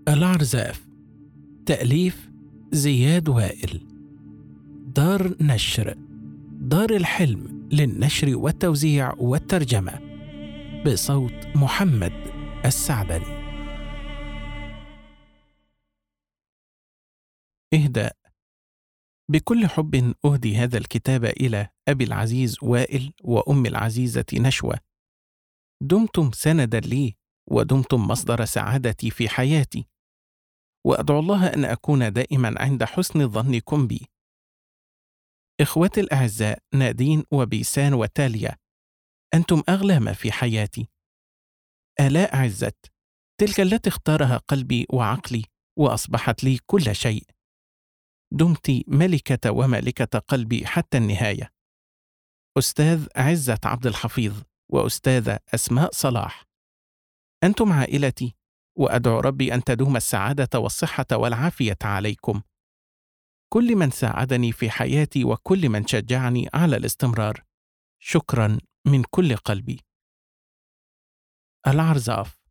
العرزاف. تأليف زياد وائل. دار نشر دار الحلم للنشر والتوزيع والترجمة، بصوت محمد السعدني. إهداء. بكل حب أهدي هذا الكتاب إلى أبي العزيز وائل وأمي العزيزة نشوى. دمتم سندا لي ودمتم مصدر سعادتي في حياتي، وأدعو الله أن أكون دائما عند حسن ظنكم بي. إخوتي الأعزاء نادين وبيسان وتاليا، أنتم أغلى ما في حياتي. آلاء عزت، تلك التي اختارها قلبي وعقلي وأصبحت لي كل شيء. دمت ملكة ومالكة قلبي حتى النهاية. أستاذ عزت عبد الحفيظ وأستاذة أسماء صلاح، أنتم عائلتي، وأدعو ربي أن تدوم السعادة والصحة والعافية عليكم. كل من ساعدني في حياتي وكل من شجعني على الاستمرار، شكرا من كل قلبي. العرزاف.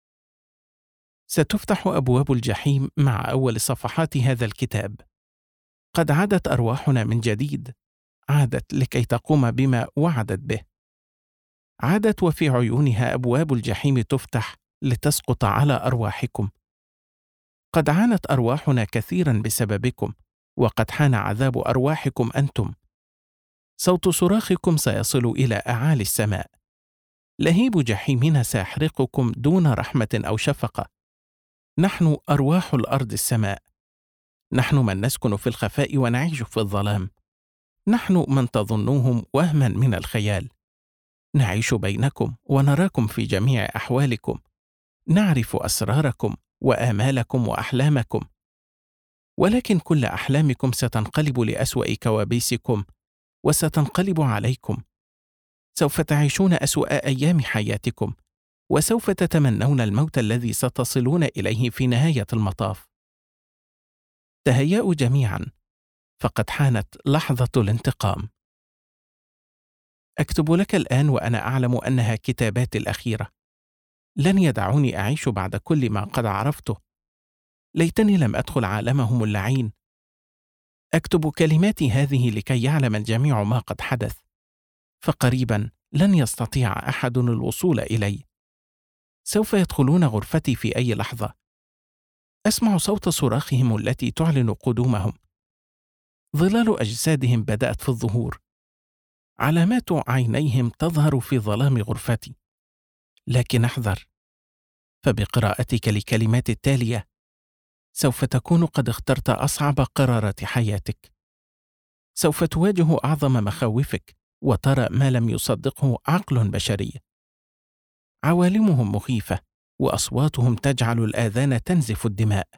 ستفتح أبواب الجحيم مع أول صفحات هذا الكتاب. قد عادت أرواحنا من جديد، عادت لكي تقوم بما وعدت به. عادت وفي عيونها أبواب الجحيم تفتح لتسقط على أرواحكم. قد عانت أرواحنا كثيرا بسببكم، وقد حان عذاب أرواحكم أنتم. صوت صراخكم سيصل إلى أعالي السماء. لهيب جحيمنا سيحرقكم دون رحمة أو شفقة. نحن أرواح الأرض السماء. نحن من نسكن في الخفاء ونعيش في الظلام. نحن من تظنوهم وهما من الخيال. نعيش بينكم ونراكم في جميع أحوالكم. نعرف أسراركم وآمالكم وأحلامكم، ولكن كل أحلامكم ستنقلب لأسوأ كوابيسكم وستنقلب عليكم. سوف تعيشون أسوأ أيام حياتكم، وسوف تتمنون الموت الذي ستصلون إليه في نهاية المطاف. تهيأوا جميعا، فقد حانت لحظة الانتقام. أكتب لك الآن وأنا أعلم أنها كتاباتي الأخيرة. لن يدعوني أعيش بعد كل ما قد عرفته. ليتني لم أدخل عالمهم اللعين. أكتب كلماتي هذه لكي يعلم الجميع ما قد حدث، فقريبا لن يستطيع أحد الوصول إلي. سوف يدخلون غرفتي في أي لحظة. أسمع صوت صراخهم التي تعلن قدومهم. ظلال أجسادهم بدأت في الظهور. علامات عينيهم تظهر في ظلام غرفتي. لكن احذر، فبقراءتك لكلمات التالية سوف تكون قد اخترت أصعب قرارات حياتك. سوف تواجه أعظم مخاوفك وترى ما لم يصدقه عقل بشري. عوالمهم مخيفة، وأصواتهم تجعل الآذان تنزف الدماء.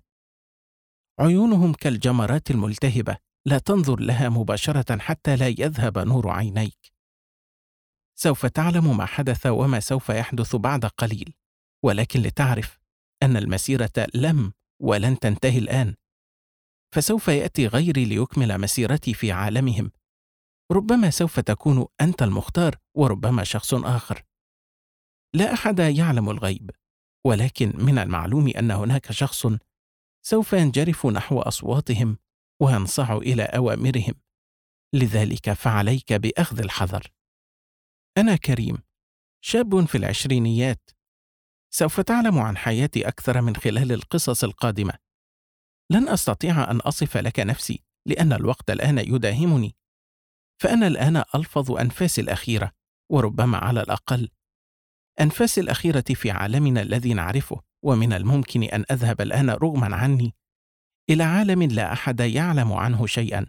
عيونهم كالجمرات الملتهبة، لا تنظر لها مباشرة حتى لا يذهب نور عينيك. سوف تعلم ما حدث وما سوف يحدث بعد قليل، ولكن لتعرف أن المسيرة لم ولن تنتهي الآن، فسوف يأتي غيري ليكمل مسيرتي في عالمهم. ربما سوف تكون أنت المختار، وربما شخص آخر. لا أحد يعلم الغيب، ولكن من المعلوم أن هناك شخص سوف ينجرف نحو أصواتهم وينصاع إلى أوامرهم. لذلك فعليك بأخذ الحذر. أنا كريم، شاب في العشرينيات. سوف تعلم عن حياتي أكثر من خلال القصص القادمة. لن أستطيع أن أصف لك نفسي لأن الوقت الآن يداهمني، فأنا الآن ألفظ أنفاسي الأخيرة، وربما على الأقل أنفاسي الأخيرة في عالمنا الذي نعرفه. ومن الممكن أن أذهب الآن رغما عني إلى عالم لا أحد يعلم عنه شيئا.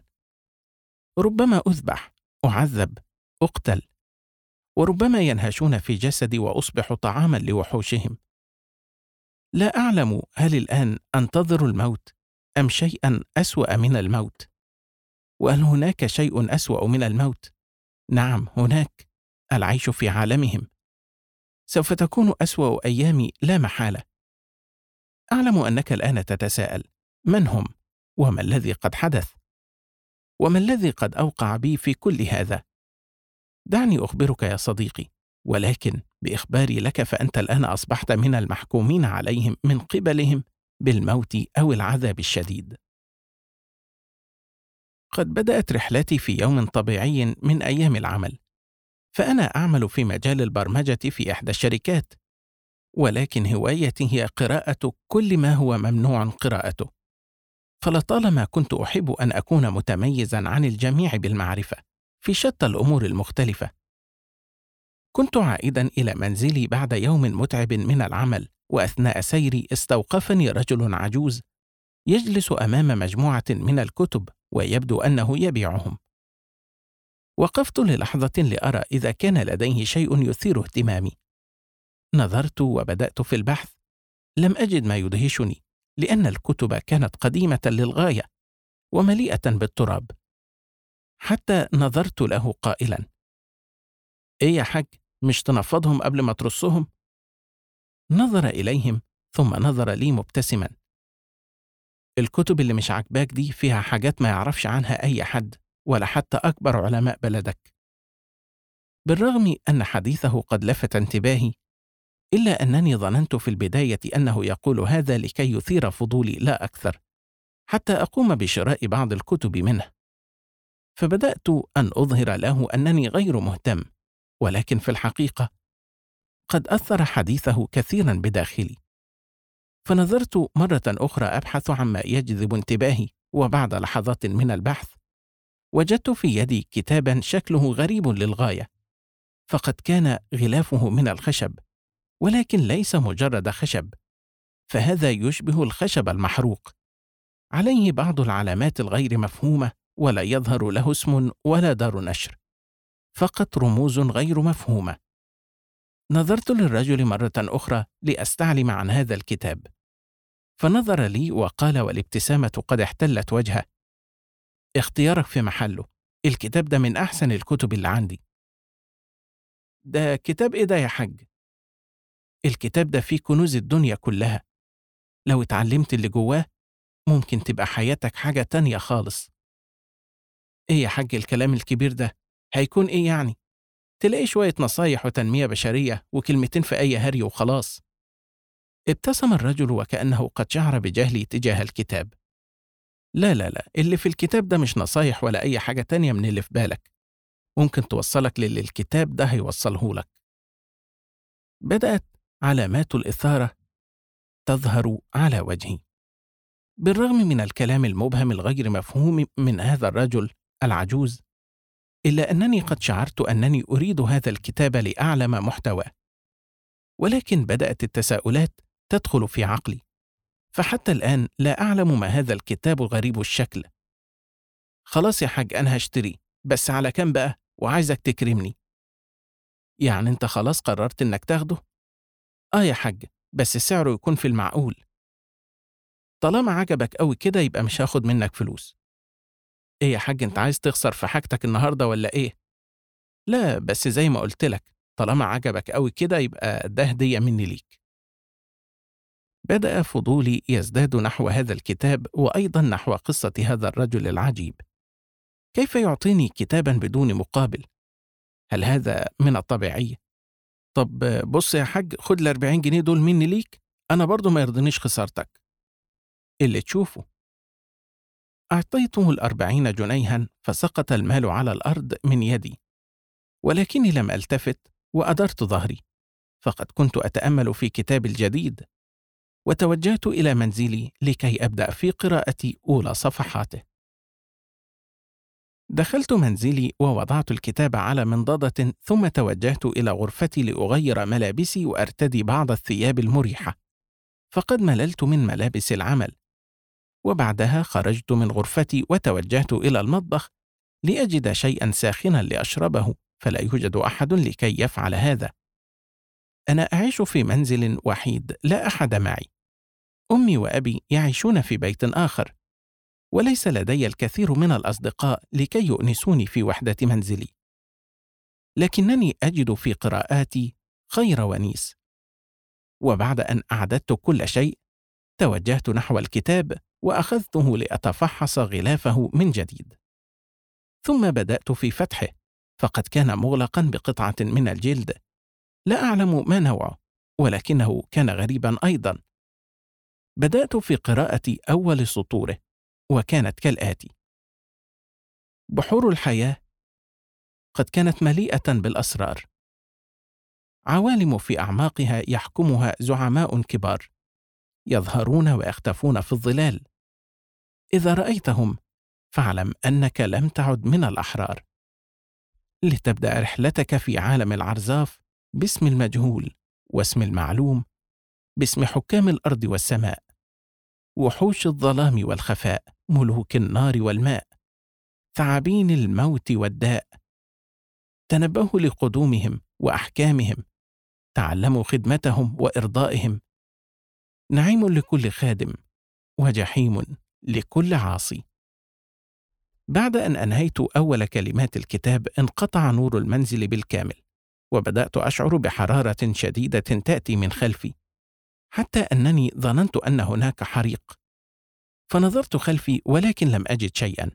ربما أذبح، أعذب، أقتل، وربما ينهشون في جسدي وأصبح طعاما لوحوشهم. لا أعلم هل الآن أنتظر الموت أم شيئا أسوأ من الموت. وهل هناك شيء أسوأ من الموت؟ نعم هناك، العيش في عالمهم. سوف تكون أسوأ أيامي لا محالة. أعلم أنك الآن تتساءل: من هم؟ وما الذي قد حدث؟ وما الذي قد أوقع بي في كل هذا؟ دعني أخبرك يا صديقي، ولكن بإخباري لك فأنت الآن أصبحت من المحكومين عليهم من قبلهم بالموت أو العذاب الشديد. قد بدأت رحلتي في يوم طبيعي من أيام العمل، فأنا أعمل في مجال البرمجة في إحدى الشركات، ولكن هوايتي هي قراءة كل ما هو ممنوع قراءته، فلطالما كنت أحب أن أكون متميزا عن الجميع بالمعرفة في شتى الأمور المختلفة. كنت عائدا إلى منزلي بعد يوم متعب من العمل، وأثناء سيري استوقفني رجل عجوز يجلس أمام مجموعة من الكتب ويبدو أنه يبيعهم. وقفت للحظة لأرى إذا كان لديه شيء يثير اهتمامي. نظرت وبدأت في البحث. لم أجد ما يدهشني، لأن الكتب كانت قديمة للغاية ومليئة بالتراب. حتى نظرت له قائلا: إيه يا حاج، مش تنفضهم قبل ما ترصهم؟ نظر إليهم ثم نظر لي مبتسما: الكتب اللي مش عاجباك دي فيها حاجات ما يعرفش عنها أي حد، ولا حتى أكبر علماء بلدك. بالرغم أن حديثه قد لفت انتباهي، إلا أنني ظننت في البداية أنه يقول هذا لكي يثير فضولي لا أكثر، حتى أقوم بشراء بعض الكتب منه. فبدأت أن أظهر له أنني غير مهتم، ولكن في الحقيقة قد أثر حديثه كثيرا بداخلي. فنظرت مرة أخرى أبحث عما يجذب انتباهي، وبعد لحظات من البحث وجدت في يدي كتابا شكله غريب للغاية، فقد كان غلافه من الخشب، ولكن ليس مجرد خشب، فهذا يشبه الخشب المحروق، عليه بعض العلامات الغير مفهومة، ولا يظهر له اسم ولا دار نشر، فقط رموز غير مفهومة. نظرت للرجل مرة أخرى لأستعلم عن هذا الكتاب، فنظر لي وقال والابتسامة قد احتلت وجهه: اختيارك في محله، الكتاب ده من أحسن الكتب اللي عندي. ده كتاب إيه ده يا حاج؟ الكتاب ده فيه كنوز الدنيا كلها، لو اتعلمت اللي جواه ممكن تبقى حياتك حاجة تانية خالص. إيه يا حاج الكلام الكبير ده؟ هيكون إيه يعني؟ تلاقي شوية نصايح وتنمية بشرية وكلمتين في أي هري وخلاص. ابتسم الرجل وكأنه قد شعر بجهلي تجاه الكتاب. لا لا لا، اللي في الكتاب ده مش نصايح ولا أي حاجة تانية من اللي في بالك، ممكن توصلك للي الكتاب ده هيوصله لك. بدأت علامات الإثارة تظهر على وجهي. بالرغم من الكلام المبهم الغير مفهوم من هذا الرجل العجوز، إلا أنني قد شعرت أنني أريد هذا الكتاب لأعلم محتواه، ولكن بدأت التساؤلات تدخل في عقلي، فحتى الآن لا أعلم ما هذا الكتاب غريب الشكل. خلاص يا حاج أنا هشتريه، بس على كام بقى؟ وعايزك تكرمني. يعني أنت خلاص قررت إنك تاخده؟ آه يا حاج، بس سعره يكون في المعقول. طالما عجبك قوي كده يبقى مش هاخد منك فلوس. إيه يا حاج أنت عايز تخسر في حاجتك النهاردة ولا إيه؟ لا بس زي ما قلت لك، طالما عجبك قوي كده يبقى ده هدية مني ليك. بدأ فضولي يزداد نحو هذا الكتاب، وأيضا نحو قصة هذا الرجل العجيب. كيف يعطيني كتابا بدون مقابل؟ هل هذا من الطبيعي؟ طب بص يا حاج، خد ال40 جنيه دول مني ليك، أنا برضو ما يرضنيش خسارتك. اللي تشوفه. أعطيته ال40 جنيها، فسقط المال على الأرض من يدي، ولكني لم ألتفت وأدرت ظهري، فقد كنت أتأمل في كتابي الجديد، وتوجهت إلى منزلي لكي أبدأ في قراءة أولى صفحاته. دخلت منزلي ووضعت الكتاب على منضدة، ثم توجهت إلى غرفتي لأغير ملابسي وأرتدي بعض الثياب المريحة، فقد مللت من ملابس العمل. وبعدها خرجت من غرفتي وتوجهت إلى المطبخ لأجد شيئا ساخنا لأشربه، فلا يوجد أحد لكي يفعل هذا. أنا أعيش في منزل وحيد، لا أحد معي. أمي وأبي يعيشون في بيت آخر، وليس لدي الكثير من الأصدقاء لكي يؤنسوني في وحدة منزلي، لكنني أجد في قراءاتي خير ونيس. وبعد أن أعددت كل شيء، توجهت نحو الكتاب وأخذته لأتفحص غلافه من جديد، ثم بدأت في فتحه، فقد كان مغلقا بقطعة من الجلد، لا أعلم ما نوعه، ولكنه كان غريبا أيضا. بدأت في قراءة أول سطوره، وكانت كالآتي: بحور الحياة قد كانت مليئة بالأسرار، عوالم في أعماقها يحكمها زعماء كبار، يظهرون ويختفون في الظلال. إذا رأيتهم فاعلم أنك لم تعد من الأحرار، لتبدأ رحلتك في عالم العرزاف باسم المجهول واسم المعلوم، باسم حكام الأرض والسماء، وحوش الظلام والخفاء، ملوك النار والماء، ثعابين الموت والداء. تنبهوا لقدومهم وأحكامهم، تعلموا خدمتهم وإرضائهم. نعيم لكل خادم، وجحيم لكل عاصي. بعد أن أنهيت أول كلمات الكتاب انقطع نور المنزل بالكامل، وبدأت أشعر بحرارة شديدة تأتي من خلفي، حتى أنني ظننت أن هناك حريق، فنظرت خلفي ولكن لم أجد شيئا.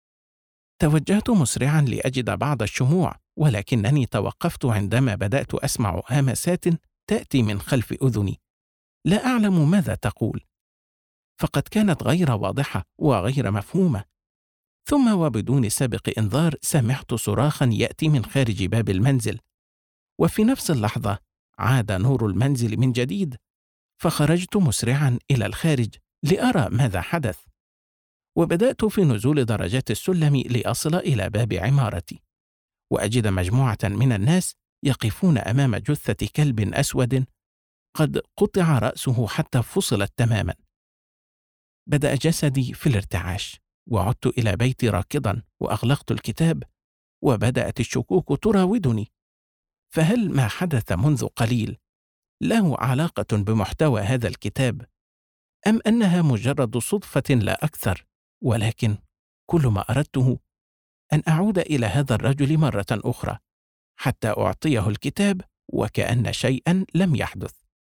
توجهت مسرعا لأجد بعض الشموع، ولكنني توقفت عندما بدأت أسمع همسات تأتي من خلف أذني، لا أعلم ماذا تقول، فقد كانت غير واضحة وغير مفهومة. ثم وبدون سابق إنذار سمعت صراخا يأتي من خارج باب المنزل، وفي نفس اللحظة عاد نور المنزل من جديد، فخرجت مسرعا إلى الخارج لأرى ماذا حدث. وبدأت في نزول درجات السلم لأصل إلى باب عمارتي، وأجد مجموعة من الناس يقفون أمام جثة كلب أسود قد قطع رأسه حتى فصلت تماما. بدأ جسدي في الارتعاش، وعدت إلى بيتي راكضا وأغلقت الكتاب، وبدأت الشكوك تراودني. فهل ما حدث منذ قليل له علاقة بمحتوى هذا الكتاب، أم أنها مجرد صدفة لا أكثر؟ ولكن كل ما أردته أن أعود إلى هذا الرجل مرة أخرى حتى أعطيه الكتاب وكأن شيئا لم يحدث.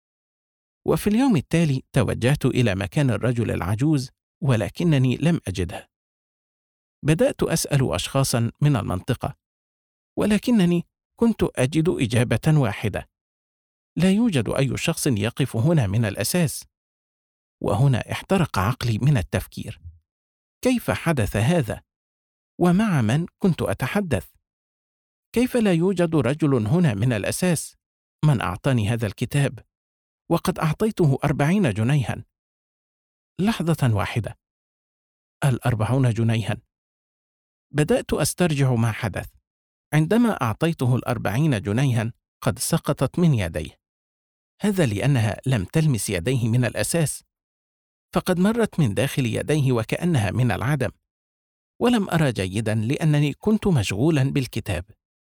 وفي اليوم التالي توجهت إلى مكان الرجل العجوز، ولكنني لم أجده. بدأت أسأل أشخاصا من المنطقة، ولكنني كنت أجد إجابة واحدة: لا يوجد أي شخص يقف هنا من الأساس. وهنا احترق عقلي من التفكير. كيف حدث هذا؟ ومع من كنت أتحدث؟ كيف لا يوجد رجل هنا من الأساس؟ من أعطاني هذا الكتاب وقد أعطيته 40 جنيها؟ لحظة واحدة، 40 جنيها! بدأت أسترجع ما حدث. عندما أعطيته 40 جنيها قد سقطت من يديه. هذا لأنها لم تلمس يديه من الأساس، فقد مرت من داخل يديه وكأنها من العدم، ولم أرى جيدا لأنني كنت مشغولا بالكتاب.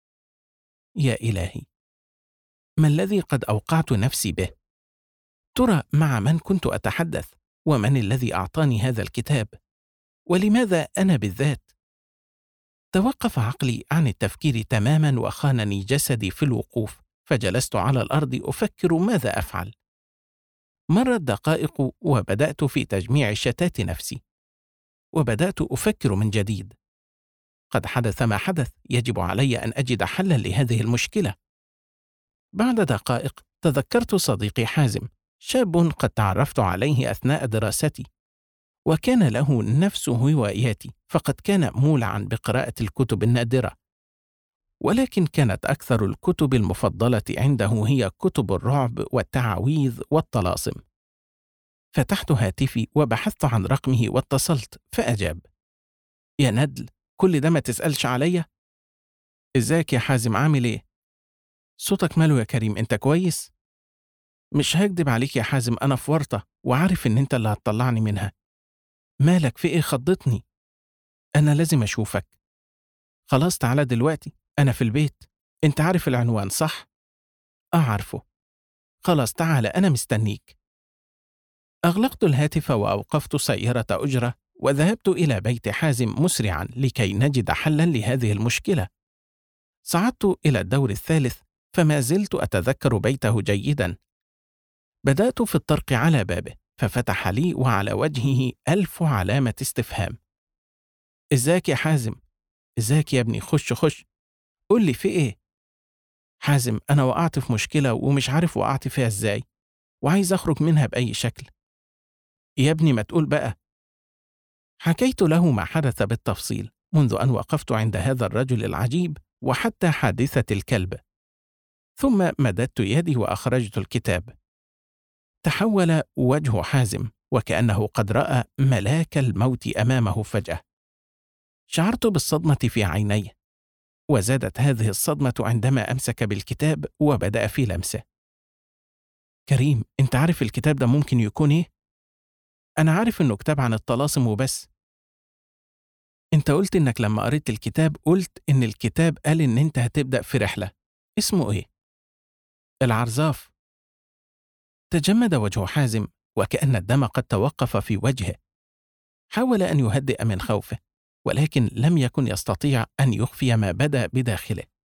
يا إلهي، ما الذي قد أوقعت نفسي به؟ ترى مع من كنت أتحدث؟ ومن الذي أعطاني هذا الكتاب؟ ولماذا أنا بالذات؟ توقف عقلي عن التفكير تماما، وخانني جسدي في الوقوف، فجلست على الأرض أفكر ماذا أفعل. مرت دقائق وبدأت في تجميع شتات نفسي، وبدأت أفكر من جديد. قد حدث ما حدث، يجب علي أن أجد حلا لهذه المشكلة. بعد دقائق تذكرت صديقي حازم، شاب قد تعرفت عليه أثناء دراستي، وكان له نفس هواياتي، فقد كان مولعا بقراءة الكتب النادرة، ولكن كانت أكثر الكتب المفضلة عنده هي كتب الرعب والتعاويذ والطلاسم. فتحت هاتفي وبحثت عن رقمه واتصلت، فأجاب: يا ندل، كل ده ما تسألش عليا؟ إزيك يا حازم، عامل إيه؟ صوتك ماله يا كريم، أنت كويس؟ مش هكدب عليك يا حازم، أنا في ورطة وعارف إن أنت اللي هتطلعني منها. مالك، في إيه؟ خضتني. أنا لازم أشوفك. خلاص تعالى دلوقتي، أنا في البيت. أنت عارف العنوان صح؟ عارفه. خلاص تعالى، أنا مستنيك. أغلقت الهاتف وأوقفت سيارة أجرة، وذهبت إلى بيت حازم مسرعا لكي نجد حلا لهذه المشكلة. صعدت إلى الدور الثالث، فما زلت أتذكر بيته جيدا. بدأت في الطرق على بابه، ففتح لي وعلى وجهه 1000 علامة استفهام. إزاك يا حازم؟ إزاك يا ابني؟ خش خش، قل لي في إيه؟ حازم، أنا وقعت في مشكلة ومش عارف وقعت فيها إزاي، وعايز أخرج منها بأي شكل. يا ابني ما تقول بقى. حكيت له ما حدث بالتفصيل منذ أن وقفت عند هذا الرجل العجيب وحتى حادثة الكلب، ثم مددت يدي وأخرجت الكتاب. تحول وجه حازم وكأنه قد رأى ملاك الموت أمامه فجأة. شعرت بالصدمة في عينيه، وزادت هذه الصدمة عندما أمسك بالكتاب وبدأ في لمسه. كريم، أنت عارف الكتاب ده ممكن يكون إيه؟ أنا عارف إنه كتاب عن الطلاسم وبس. أنت قلت إنك لما قريت الكتاب قلت إن الكتاب قال إن أنت هتبدأ في رحلة. اسمه إيه؟ العرزاف. تجمد وجه حازم وكأن الدم قد توقف في وجهه. حاول أن يهدئ من خوفه، ولكن لم يكن يستطيع أن يخفي ما بدا بداخله.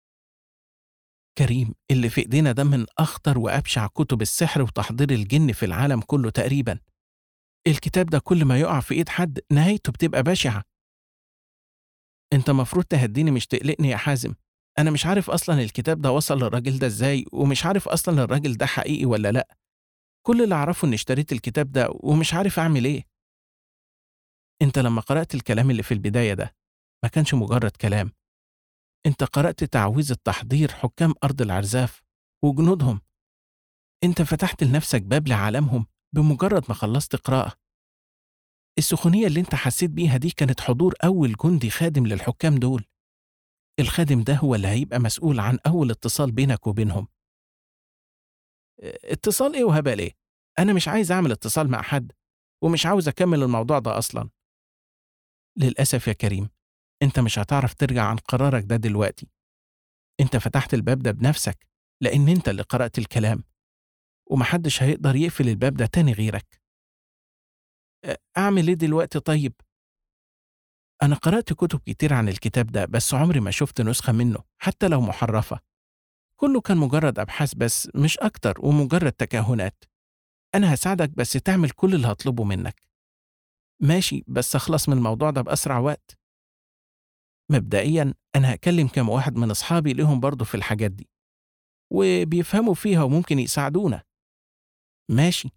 كريم، اللي في إيدينا ده من أخطر وأبشع كتب السحر وتحضير الجن في العالم كله تقريبا. الكتاب ده كل ما يقع في إيد حد نهايته بتبقى بشعة. أنت مفروض تهديني مش تقلقني يا حازم. أنا مش عارف أصلا الكتاب ده وصل للراجل ده إزاي، ومش عارف أصلا الراجل ده حقيقي ولا لأ. كل اللي أعرفه إني اشتريت الكتاب ده ومش عارف أعمل إيه. أنت لما قرأت الكلام اللي في البداية ده ما كانش مجرد كلام. أنت قرأت تعويذ التحضير حكام أرض العرزاف وجنودهم. أنت فتحت لنفسك باب لعالمهم بمجرد ما خلصت قراءة. السخونية اللي أنت حسيت بيها دي كانت حضور أول جندي خادم للحكام دول. الخادم ده هو اللي هيبقى مسؤول عن أول اتصال بينك وبينهم. اتصال إيه وهبل إيه؟ أنا مش عايز أعمل اتصال مع حد، ومش عاوز أكمل الموضوع ده أصلا. للأسف يا كريم، أنت مش هتعرف ترجع عن قرارك ده دلوقتي. أنت فتحت الباب ده بنفسك لأن أنت اللي قرأت الكلام، ومحدش هيقدر يقفل الباب ده تاني غيرك. أعمل إيه دلوقتي طيب؟ أنا قرأت كتب كتير عن الكتاب ده بس عمري ما شفت نسخة منه حتى لو محرفة. كله كان مجرد أبحاث بس مش أكتر ومجرد تكهنات. أنا هساعدك بس تعمل كل اللي هطلبه منك. ماشي، بس أخلص من الموضوع ده بأسرع وقت. مبدئيا أنا هكلم كام واحد من أصحابي ليهم برضه في الحاجات دي وبيفهموا فيها وممكن يساعدونا. ماشي.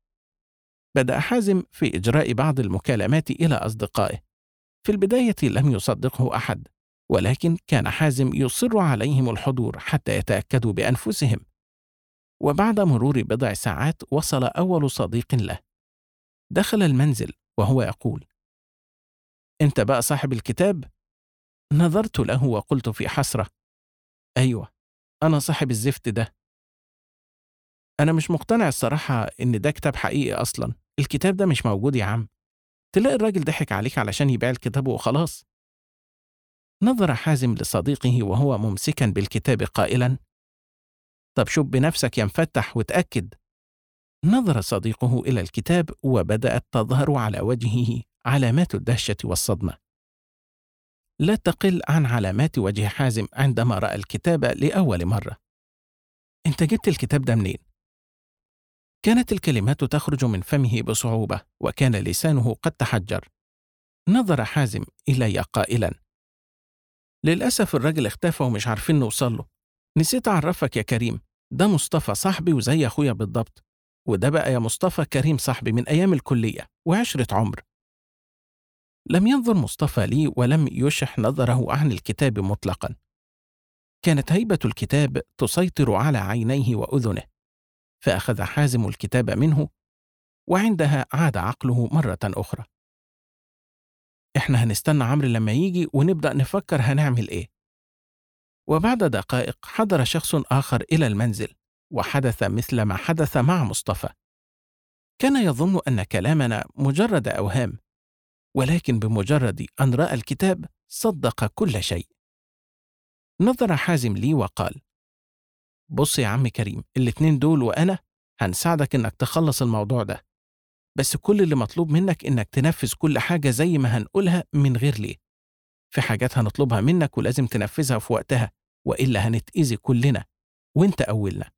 بدأ حازم في إجراء بعض المكالمات إلى أصدقائه. في البداية لم يصدقه أحد، ولكن كان حازم يصر عليهم الحضور حتى يتأكدوا بأنفسهم. وبعد مرور بضع ساعات وصل أول صديق له. دخل المنزل وهو يقول: أنت بقى صاحب الكتاب؟ نظرت له وقلت في حسرة: أيوة، أنا صاحب الزفت ده. أنا مش مقتنع الصراحة إن ده كتاب حقيقي أصلا. الكتاب ده مش موجود يا عم. تلاقي الراجل ضحك عليك علشان يبيع الكتاب وخلاص. نظر حازم لصديقه وهو ممسكا بالكتاب قائلا: طب شوف بنفسك يا مفتح وتأكد. نظر صديقه إلى الكتاب وبدأت تظهر على وجهه علامات الدهشة والصدمة، لا تقل عن علامات وجه حازم عندما رأى الكتاب لأول مرة. أنت جبت الكتاب ده منين؟ كانت الكلمات تخرج من فمه بصعوبة وكان لسانه قد تحجر. نظر حازم إلي قائلا: للأسف الراجل اختفى ومش عارفين نوصل له. نسيت أعرفك يا كريم، ده مصطفى صاحبي وزي أخويا بالضبط. وده بقى يا مصطفى كريم صاحبي من أيام الكلية وعشرة عمر. لم ينظر مصطفى لي ولم يشح نظره عن الكتاب مطلقا. كانت هيبة الكتاب تسيطر على عينيه وأذنه، فأخذ حازم الكتاب منه، وعندها عاد عقله مرة أخرى. إحنا هنستنى عمرو لما يجي ونبدأ نفكر هنعمل إيه. وبعد دقائق حضر شخص آخر إلى المنزل، وحدث مثل ما حدث مع مصطفى. كان يظن أن كلامنا مجرد أوهام، ولكن بمجرد أن رأى الكتاب صدق كل شيء. نظر حازم لي وقال: بص يا عم كريم، الاتنين دول وأنا هنساعدك إنك تخلص الموضوع ده، بس كل اللي مطلوب منك إنك تنفذ كل حاجة زي ما هنقولها من غير ليه. في حاجات هنطلبها منك ولازم تنفذها في وقتها، وإلا هنتأذي كلنا وإنت أولنا.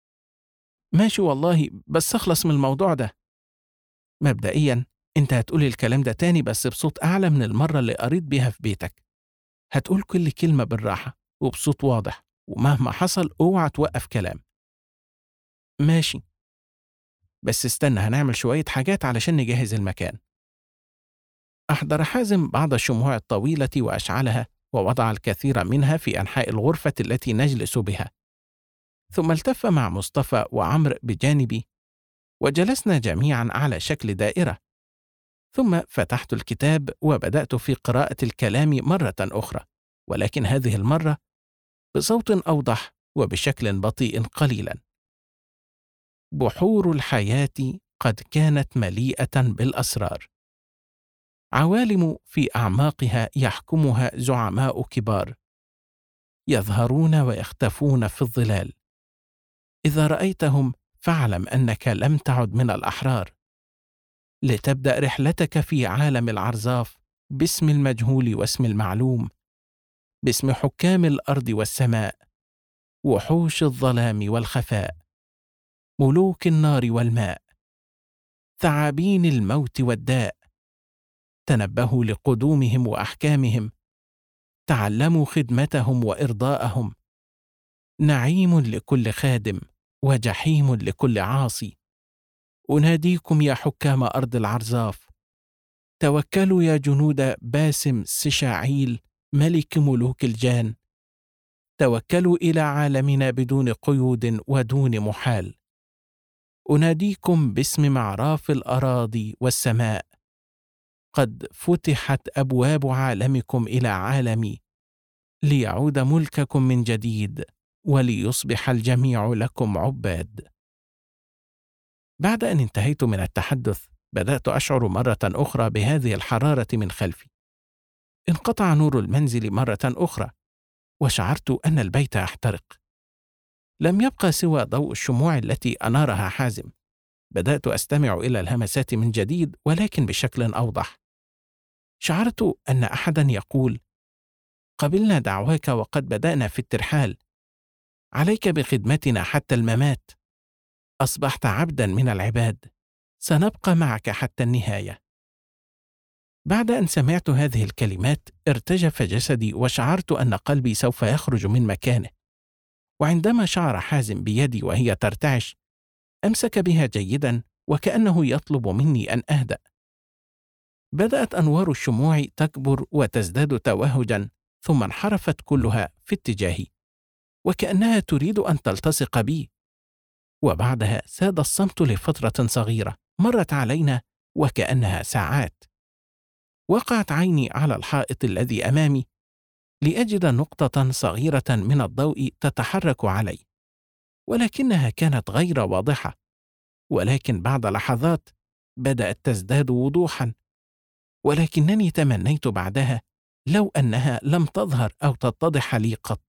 ماشي والله، بس أخلص من الموضوع ده. مبدئيا أنت هتقول الكلام ده تاني بس بصوت أعلى من المرة اللي قريت بيها في بيتك. هتقول كل كلمة بالراحة وبصوت واضح، ومهما حصل اوعى توقف كلام. ماشي. بس استنى هنعمل شوية حاجات علشان نجهز المكان. أحضر حازم بعض الشموع الطويلة وأشعلها، ووضع الكثير منها في أنحاء الغرفة التي نجلس بها. ثم التف مع مصطفى وعمرو بجانبي، وجلسنا جميعا على شكل دائرة. ثم فتحت الكتاب وبدأت في قراءة الكلام مرة أخرى، ولكن هذه المرة بصوت أوضح وبشكل بطيء قليلا. بحور الحياة قد كانت مليئة بالأسرار، عوالم في أعماقها يحكمها زعماء كبار، يظهرون ويختفون في الظلال. إذا رأيتهم فاعلم أنك لم تعد من الأحرار، لتبدأ رحلتك في عالم العرزاف باسم المجهول واسم المعلوم، باسم حكام الأرض والسماء، وحوش الظلام والخفاء، ملوك النار والماء، ثعابين الموت والداء. تنبهوا لقدومهم وأحكامهم، تعلموا خدمتهم وإرضاءهم. نعيم لكل خادم وجحيم لكل عاصي. أناديكم يا حكام أرض العرزاف، توكلوا يا جنود باسم سشاعيل ملك ملوك الجان، توكلوا إلى عالمنا بدون قيود ودون محال. أناديكم باسم معراف الأراضي والسماء، قد فتحت أبواب عالمكم إلى عالمي، ليعود ملككم من جديد، وليصبح الجميع لكم عباد. بعد أن انتهيت من التحدث بدأت أشعر مرة أخرى بهذه الحرارة من خلفي. انقطع نور المنزل مرة أخرى، وشعرت أن البيت يحترق. لم يبقى سوى ضوء الشموع التي أنارها حازم. بدأت أستمع إلى الهمسات من جديد، ولكن بشكل أوضح. شعرت أن أحدا يقول: قبلنا دعواك وقد بدأنا في الترحال، عليك بخدمتنا حتى الممات، أصبحت عبدا من العباد، سنبقى معك حتى النهاية. بعد أن سمعت هذه الكلمات ارتجف جسدي، وشعرت أن قلبي سوف يخرج من مكانه. وعندما شعر حازم بيدي وهي ترتعش، أمسك بها جيدا وكأنه يطلب مني أن أهدأ. بدأت أنوار الشموع تكبر وتزداد توهجا، ثم انحرفت كلها في اتجاهي، وكأنها تريد أن تلتصق بي. وبعدها ساد الصمت لفترة صغيرة مرت علينا وكأنها ساعات. وقعت عيني على الحائط الذي أمامي لأجد نقطة صغيرة من الضوء تتحرك علي، ولكنها كانت غير واضحة. ولكن بعد لحظات بدأت تزداد وضوحا، ولكنني تمنيت بعدها لو أنها لم تظهر أو تتضح لي قط.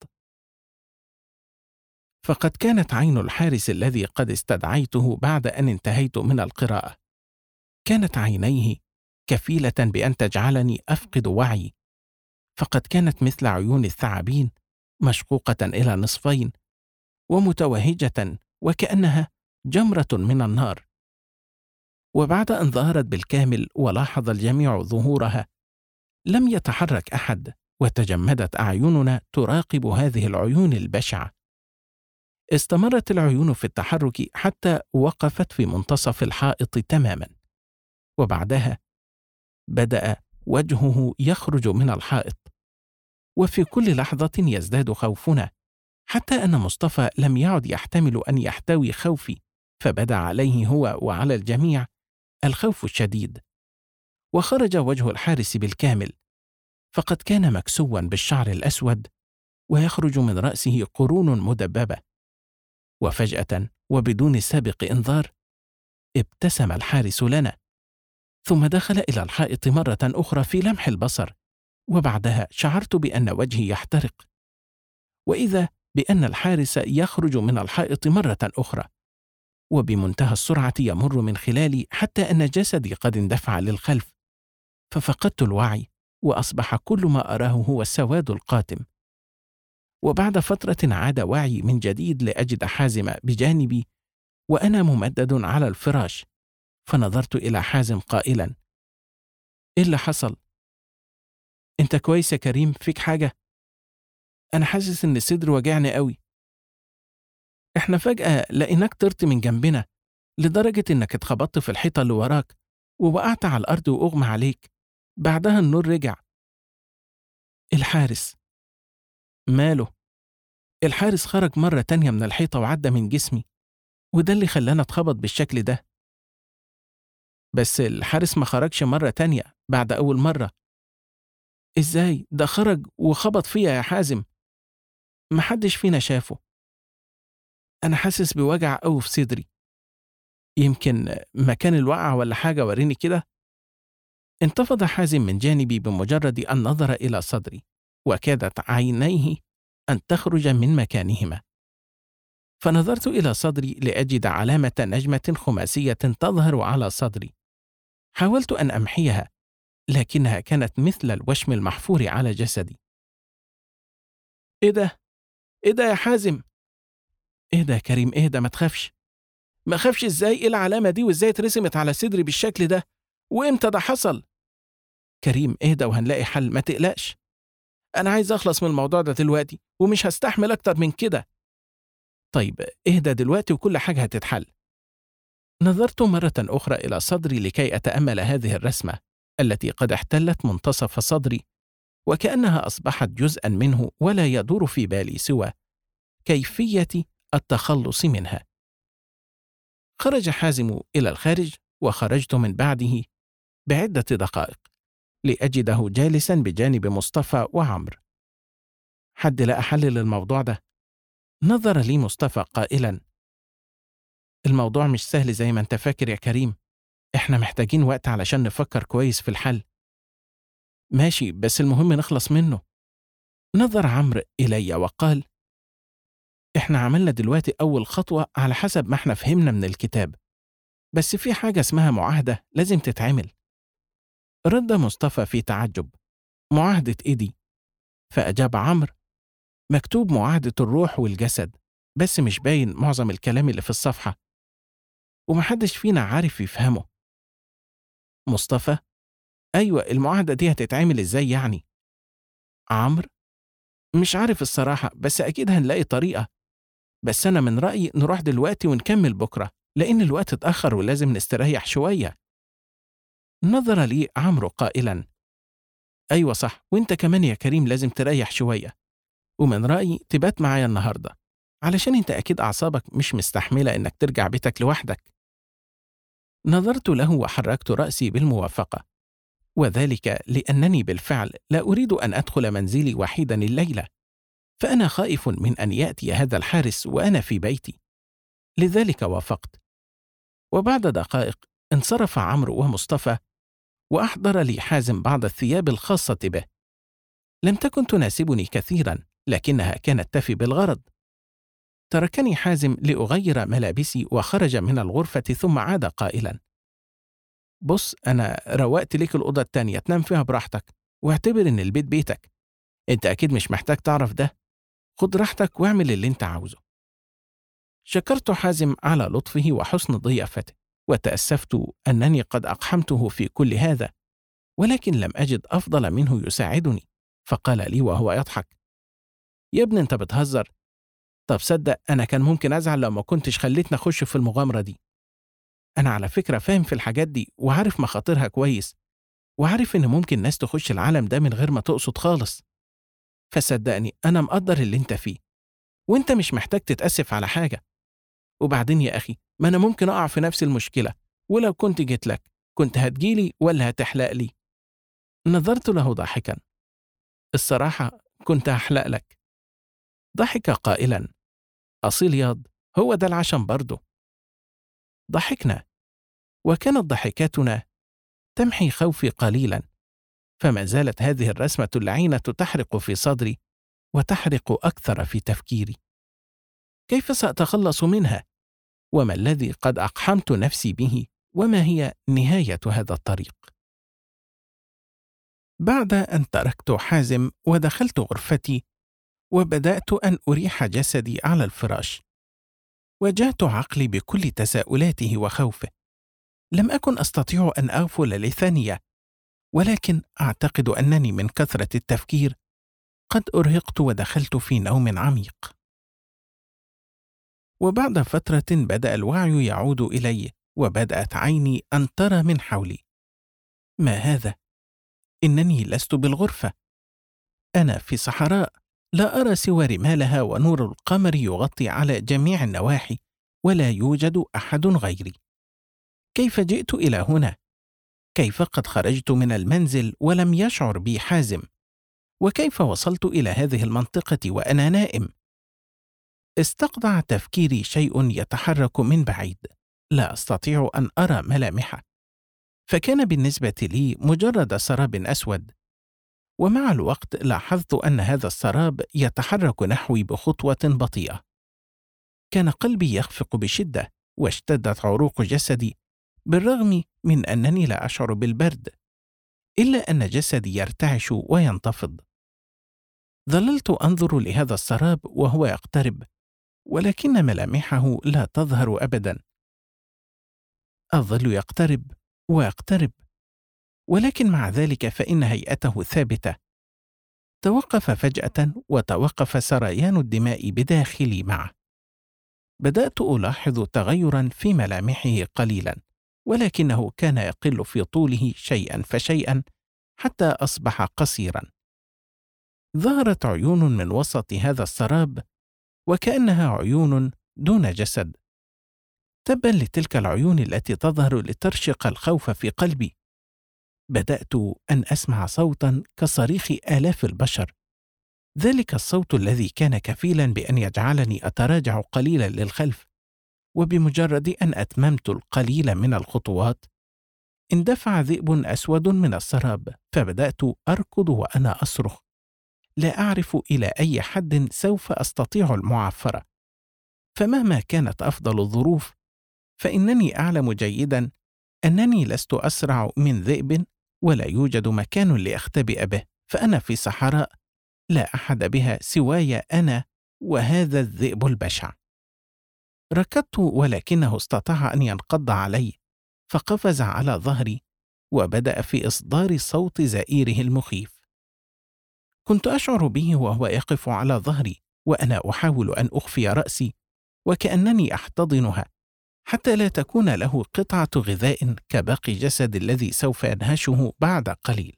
فقد كانت عين الحارس الذي قد استدعيته بعد أن انتهيت من القراءة، كانت عينيه كفيلة بأن تجعلني أفقد وعي. فقد كانت مثل عيون الثعابين، مشقوقة إلى نصفين ومتوهجة وكأنها جمرة من النار. وبعد أن ظهرت بالكامل ولاحظ الجميع ظهورها، لم يتحرك أحد، وتجمدت أعيننا تراقب هذه العيون البشعة. استمرت العيون في التحرك حتى وقفت في منتصف الحائط تماما، وبعدها بدأ وجهه يخرج من الحائط. وفي كل لحظة يزداد خوفنا، حتى أن مصطفى لم يعد يحتمل أن يحتوي خوفي، فبدا عليه هو وعلى الجميع الخوف الشديد. وخرج وجه الحارس بالكامل، فقد كان مكسوا بالشعر الأسود، ويخرج من رأسه قرون مدببة. وفجأة وبدون سابق إنذار ابتسم الحارس لنا، ثم دخل إلى الحائط مرة أخرى في لمح البصر. وبعدها شعرت بأن وجهي يحترق، وإذا بأن الحارس يخرج من الحائط مرة أخرى، وبمنتهى السرعة يمر من خلالي، حتى أن جسدي قد اندفع للخلف، ففقدت الوعي، وأصبح كل ما أراه هو السواد القاتم. وبعد فترة عاد وعي من جديد لأجد حازم بجانبي وأنا ممدد على الفراش، فنظرت إلى حازم قائلا: إيه اللي حصل؟ أنت كويس يا كريم؟ فيك حاجة؟ أنا حاسس إن صدري وجعني قوي. إحنا فجأة لقيناك طرت من جنبنا، لدرجة إنك اتخبطت في الحيطة اللي وراك ووقعت على الأرض وأغمى عليك. بعدها النور رجع. الحارس. ماله؟ الحارس خرج مرة تانية من الحيطة وعدى من جسمي، وده اللي خلاني اتخبط بالشكل ده. بس الحارس ما خرجش مرة تانية بعد أول مرة. إزاي؟ ده خرج وخبط فيا يا حازم. محدش فينا شافه. أنا حاسس بوجع أوي في صدري. يمكن مكان الوقعة ولا حاجة، وريني كده. انتفض حازم من جانبي بمجرد أن نظر إلى صدري، وكادت عينيه أن تخرج من مكانهما. فنظرت إلى صدري لأجد علامة نجمة خماسية تظهر على صدري. حاولت أن أمحيها، لكنها كانت مثل الوشم المحفور على جسدي. إيه ده؟ إيه ده يا حازم؟ إيه ده يا كريم؟ إيه ده؟ ما تخافش. ما خافش إزاي؟ إيه العلامة دي وإزاي اترسمت على صدري بالشكل ده؟ وإمتى ده حصل؟ كريم اهدى وهنلاقي حل، ما تقلقش. أنا عايز أخلص من الموضوع ده دلوقتي ومش هستحمل أكتر من كده. طيب اهدى دلوقتي وكل حاجة هتتحل. نظرت مرة أخرى إلى صدري لكي أتأمل هذه الرسمة التي قد احتلت منتصف صدري، وكأنها أصبحت جزءا منه، ولا يدور في بالي سوى كيفية التخلص منها. خرج حازم إلى الخارج، وخرجت من بعده بعدة دقائق لأجده جالسا بجانب مصطفى وعمرو. حد لقى حل للموضوع ده؟ نظر لي مصطفى قائلا: الموضوع مش سهل زي ما انت فاكر يا كريم، احنا محتاجين وقت علشان نفكر كويس في الحل. ماشي، بس المهم نخلص منه. نظر عمرو إلي وقال: احنا عملنا دلوقتي أول خطوة على حسب ما احنا فهمنا من الكتاب، بس في حاجة اسمها معاهدة لازم تتعمل. رد مصطفى في تعجب: معاهدة إيه دي؟ فأجاب عمرو: مكتوب معاهدة الروح والجسد، بس مش باين معظم الكلام اللي في الصفحة، ومحدش فينا عارف يفهمه. مصطفى: أيوة، المعاهدة دي هتتعمل إزاي يعني؟ عمرو: مش عارف الصراحة، بس أكيد هنلاقي طريقة. بس أنا من رأيي نروح دلوقتي ونكمل بكرة، لأن الوقت اتأخر ولازم نستريح شوية. نظر لي عمرو قائلا: أيوة صح، وإنت كمان يا كريم لازم تريح شوية، ومن رأيي تبات معايا النهاردة، علشان إنت أكيد أعصابك مش مستحملة إنك ترجع بيتك لوحدك. نظرت له وحركت رأسي بالموافقة، وذلك لأنني بالفعل لا أريد أن أدخل منزلي وحيدا الليلة، فأنا خائف من أن يأتي هذا الحارس وأنا في بيتي. لذلك وافقت. وبعد دقائق انصرف عمرو ومصطفى، وأحضر لي حازم بعض الثياب الخاصة به. لم تكن تناسبني كثيرا، لكنها كانت تفي بالغرض. تركني حازم لأغير ملابسي وخرج من الغرفة، ثم عاد قائلا: بص، أنا روقت لك الأوضة التانية تنام فيها براحتك، واعتبر إن البيت بيتك. أنت أكيد مش محتاج تعرف ده. خد راحتك واعمل اللي أنت عاوزه. شكرت حازم على لطفه وحسن ضيافته، وتأسفت أنني قد أقحمته في كل هذا، ولكن لم أجد أفضل منه يساعدني، فقال لي وهو يضحك: يا ابني أنت بتهزر. طب صدق أنا كان ممكن أزعل لو ما كنتش خليتني أخش في المغامرة دي. أنا على فكرة فاهم في الحاجات دي وعارف مخاطرها كويس، وعارف إن ممكن ناس تخش العالم ده من غير ما تقصد خالص. فصدقني أنا مقدر اللي أنت فيه، وأنت مش محتاج تتأسف على حاجة. وبعدين يا أخي، ما أنا ممكن أقع في نفس المشكلة، ولو كنت جيت لك كنت هتجيلي ولا هتحلق لي؟ نظرت له ضاحكا: الصراحة كنت هحلق لك. ضحك قائلا: أصيل ياض، هو ده العشم برضه. ضحكنا، وكانت ضحكاتنا تمحي خوفي قليلا، فما زالت هذه الرسمة اللعينة تحرق في صدري وتحرق أكثر في تفكيري. كيف سأتخلص منها؟ وما الذي قد أقحمت نفسي به؟ وما هي نهاية هذا الطريق؟ بعد أن تركت حازم ودخلت غرفتي وبدأت أن أريح جسدي على الفراش، واجهت عقلي بكل تساؤلاته وخوفه. لم أكن أستطيع أن أغفل لثانية، ولكن أعتقد أنني من كثرة التفكير قد أرهقت ودخلت في نوم عميق. وبعد فترة بدأ الوعي يعود إلي، وبدأت عيني أن ترى من حولي. ما هذا؟ إنني لست بالغرفة، أنا في صحراء لا أرى سوى رمالها، ونور القمر يغطي على جميع النواحي، ولا يوجد أحد غيري. كيف جئت إلى هنا؟ كيف قد خرجت من المنزل ولم يشعر بي حازم؟ وكيف وصلت إلى هذه المنطقة وأنا نائم؟ استقطع تفكيري شيء يتحرك من بعيد، لا أستطيع أن أرى ملامحه، فكان بالنسبة لي مجرد سراب أسود. ومع الوقت لاحظت أن هذا السراب يتحرك نحوي بخطوة بطيئة. كان قلبي يخفق بشدة، واشتدت عروق جسدي، بالرغم من أنني لا أشعر بالبرد، إلا أن جسدي يرتعش وينتفض. ظللت أنظر لهذا السراب وهو يقترب، ولكن ملامحه لا تظهر أبدا. أظل يقترب ويقترب، ولكن مع ذلك فإن هيئته ثابتة. توقف فجأة، وتوقف سريان الدماء بداخلي معه. بدأت ألاحظ تغيرا في ملامحه قليلا، ولكنه كان يقل في طوله شيئا فشيئا حتى أصبح قصيرا. ظهرت عيون من وسط هذا السراب، وكأنها عيون دون جسد. تبا لتلك العيون التي تظهر لترشق الخوف في قلبي. بدأت أن أسمع صوتا كصريخ آلاف البشر، ذلك الصوت الذي كان كفيلا بأن يجعلني أتراجع قليلا للخلف. وبمجرد أن أتممت القليل من الخطوات، اندفع ذئب أسود من السراب، فبدأت أركض وأنا أصرخ. لا أعرف إلى أي حد سوف أستطيع المعافرة، فمهما كانت أفضل الظروف، فإنني أعلم جيدا أنني لست أسرع من ذئب، ولا يوجد مكان لأختبئ به، فأنا في صحراء لا أحد بها سواي أنا وهذا الذئب البشع. ركضت، ولكنه استطاع أن ينقض علي، فقفز على ظهري وبدأ في إصدار صوت زئيره المخيف. كنت أشعر به وهو يقف على ظهري، وأنا أحاول أن أخفي رأسي وكأنني أحتضنها حتى لا تكون له قطعة غذاء كباقي جسد الذي سوف ينهشه بعد قليل.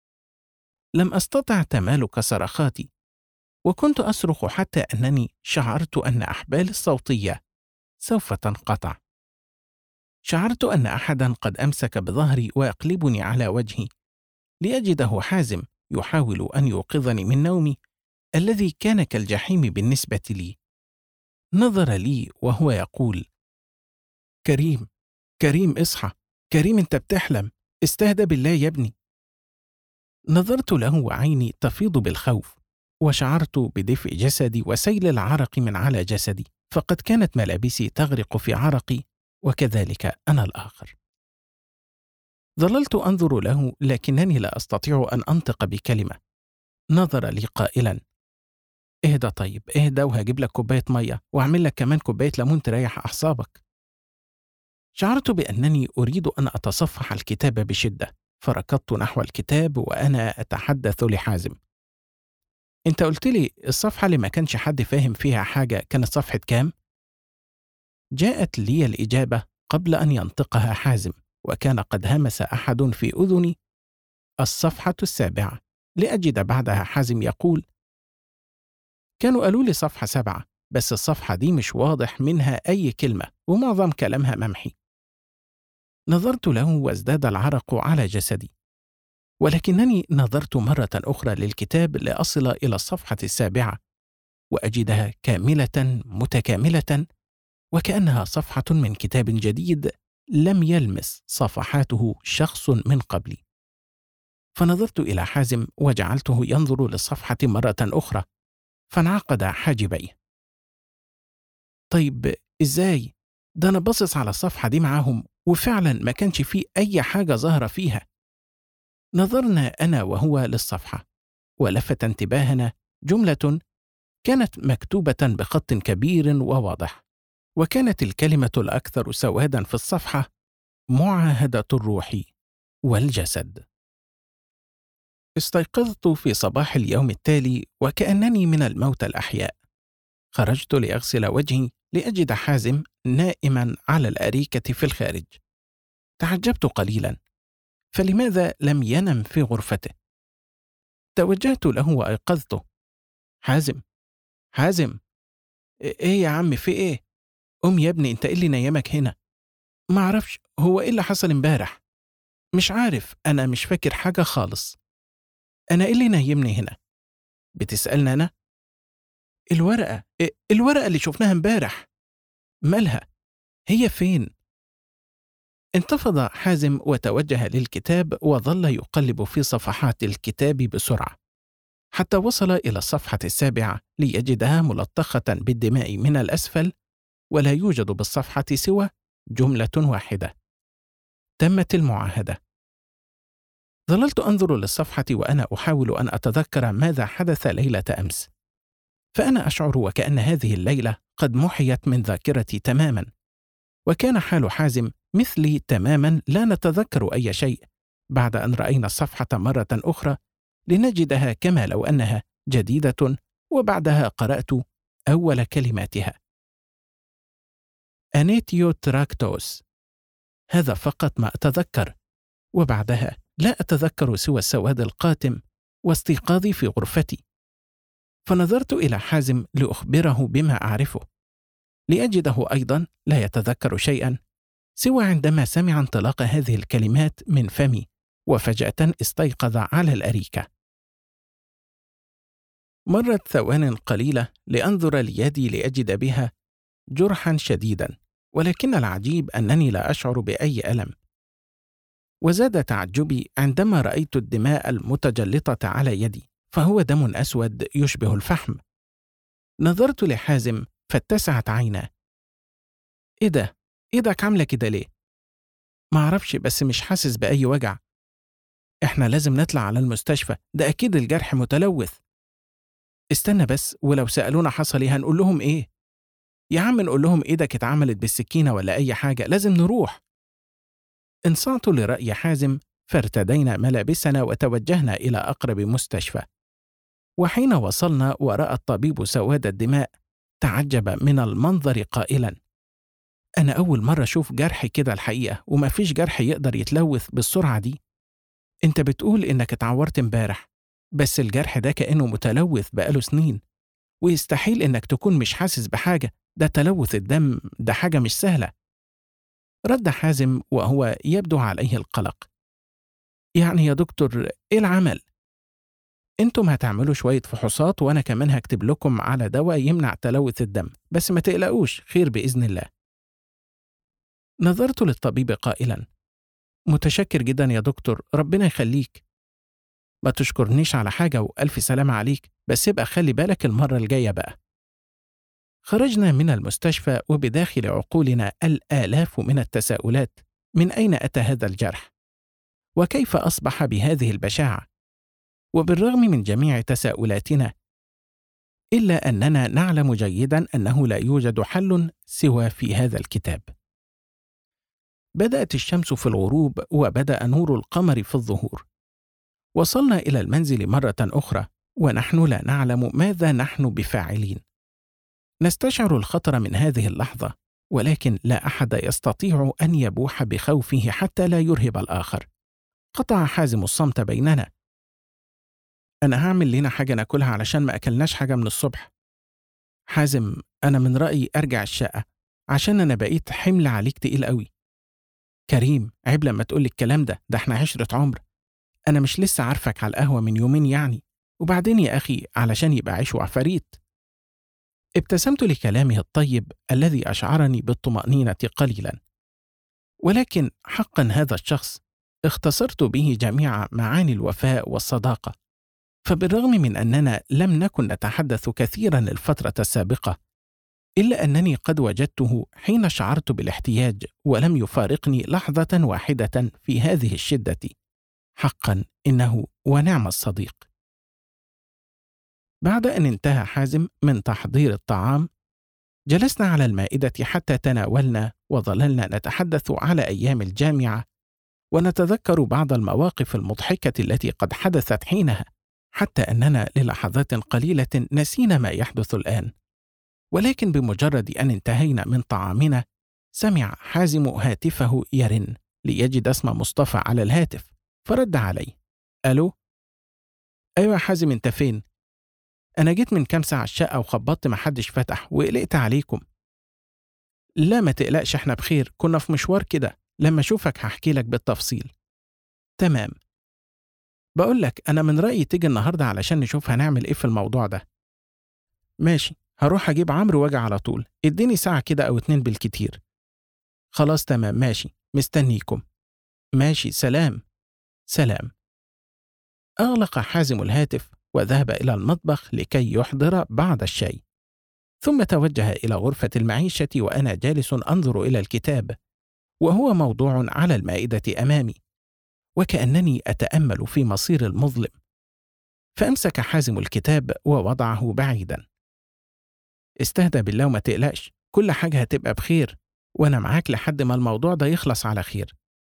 لم أستطع تمالك صرخاتي، وكنت أصرخ حتى أنني شعرت أن أحبالي الصوتية سوف تنقطع. شعرت أن أحدا قد أمسك بظهري ويقلبني على وجهي، لأجده حازم يحاول أن يوقظني من نومي الذي كان كالجحيم بالنسبة لي. نظر لي وهو يقول: كريم، كريم اصحى، كريم أنت بتحلم، استهدى بالله يا ابني. نظرت له وعيني تفيض بالخوف، وشعرت بدفء جسدي وسيل العرق من على جسدي، فقد كانت ملابسي تغرق في عرقي، وكذلك أنا الآخر. ظللت أنظر له، لكنني لا أستطيع أن أنطق بكلمة. نظر لي قائلا: اهدى طيب، اهدى، وهجيب لك كوباية مية، وأعمل لك كمان كوباية ليمون تريح أعصابك. شعرت بأنني أريد أن أتصفح الكتاب بشدة، فركضت نحو الكتاب وأنا أتحدث لحازم: أنت قلت لي الصفحة اللي ما كانش حد فاهم فيها حاجة كانت صفحة كام؟ جاءت لي الإجابة قبل أن ينطقها حازم، وكان قد همس أحد في أذني: الصفحة 7. لأجد بعدها حازم يقول: كانوا قالوا لي صفحة 7، بس الصفحة دي مش واضح منها أي كلمة، ومعظم كلامها ممحي. نظرت له وازداد العرق على جسدي، ولكنني نظرت مرة أخرى للكتاب لأصل إلى الصفحة 7 وأجدها كاملة متكاملة، وكأنها صفحة من كتاب جديد لم يلمس صفحاته شخص من قبلي. فنظرت إلى حازم وجعلته ينظر للصفحة مرة أخرى، فانعقد حاجبيه. طيب إزاي؟ ده أنا باصص على الصفحة دي معاهم، وفعلا ما كانش فيه أي حاجة ظاهرة فيها. نظرنا أنا وهو للصفحة، ولفت انتباهنا جملة كانت مكتوبة بخط كبير وواضح، وكانت الكلمة الأكثر سوادا في الصفحة: معاهدة الروح والجسد. استيقظت في صباح اليوم التالي وكأنني من الموتى الأحياء. خرجت لأغسل وجهي، لأجد حازم نائما على الأريكة في الخارج. تعجبت قليلا، فلماذا لم ينم في غرفته؟ توجهت له وأيقظته. حازم، حازم، إيه يا عم، في إيه؟ قوم يا ابني، أنت إيه اللي نيمك هنا؟ معرفش، هو إيه اللي حصل امبارح؟ مش عارف، أنا مش فاكر حاجة خالص. أنا إيه اللي نيمني هنا؟ بتسألني أنا؟ الورقة، الورقة اللي شفناها امبارح، مالها؟ هي فين؟ انتفض حازم وتوجه للكتاب وظل يقلب في صفحات الكتاب بسرعة حتى وصل إلى الصفحة 7 ليجدها ملطخة بالدماء من الأسفل، ولا يوجد بالصفحة سوى جملة واحدة: تمت المعاهدة. ظللت أنظر للصفحة وأنا أحاول أن أتذكر ماذا حدث ليلة أمس، فأنا أشعر وكأن هذه الليلة قد محيت من ذاكرتي تماما، وكان حال حازم مثلي تماما، لا نتذكر أي شيء بعد أن رأينا الصفحة مرة أخرى لنجدها كما لو أنها جديدة، وبعدها قرأت أول كلماتها: أنيتيو تراكتوس. هذا فقط ما أتذكر، وبعدها لا أتذكر سوى السواد القاتم واستيقاظي في غرفتي. فنظرت إلى حازم لأخبره بما أعرفه، لأجده أيضا لا يتذكر شيئا سوى عندما سمع انطلاق هذه الكلمات من فمي، وفجأة استيقظ على الأريكة. مرت ثوان قليلة لأنظر ليدي لأجد بها جرحا شديدا، ولكن العجيب أنني لا أشعر بأي ألم. وزاد تعجبي عندما رأيت الدماء المتجلطة على يدي، فهو دم أسود يشبه الفحم. نظرت لحازم فاتسعت عيناه. إيه ده؟ إيدك عاملة كده ليه؟ معرفش، بس مش حاسس بأي وجع. إحنا لازم نطلع على المستشفى، ده أكيد الجرح متلوث. استنى بس، ولو سألونا حصل إيه هنقول لهم إيه؟ يا عم نقول لهم إيدك اتعملت بالسكينة ولا أي حاجة، لازم نروح. انصعت لرأي حازم، فارتدينا ملابسنا وتوجهنا إلى أقرب مستشفى. وحين وصلنا ورأى الطبيب سواد الدماء، تعجب من المنظر قائلا: أنا أول مرة أشوف جرح كده الحقيقة، وما فيش جرح يقدر يتلوث بالسرعة دي. أنت بتقول إنك اتعورت امبارح، بس الجرح ده كأنه متلوث بقاله سنين، ويستحيل إنك تكون مش حاسس بحاجة، ده تلوث الدم، ده حاجة مش سهلة. رد حازم وهو يبدو عليه القلق: يعني يا دكتور إيه العمل؟ أنتم هتعملوا شوية فحوصات، وأنا كمان هكتب لكم على دواء يمنع تلوث الدم، بس ما تقلقوش، خير بإذن الله. نظرت للطبيب قائلا: متشكر جدا يا دكتور، ربنا يخليك. ما تشكرنيش على حاجة، وألف سلامة عليك، بس يبقى خلي بالك المرة الجاية بقى. خرجنا من المستشفى وبداخل عقولنا الآلاف من التساؤلات: من أين أتى هذا الجرح؟ وكيف أصبح بهذه البشاعة؟ وبالرغم من جميع تساؤلاتنا، إلا أننا نعلم جيدا أنه لا يوجد حل سوى في هذا الكتاب. بدأت الشمس في الغروب، وبدأ نور القمر في الظهور. وصلنا إلى المنزل مرة أخرى، ونحن لا نعلم ماذا نحن بفاعلين. نستشعر الخطر من هذه اللحظة، ولكن لا أحد يستطيع أن يبوح بخوفه حتى لا يرهب الآخر. قطع حازم الصمت بيننا: أنا هعمل لنا حاجة ناكلها علشان ما أكلناش حاجة من الصبح. حازم، أنا من رأيي أرجع الشقة، عشان أنا بقيت حمل عليك تقيل قوي. كريم، عيب لما تقولي الكلام ده احنا عشرة عمر. أنا مش لسه عارفك على القهوة من يومين يعني، وبعدين يا أخي علشان يبقى عيش وعفاريت. ابتسمت لكلامه الطيب الذي أشعرني بالطمأنينة قليلا، ولكن حقا هذا الشخص اختصرت به جميع معاني الوفاء والصداقة. فبالرغم من أننا لم نكن نتحدث كثيرا الفترة السابقة، إلا أنني قد وجدته حين شعرت بالاحتياج، ولم يفارقني لحظة واحدة في هذه الشدة. حقا إنه ونعم الصديق. بعد أن انتهى حازم من تحضير الطعام، جلسنا على المائدة حتى تناولنا، وظللنا نتحدث على أيام الجامعة، ونتذكر بعض المواقف المضحكة التي قد حدثت حينها، حتى أننا للحظات قليلة نسينا ما يحدث الآن. ولكن بمجرد أن انتهينا من طعامنا سمع حازم هاتفه يرن ليجد اسم مصطفى على الهاتف، فرد عليه: ألو؟ أيوة يا حازم، أنت فين؟ أنا جيت من كام ساعة الشقة وخبطت محدش فتح وقلقت عليكم. لا ما تقلقش، احنا بخير، كنا في مشوار كده، لما أشوفك هحكي لك بالتفصيل. تمام. بقول لك أنا من رأيي تيجي النهاردة علشان نشوف هنعمل إيه في الموضوع ده. ماشي، هروح أجيب عمرو وأجي على طول، اديني ساعة كده أو 2 بالكتير. خلاص تمام ماشي، مستنيكم. ماشي، سلام. سلام. أغلق حازم الهاتف وذهب إلى المطبخ لكي يحضر بعض الشاي، ثم توجه إلى غرفة المعيشة وأنا جالس أنظر إلى الكتاب وهو موضوع على المائدة أمامي، وكأنني أتأمل في مصير المظلم. فأمسك حازم الكتاب ووضعه بعيدا. استهدى بالله وما تقلقش، كل حاجة هتبقى بخير، وأنا معاك لحد ما الموضوع ده يخلص على خير.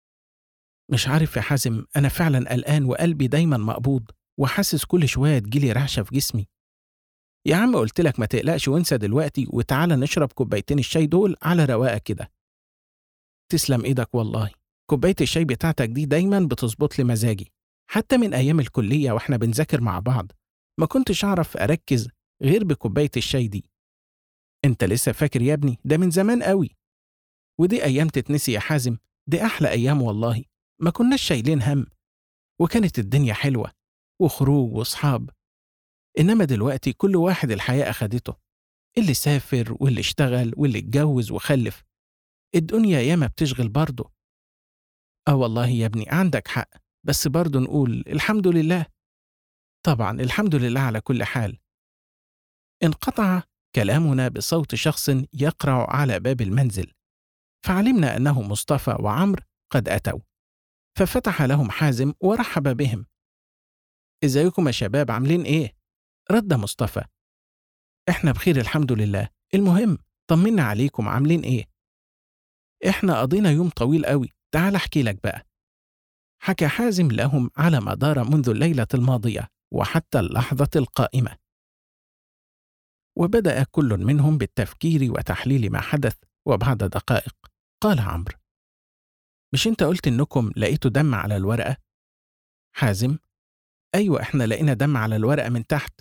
مش عارف يا حازم، أنا فعلا قلقان وقلبي دايما مقبوض وحاسس كل شوية تجيلي رعشة في جسمي. يا عم قلت لك ما تقلقش وانسى دلوقتي، وتعالى نشرب كوبايتين الشاي دول على رواقة كده. تسلم ايدك والله، كوباية الشاي بتاعتك دي دايما بتظبط لي مزاجي، حتى من أيام الكلية واحنا بنذاكر مع بعض ما كنتش أعرف أركز غير بكوباية الشاي دي. انت لسه فاكر يا ابني؟ ده من زمان قوي، ودي أيام تتنسي يا حازم، دي أحلى أيام والله، ما كناش شايلين هم، وكانت الدنيا حلوة وخروج وصحاب. إنما دلوقتي كل واحد الحياة أخدته، اللي سافر واللي اشتغل واللي اتجوز وخلف، الدنيا ياما بتشغل برضه. والله يا ابني عندك حق، بس برضه نقول الحمد لله. طبعا الحمد لله على كل حال. انقطع كلامنا بصوت شخص يقرع على باب المنزل، فعلمنا أنه مصطفى وعمرو قد أتوا، ففتح لهم حازم ورحب بهم. ازيكم يا شباب، عاملين ايه؟ رد مصطفى: احنا بخير الحمد لله، المهم طمنا عليكم، عاملين ايه؟ احنا قضينا يوم طويل قوي، تعال احكي لك بقى. حكى حازم لهم على ما دار منذ الليلة الماضية وحتى اللحظة القائمة، وبدأ كل منهم بالتفكير وتحليل ما حدث. وبعد دقائق قال عمرو: مش انت قلت انكم لقيتوا دم على الورقة؟ حازم: ايوه احنا لقينا دم على الورقة من تحت،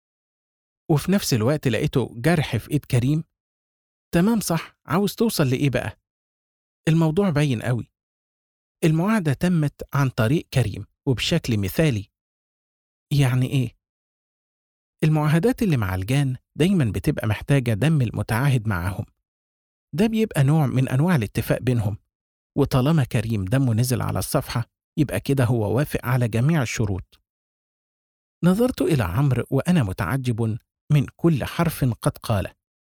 وفي نفس الوقت لقيته جرح في ايد كريم. تمام صح، عاوز توصل لإيه بقى؟ الموضوع باين قوي، المعاهدة تمت عن طريق كريم وبشكل مثالي. يعني إيه؟ المعاهدات اللي مع الجان دايما بتبقى محتاجة دم المتعاهد معاهم، ده بيبقى نوع من أنواع الاتفاق بينهم، وطالما كريم دمه نزل على الصفحة يبقى كده هو وافق على جميع الشروط. نظرت إلى عمرو وأنا متعجب من كل حرف قد قاله.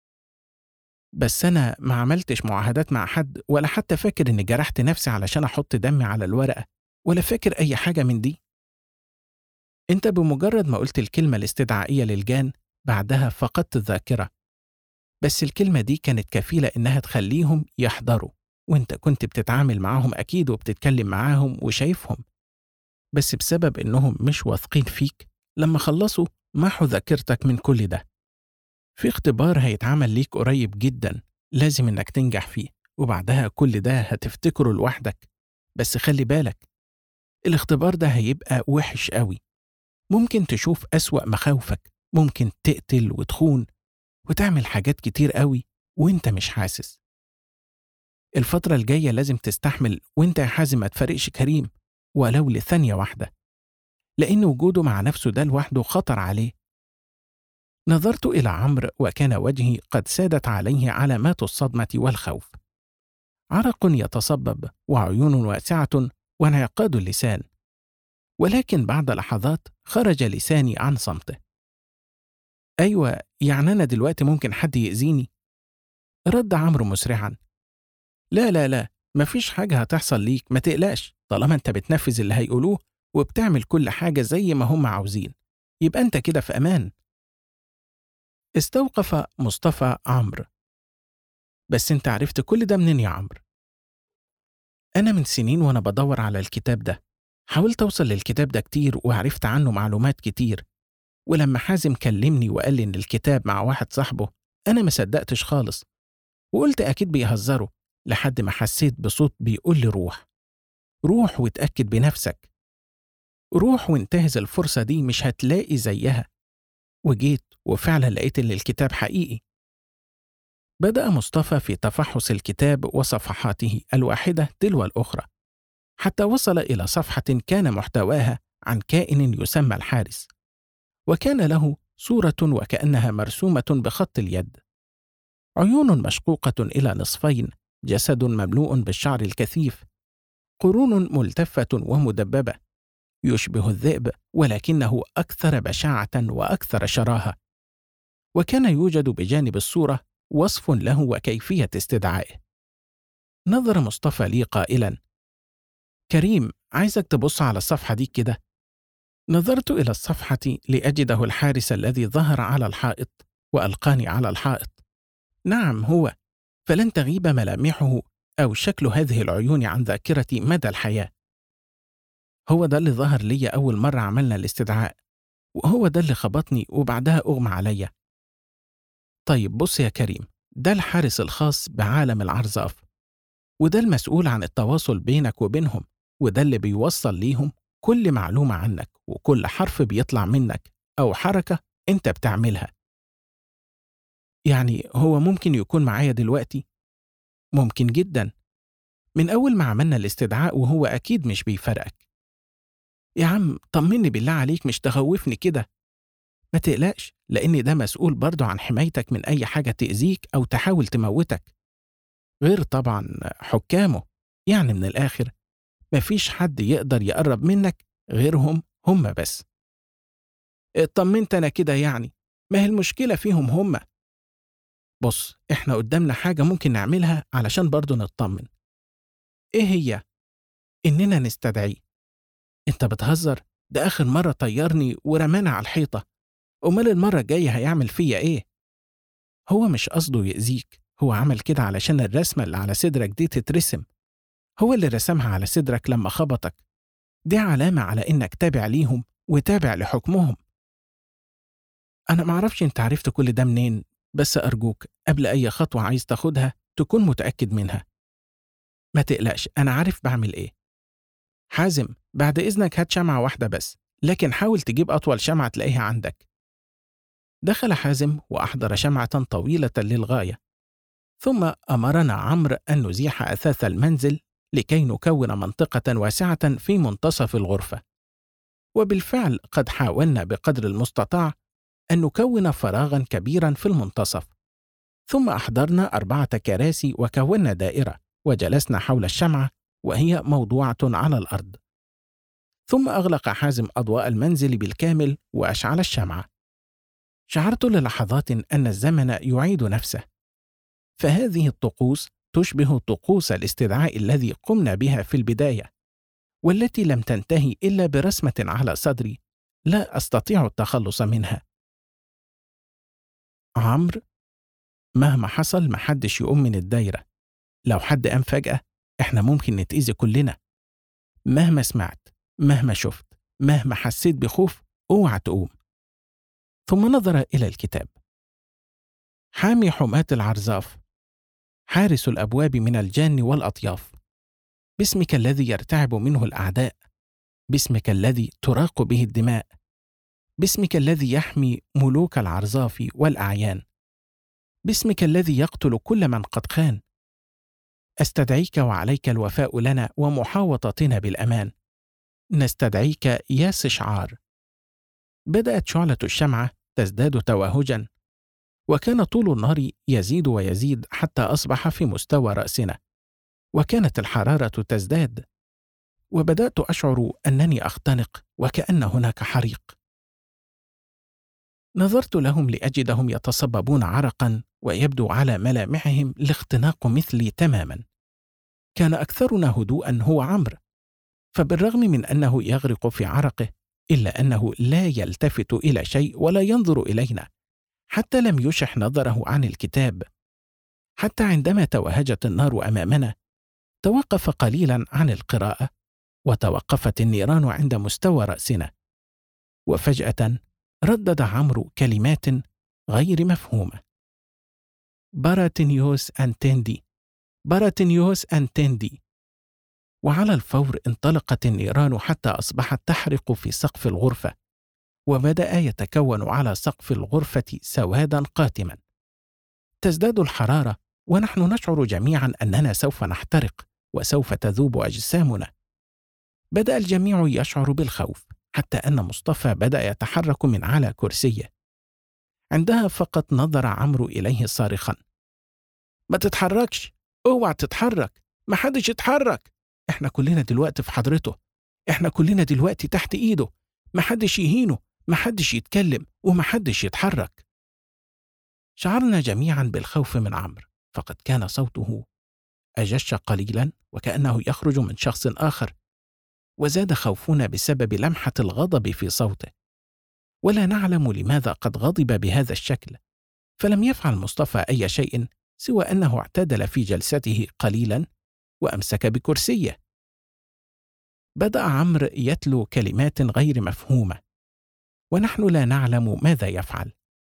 بس أنا ما عملتش معاهدات مع حد، ولا حتى فاكر إني جرحت نفسي علشان أحط دمي على الورقة، ولا فاكر أي حاجة من دي. أنت بمجرد ما قلت الكلمة الاستدعائية للجان بعدها فقدت الذاكرة، بس الكلمة دي كانت كفيلة إنها تخليهم يحضروا، وأنت كنت بتتعامل معاهم أكيد وبتتكلم معاهم وشايفهم، بس بسبب إنهم مش واثقين فيك لما خلصوا محوا ذاكرتك من كل ده. في اختبار هيتعمل ليك قريب جدا لازم إنك تنجح فيه، وبعدها كل ده هتفتكره لوحدك، بس خلي بالك الاختبار ده هيبقى وحش قوي، ممكن تشوف أسوأ مخاوفك، ممكن تقتل وتخون وتعمل حاجات كتير قوي وانت مش حاسس. الفترة الجاية لازم تستحمل، وانت يا حازم ما تفارقش كريم ولو لثانية واحدة، لأن وجوده مع نفسه ده لوحده خطر عليه. نظرت إلى عمرو وكان وجهي قد سادت عليه علامات الصدمة والخوف، عرق يتصبب وعيون واسعة وانعقاد اللسان، ولكن بعد لحظات خرج لساني عن صمته. أيوة، يعني أنا دلوقتي ممكن حد يأذيني؟ رد عمرو مسرعا: لا لا لا، مفيش حاجة هتحصل ليك، ما تقلقش، طالما انت بتنفذ اللي هيقولوه وبتعمل كل حاجة زي ما هم عاوزين يبقى انت كده في أمان. استوقف مصطفى عمرو: بس انت عرفت كل ده منين يا عمرو؟ أنا من سنين وأنا بدور على الكتاب ده، حاولت أوصل للكتاب ده كتير وعرفت عنه معلومات كتير، ولما حازم كلمني وقال لي إن الكتاب مع واحد صاحبه أنا ما صدقتش خالص، وقلت أكيد بيهزروا، لحد ما حسيت بصوت بيقول لي روح، روح واتأكد بنفسك، روح وانتهز الفرصة دي مش هتلاقي زيها. وجيت وفعلا لقيت إن الكتاب حقيقي. بدأ مصطفى في تفحص الكتاب وصفحاته الواحدة تلو الأخرى، حتى وصل إلى صفحة كان محتواها عن كائن يسمى الحارس، وكان له صورة وكأنها مرسومة بخط اليد، عيون مشقوقة إلى نصفين، جسد مملوء بالشعر الكثيف، قرون ملتفة ومدببة، يشبه الذئب ولكنه أكثر بشاعة وأكثر شراهة. وكان يوجد بجانب الصورة وصف له وكيفية استدعائه. نظر مصطفى لي قائلا: كريم، عايزك تبص على الصفحة دي كده. نظرت إلى الصفحة لأجده الحارس الذي ظهر على الحائط وألقاني على الحائط. نعم هو، فلن تغيب ملامحه أو شكل هذه العيون عن ذاكرتي مدى الحياة. هو ده اللي ظهر لي أول مرة عملنا الاستدعاء، وهو ده اللي خبطني وبعدها أغمى عليا. طيب بص يا كريم، ده الحارس الخاص بعالم العرزاف، وده المسؤول عن التواصل بينك وبينهم، وده اللي بيوصل ليهم كل معلومة عنك وكل حرف بيطلع منك أو حركة أنت بتعملها. يعني هو ممكن يكون معايا دلوقتي؟ ممكن جدا، من أول ما عملنا الاستدعاء وهو أكيد مش بيفرقك. يا عم طمني بالله عليك، مش تخوفني كده. ما تقلقش، لأن ده مسؤول برضه عن حمايتك من أي حاجة تأذيك أو تحاول تموتك، غير طبعا حكامه. يعني من الآخر مفيش حد يقدر يقرب منك غيرهم هم بس. اطمنت أنا كده يعني، ما هي المشكلة فيهم هم. بص، إحنا قدامنا حاجة ممكن نعملها علشان برضه نطمن. إيه هي؟ إننا نستدعيه. أنت بتهزر؟ ده آخر مرة طيرني ورمانا على الحيطة، أمال المرة الجاية هيعمل فيا إيه؟ هو مش قصده يأذيك، هو عمل كده علشان الرسمة اللي على صدرك دي تترسم. هو اللي رسمها على صدرك لما خبطك، دي علامة على إنك تابع ليهم وتابع لحكمهم. أنا معرفش أنت عرفت كل ده منين، بس أرجوك قبل أي خطوة عايز تاخدها تكون متأكد منها. ما تقلقش، أنا عارف بعمل إيه. حازم، بعد إذنك هات شمعة واحدة بس، لكن حاول تجيب أطول شمعة تلاقيها عندك. دخل حازم وأحضر شمعة طويلة للغاية، ثم أمرنا عمرو أن نزيح أثاث المنزل لكي نكون منطقة واسعة في منتصف الغرفة. وبالفعل قد حاولنا بقدر المستطاع أن نكون فراغا كبيرا في المنتصف، ثم أحضرنا 4 كراسي وكونا دائرة وجلسنا حول الشمعة وهي موضوعة على الأرض. ثم أغلق حازم أضواء المنزل بالكامل وأشعل الشمعة. شعرت للحظات أن الزمن يعيد نفسه، فهذه الطقوس تشبه طقوس الاستدعاء الذي قمنا بها في البداية، والتي لم تنتهي إلا برسمة على صدري لا أستطيع التخلص منها. عمرو، مهما حصل محدش يقوم من الدايرة. لو حد قام فجأة إحنا ممكن نتأذي كلنا. مهما سمعت، مهما شفت، مهما حسيت بخوف، اوعى تقوم. ثم نظر إلى الكتاب. حامي حماة العرزاف، حارس الأبواب من الجان والأطياف، باسمك الذي يرتعب منه الأعداء، باسمك الذي تراق به الدماء، باسمك الذي يحمي ملوك العرزاف والأعيان، باسمك الذي يقتل كل من قد خان. أستدعيك وعليك الوفاء لنا ومحاوطتنا بالأمان. نستدعيك يا سشعار. بدأت شعلة الشمعة تزداد توهجا، وكان طول النار يزيد ويزيد حتى أصبح في مستوى رأسنا، وكانت الحرارة تزداد، وبدأت أشعر أنني أختنق وكأن هناك حريق. نظرت لهم لأجدهم يتصببون عرقا، ويبدو على ملامحهم الاختناق مثلي تماما. كان أكثرنا هدوءا هو عمرو، فبالرغم من أنه يغرق في عرقه إلا أنه لا يلتفت إلى شيء ولا ينظر إلينا، حتى لم يشح نظره عن الكتاب. حتى عندما توهجت النار أمامنا توقف قليلا عن القراءة، وتوقفت النيران عند مستوى رأسنا، وفجأة ردد عمرو كلمات غير مفهومة: باراتينيوس أنتندي، باراتينيوس أنتندي. وعلى الفور انطلقت النيران حتى أصبحت تحرق في سقف الغرفة، وبدأ يتكون على سقف الغرفة سوادا قاتما. تزداد الحرارة، ونحن نشعر جميعا أننا سوف نحترق وسوف تذوب أجسامنا. بدأ الجميع يشعر بالخوف، حتى أن مصطفى بدأ يتحرك من على كرسيه. عندها فقط نظر عمرو إليه صارخا: ما تتحركش، اوعى تتحرك، ما حدش يتحرك، احنا كلنا دلوقتي في حضرته، احنا كلنا دلوقتي تحت ايده، ما حدش يهينه، ما حدش يتكلم، وما حدش يتحرك. شعرنا جميعا بالخوف من عمرو، فقد كان صوته أجش قليلا وكأنه يخرج من شخص آخر، وزاد خوفنا بسبب لمحة الغضب في صوته، ولا نعلم لماذا قد غضب بهذا الشكل. فلم يفعل مصطفى أي شيء سوى أنه اعتدل في جلسته قليلا وأمسك بكرسيه. بدأ عمرو يتلو كلمات غير مفهومة، ونحن لا نعلم ماذا يفعل.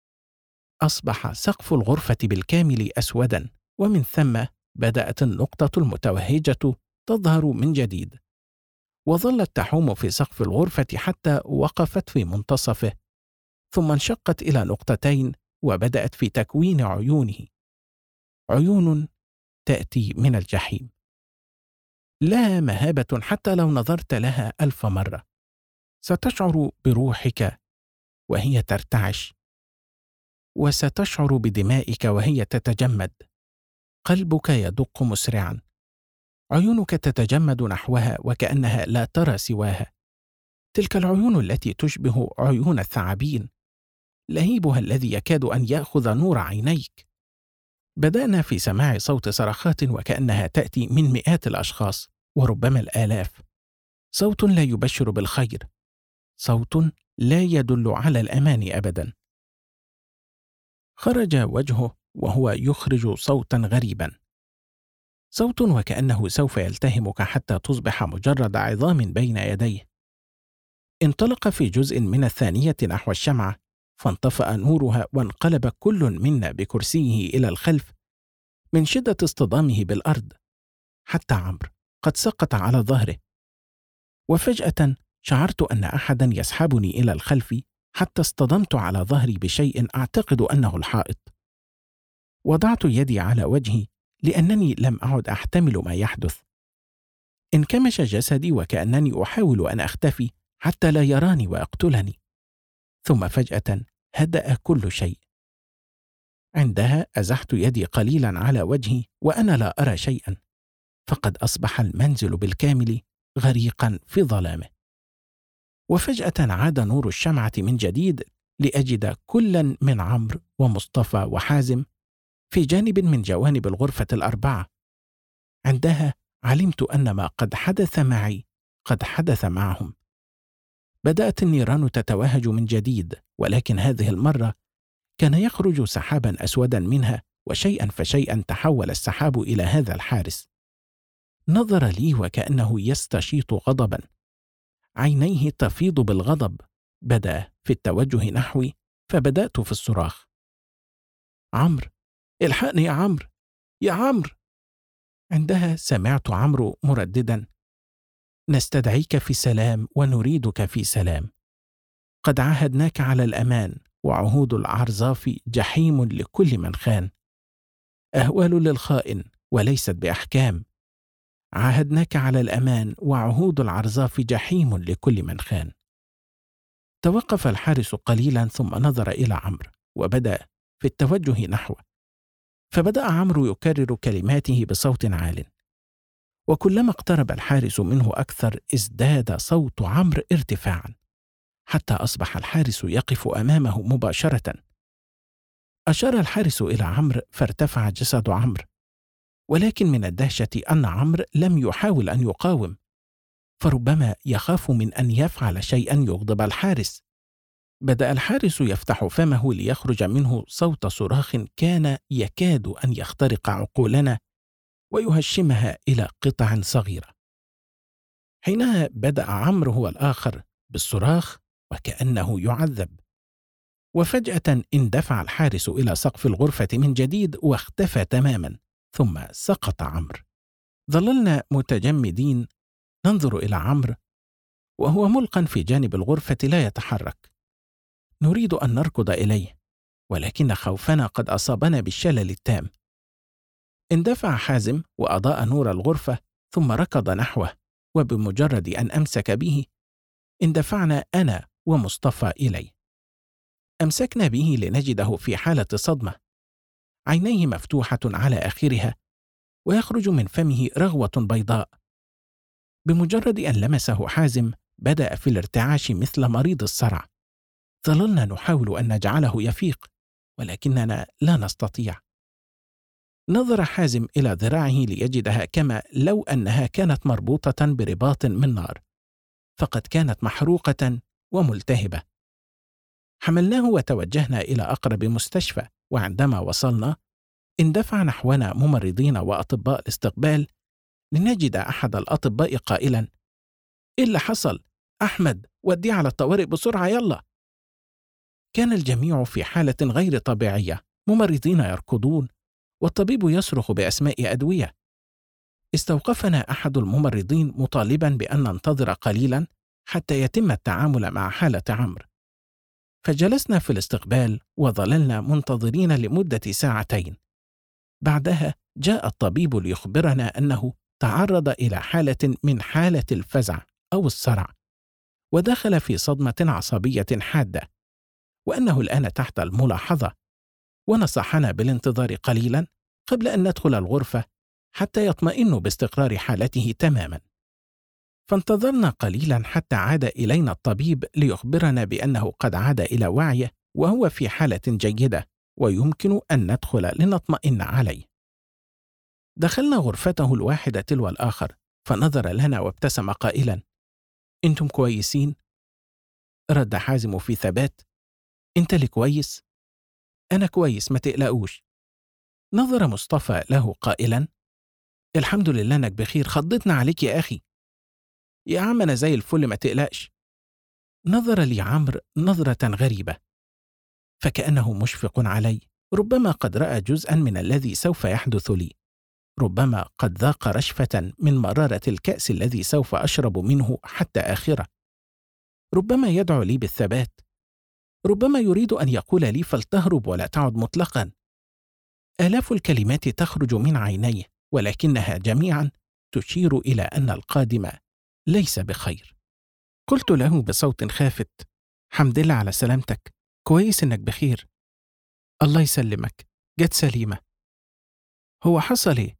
أصبح سقف الغرفة بالكامل أسودا، ومن ثم بدأت النقطة المتوهجة تظهر من جديد، وظلت تحوم في سقف الغرفة حتى وقفت في منتصفه، ثم انشقت إلى نقطتين وبدأت في تكوين عيونه، عيون تأتي من الجحيم. لا مهابة حتى لو نظرت لها 1000 مرة، ستشعر بروحك وهي ترتعش، وستشعر بدمائك وهي تتجمد، قلبك يدق مسرعا، عيونك تتجمد نحوها وكأنها لا ترى سواها. تلك العيون التي تشبه عيون الثعابين، لهيبها الذي يكاد أن يأخذ نور عينيك. بدأنا في سماع صوت صرخات وكأنها تأتي من مئات الأشخاص وربما الآلاف، صوت لا يبشر بالخير، صوت لا يدل على الأمان أبدا. خرج وجهه وهو يخرج صوتا غريبا، صوت وكأنه سوف يلتهمك حتى تصبح مجرد عظام بين يديه. انطلق في جزء من الثانية نحو الشمعة، فانطفأ نورها وانقلب كل منا بكرسيه إلى الخلف من شدة اصطدامه بالأرض، حتى عمرو قد سقط على ظهره. وفجأة شعرت أن أحدا يسحبني إلى الخلف حتى اصطدمت على ظهري بشيء أعتقد أنه الحائط. وضعت يدي على وجهي لأنني لم أعد أحتمل ما يحدث. انكمش جسدي وكأنني أحاول أن أختفي حتى لا يراني ويقتلني. ثم فجأة هدأ كل شيء. عندها أزحت يدي قليلا على وجهي وأنا لا أرى شيئا، فقد أصبح المنزل بالكامل غريقا في ظلامه. وفجأة عاد نور الشمعة من جديد لأجد كلا من عمرو ومصطفى وحازم في جانب من جوانب الغرفة الأربعة. عندها علمت أن ما قد حدث معي قد حدث معهم. بدأت النيران تتوهج من جديد، ولكن هذه المرة كان يخرج سحابا أسودا منها، وشيئا فشيئا تحول السحاب إلى هذا الحارس. نظر لي وكأنه يستشيط غضبا، عينيه تفيض بالغضب. بدأ في التوجه نحوي، فبدأت في الصراخ: عمرو، الحقني يا عمرو، يا عمرو. عندها سمعت عمرو مرددا: نستدعيك في سلام ونريدك في سلام. قد عاهدناك على الأمان، وعهود العرزاف جحيم لكل من خان، أهوال للخائن وليست بأحكام. عاهدناك على الأمان، وعهود العرزاف جحيم لكل من خان. توقف الحارس قليلا ثم نظر إلى عمرو وبدأ في التوجه نحوه، فبدأ عمرو يكرر كلماته بصوت عال، وكلما اقترب الحارس منه أكثر ازداد صوت عمرو ارتفاعا، حتى أصبح الحارس يقف أمامه مباشرة. أشار الحارس إلى عمرو فارتفع جسد عمرو، ولكن من الدهشة أن عمرو لم يحاول أن يقاوم، فربما يخاف من أن يفعل شيئا يغضب الحارس. بدأ الحارس يفتح فمه ليخرج منه صوت صراخ كان يكاد أن يخترق عقولنا ويهشمها إلى قطع صغيرة. حينها بدأ عمرو هو الآخر بالصراخ وكأنه يعذب: وفجأة اندفع الحارس إلى سقف الغرفة من جديد واختفى تماما، ثم سقط عمرو. ظللنا متجمدين ننظر إلى عمرو وهو ملقى في جانب الغرفة لا يتحرك. نريد أن نركض إليه، ولكن خوفنا قد أصابنا بالشلل التام. اندفع حازم وأضاء نور الغرفة ثم ركض نحوه، وبمجرد أن أمسك به اندفعنا أنا ومصطفى إليه. أمسكنا به لنجده في حالة صدمة، عينيه مفتوحة على آخرها ويخرج من فمه رغوة بيضاء. بمجرد أن لمسه حازم بدأ في الارتعاش مثل مريض الصرع. ظللنا نحاول أن نجعله يفيق، ولكننا لا نستطيع. نظر حازم إلى ذراعه ليجدها كما لو أنها كانت مربوطة برباط من نار، فقد كانت محروقة وملتهبة. حملناه وتوجهنا إلى أقرب مستشفى، وعندما وصلنا اندفع نحونا ممرضين وأطباء الاستقبال لنجد أحد الأطباء قائلا: إيه اللي حصل؟ أحمد، وديه على الطوارئ بسرعة يلا. كان الجميع في حالة غير طبيعية، ممرضين يركضون والطبيب يصرخ بأسماء أدوية. استوقفنا أحد الممرضين مطالبا بأن ننتظر قليلا حتى يتم التعامل مع حالة عمرو، فجلسنا في الاستقبال وظللنا منتظرين لمدة ساعتين. بعدها جاء الطبيب ليخبرنا أنه تعرض إلى حالة من حالة الفزع أو الصرع، ودخل في صدمة عصبية حادة، وأنه الآن تحت الملاحظة، ونصحنا بالانتظار قليلا قبل أن ندخل الغرفة حتى يطمئن باستقرار حالته تماما. فانتظرنا قليلا حتى عاد إلينا الطبيب ليخبرنا بأنه قد عاد إلى وعيه وهو في حالة جيدة ويمكن أن ندخل لنطمئن عليه. دخلنا غرفته الواحدة تلو الآخر، فنظر لنا وابتسم قائلا: أنتم كويسين؟ رد حازم في ثبات: أنت اللي كويس؟ أنا كويس، ما تقلقوش. نظر مصطفى له قائلا: الحمد لله إنك بخير، خضتنا عليك يا أخي. يا عم أنا زي الفل، ما تقلقش. نظر لي عمرو نظرة غريبة، فكأنه مشفق علي، ربما قد رأى جزءا من الذي سوف يحدث لي، ربما قد ذاق رشفة من مرارة الكأس الذي سوف أشرب منه حتى آخره، ربما يدعو لي بالثبات، ربما يريد أن يقول لي فلتهرب ولا تعد مطلقا. آلاف الكلمات تخرج من عينيه، ولكنها جميعا تشير إلى أن القادم ليس بخير. قلت له بصوت خافت: حمد لله على سلامتك، كويس إنك بخير. الله يسلمك، جت سليمة. هو حصل إيه؟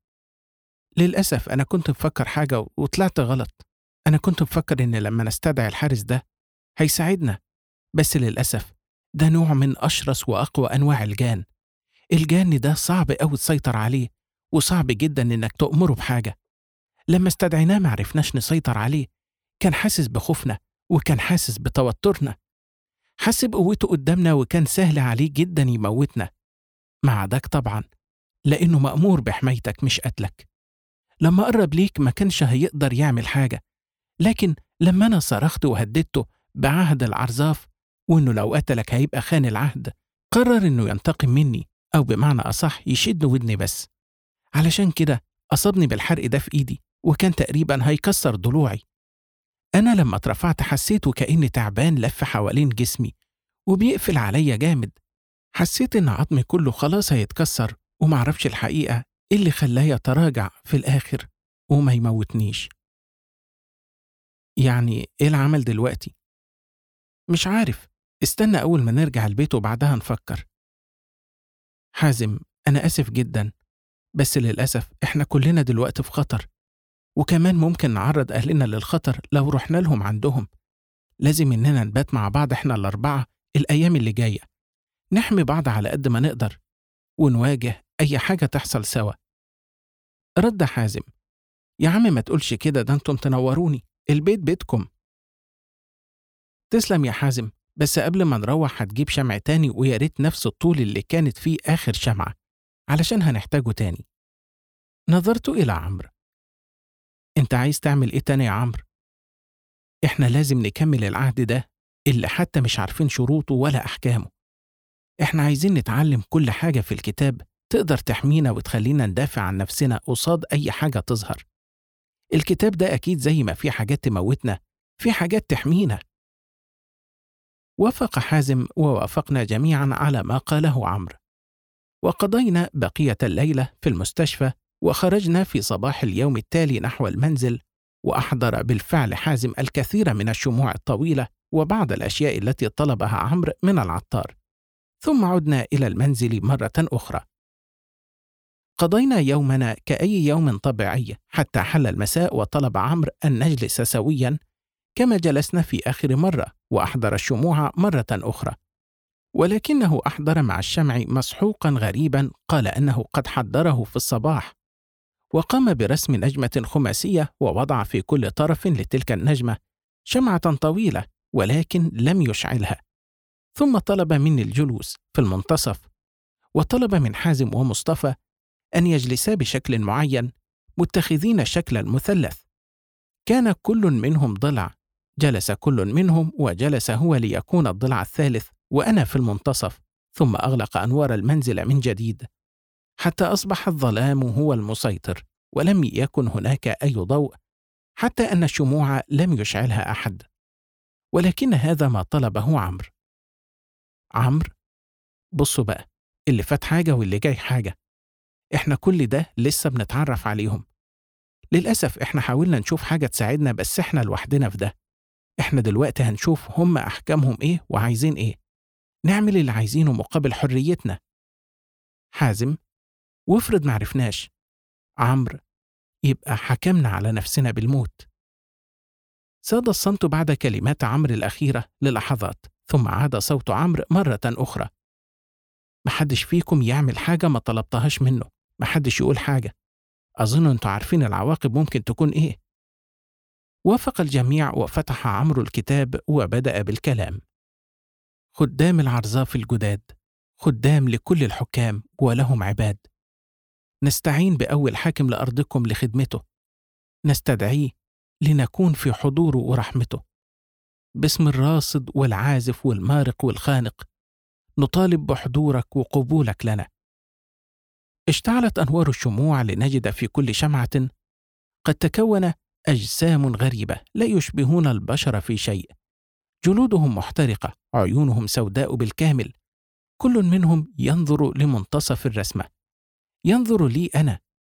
للأسف أنا كنت مفكر حاجة وطلعت غلط. أنا كنت مفكر إن لما نستدعي الحارس ده هيساعدنا، بس للأسف ده نوع من أشرس وأقوى أنواع الجان. الجان ده صعب أوي تسيطر عليه، وصعب جدا إنك تأمره بحاجة. لما استدعيناه معرفناش نسيطر عليه، كان حاسس بخوفنا وكان حاسس بتوترنا، حس بقوته قدامنا وكان سهل عليه جدا يموتنا، ما عداك طبعا لأنه مأمور بحمايتك مش قتلك. لما قرب ليك ما كانش هيقدر يعمل حاجة، لكن لما أنا صرخت وهددته بعهد العرزاف وإنه لو قتلك هيبقى خان العهد، قرر إنه ينتقم مني، أو بمعنى أصح يشد ودني بس. علشان كده أصابني بالحرق ده في إيدي، وكان تقريبا هيكسر ضلوعي. أنا لما اترفعت حسيت وكأني تعبان لف حوالين جسمي وبيقفل عليا جامد. حسيت إن عظمي كله خلاص هيتكسر، ومعرفش الحقيقة إيه اللي خلاه يتراجع في الآخر وما يموتنيش. يعني إيه العمل دلوقتي؟ مش عارف، استنى أول ما نرجع البيت وبعدها نفكر. حازم، أنا آسف جدا، بس للأسف إحنا كلنا دلوقتي في خطر، وكمان ممكن نعرض أهلنا للخطر لو رحنا لهم عندهم. لازم إننا نبات مع بعض إحنا الأربعة الأيام اللي جاية، نحمي بعض على قد ما نقدر، ونواجه أي حاجة تحصل سوا. رد حازم: يا عم ما تقولش كده، ده انتم تنوروني، البيت بيتكم. تسلم يا حازم، بس قبل ما نروح هتجيب شمع تاني، ويا ريت نفس الطول اللي كانت فيه آخر شمعة، علشان هنحتاجه تاني. نظرت إلى عمرو: انت عايز تعمل ايه تاني يا عمرو؟ احنا لازم نكمل العهد ده اللي حتى مش عارفين شروطه ولا أحكامه. إحنا عايزين نتعلم كل حاجة في الكتاب تقدر تحمينا وتخلينا ندافع عن نفسنا قصاد أي حاجة تظهر. الكتاب ده أكيد زي ما في حاجات تموتنا، في حاجات تحمينا. وافق حازم ووافقنا جميعا على ما قاله عمرو، وقضينا بقية الليلة في المستشفى، وخرجنا في صباح اليوم التالي نحو المنزل، وأحضر بالفعل حازم الكثير من الشموع الطويلة وبعض الأشياء التي طلبها عمرو من العطار، ثم عدنا إلى المنزل مرة أخرى. قضينا يومنا كأي يوم طبيعي حتى حل المساء، وطلب عمرو أن نجلس سويا كما جلسنا في آخر مرة، وأحضر الشموع مرة أخرى، ولكنه أحضر مع الشمع مسحوقا غريبا قال أنه قد حضره في الصباح، وقام برسم نجمة خماسية ووضع في كل طرف لتلك النجمة شمعة طويلة ولكن لم يشعلها، ثم طلب مني الجلوس في المنتصف، وطلب من حازم ومصطفى أن يجلسا بشكل معين متخذين شكل المثلث، كان كل منهم ضلع، جلس كل منهم وجلس هو ليكون الضلع الثالث وأنا في المنتصف، ثم أغلق أنوار المنزل من جديد حتى أصبح الظلام هو المسيطر، ولم يكن هناك أي ضوء، حتى أن الشموع لم يشعلها أحد. ولكن هذا ما طلبه عمرو. عمرو، بصوا بقى، اللي فات حاجة واللي جاي حاجة، إحنا كل ده لسه بنتعرف عليهم. للأسف إحنا حاولنا نشوف حاجة تساعدنا، بس إحنا لوحدنا في ده. إحنا دلوقتي هنشوف هم أحكامهم إيه وعايزين إيه، نعمل اللي عايزينه مقابل حريتنا. حازم، وافرض معرفناش؟ عمرو، يبقى حكمنا على نفسنا بالموت. ساد الصمت بعد كلمات عمرو الأخيرة للحظات، ثم عاد صوت عمرو مرة أخرى. محدش فيكم يعمل حاجة ما طلبتهاش منه، محدش يقول حاجة، أظن أنتوا عارفين العواقب ممكن تكون إيه. وافق الجميع، وفتح عمرو الكتاب وبدأ بالكلام. خدام العرزاف الجداد، خدام لكل الحكام ولهم عباد، نستعين بأول حاكم لأرضكم لخدمته، نستدعيه لنكون في حضوره ورحمته، باسم الراصد والعازف والمارق والخانق نطالب بحضورك وقبولك لنا. اشتعلت أنوار الشموع لنجد في كل شمعة قد تكون أجسام غريبة لا يشبهون البشر في شيء، جلودهم محترقة، عيونهم سوداء بالكامل، كل منهم ينظر لمنتصف الرسمة، ينظر لي أنا.